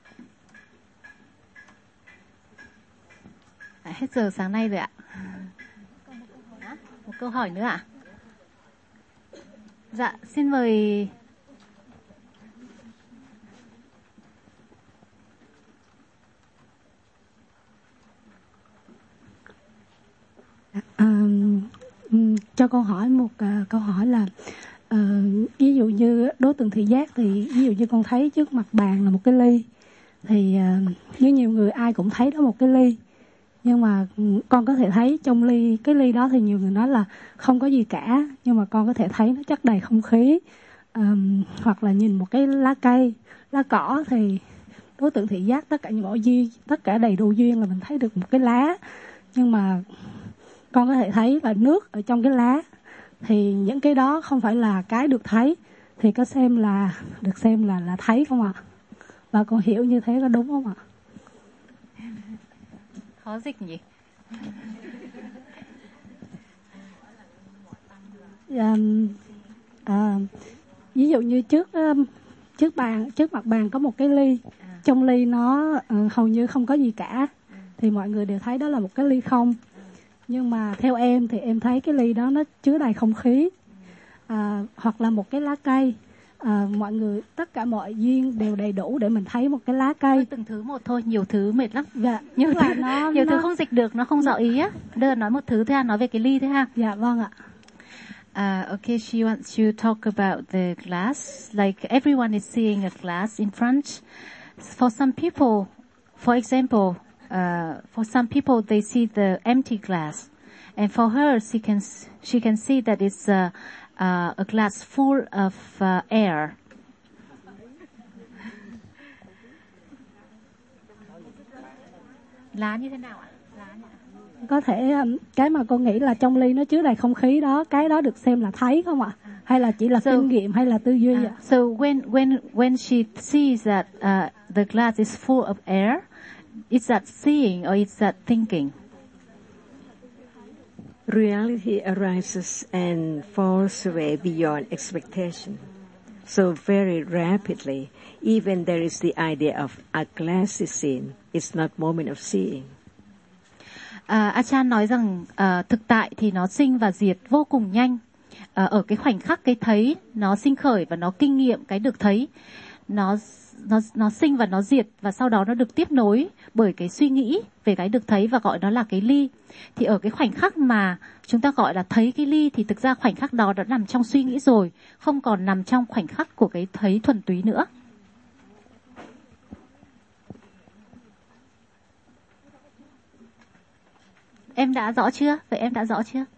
Hết giờ sáng nay rồi ạ. Một câu hỏi nữa ạ? Dạ, xin mời. Cho con hỏi một câu hỏi là ví dụ như đối tượng thị giác thì ví dụ như con thấy trước mặt bàn là một cái ly, thì như nhiều người ai cũng thấy đó một cái ly, nhưng mà con có thể thấy trong cái ly đó thì nhiều người nói là không có gì cả, nhưng mà con có thể thấy nó chất đầy không khí, hoặc là nhìn một cái lá cây, lá cỏ, thì đối tượng thị giác tất cả những mọi duyên, tất cả đầy đủ duyên là mình thấy được một cái lá, nhưng mà con có thể thấy là nước ở trong cái lá, thì những cái đó không phải là cái được thấy, thì có được xem là thấy không ạ? Và con hiểu như thế có đúng không ạ? Khó dịch nhỉ? Ví dụ như trước mặt bàn có một cái ly, trong ly nó hầu như không có gì cả, thì mọi người đều thấy đó là một cái ly không. Nhưng mà theo em thì em thấy cái ly đó nó chứa đầy không khí, hoặc là một cái lá cây, mọi người tất cả mọi duyên đều đầy đủ để mình thấy một cái lá cây. Từng thứ một thôi, nhiều thứ mệt lắm. Dạ, nhiều thứ không dịch được, nó không rõ ý á. Bây giờ nói một thứ thôi ha, nói về cái ly thôi ha. Dạ vâng ạ. Okay, she wants you to talk about the glass, like everyone is seeing a glass in front. For some people, for example, For some people, they see the empty glass, and for her, she can see that it's a glass full of air. Lá như thế nào ạ? Có thể cái mà con nghĩ là trong ly nó chứa đầy không khí đó, cái đó được xem là thấy không ạ? Hay là chỉ là kinh nghiệm hay là tư duy ạ? So when she sees that the glass is full of air, is that seeing or is that thinking? Reality arises and falls away beyond expectation. So very rapidly, even there is the idea of a glass is seen, it's not moment of seeing. Achan nói rằng thực tại thì nó sinh và diệt vô cùng nhanh. Ở cái khoảnh khắc cái thấy nó sinh khởi và nó kinh nghiệm cái được thấy, nó sinh và nó diệt, và sau đó nó được tiếp nối bởi cái suy nghĩ về cái được thấy và gọi nó là cái ly. Thì ở cái khoảnh khắc mà chúng ta gọi là thấy cái ly thì thực ra khoảnh khắc đó đã nằm trong suy nghĩ rồi, không còn nằm trong khoảnh khắc của cái thấy thuần túy nữa. Em đã rõ chưa? Vậy em đã rõ chưa?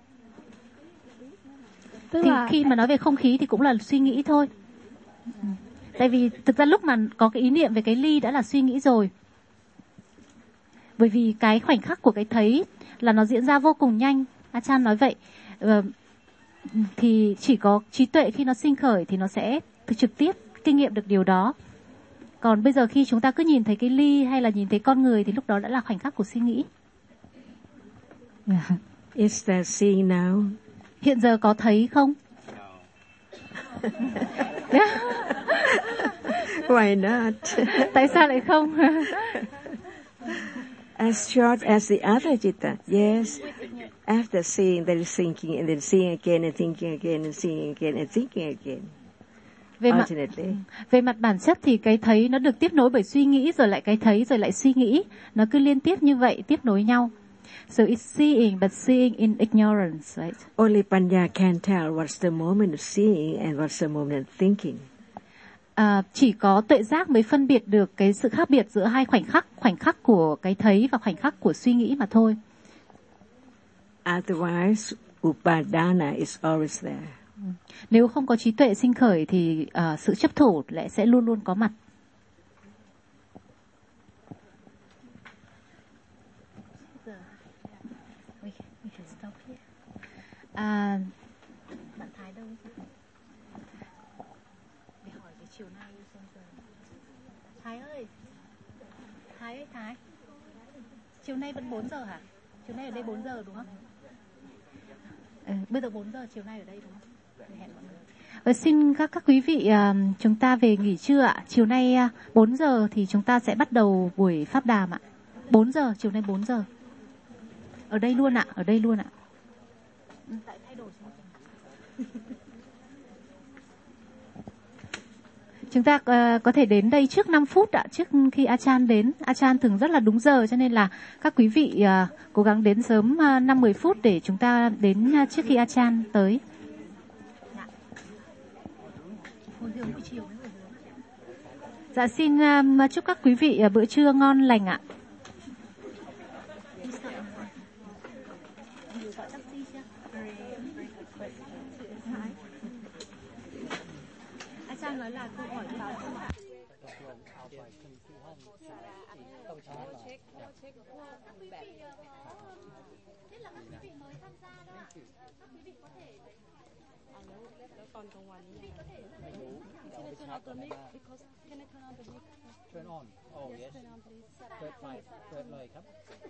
Thì khi mà nói về không khí thì cũng là suy nghĩ thôi. Tại vì thực ra lúc mà có cái ý niệm về cái ly đã là suy nghĩ rồi. Bởi vì cái khoảnh khắc của cái thấy là nó diễn ra vô cùng nhanh. Achan nói vậy. Thì chỉ có trí tuệ khi nó sinh khởi thì nó sẽ trực tiếp kinh nghiệm được điều đó. Còn bây giờ khi chúng ta cứ nhìn thấy cái ly hay là nhìn thấy con người thì lúc đó đã là khoảnh khắc của suy nghĩ. Is there seeing now? Hiện giờ có thấy không? Why not? Tại sao lại không? As short as the other citta, yes. After seeing, there is thinking, and then seeing again, and thinking again, and seeing again, and thinking again. Về mặt bản chất thì cái thấy nó được tiếp nối bởi suy nghĩ, rồi lại cái thấy, rồi lại suy nghĩ. Nó cứ liên tiếp như vậy, tiếp nối nhau. So it's seeing, but seeing in ignorance, right? Only Panya can tell what's the moment of seeing and what's the moment of thinking. Chỉ có tuệ giác mới phân biệt được cái sự khác biệt giữa hai khoảnh khắc của cái thấy và khoảnh khắc của suy nghĩ mà thôi. Otherwise, upadana is always there. Nếu không có trí tuệ sinh khởi thì sự chấp thủ lại sẽ luôn luôn có mặt. Bạn Thái đâu? Để hỏi về chiều nay xem giờ. Thái ơi, Thái. Chiều nay vẫn 4 giờ hả? Chiều nay ở đây 4 giờ đúng không? Bây giờ 4 giờ, chiều nay ở đây đúng không? Để hẹn mọi người. Xin các quý vị chúng ta về nghỉ trưa ạ. Chiều nay 4 giờ thì chúng ta sẽ bắt đầu buổi pháp đàm ạ. 4 giờ, chiều nay 4 giờ. Ở đây luôn ạ, Tại thay đổi chúng ta có thể đến đây trước 5 phút ạ, trước khi Achan đến. Achan thường rất là đúng giờ, cho nên là các quý vị cố gắng đến sớm 5-10 phút để chúng ta đến trước khi Achan tới. Dạ xin chúc các quý vị bữa trưa ngon lành ạ. Achan nói là câu hỏi vào không ạ? Turn on. Oh yes. Turn lờiครับ.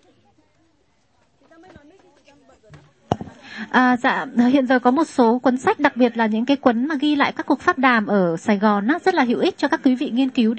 Dạ, hiện giờ có một số cuốn sách, đặc biệt là những cái cuốn mà ghi lại các cuộc pháp đàm ở Sài Gòn rất là hữu ích cho các quý vị nghiên cứu.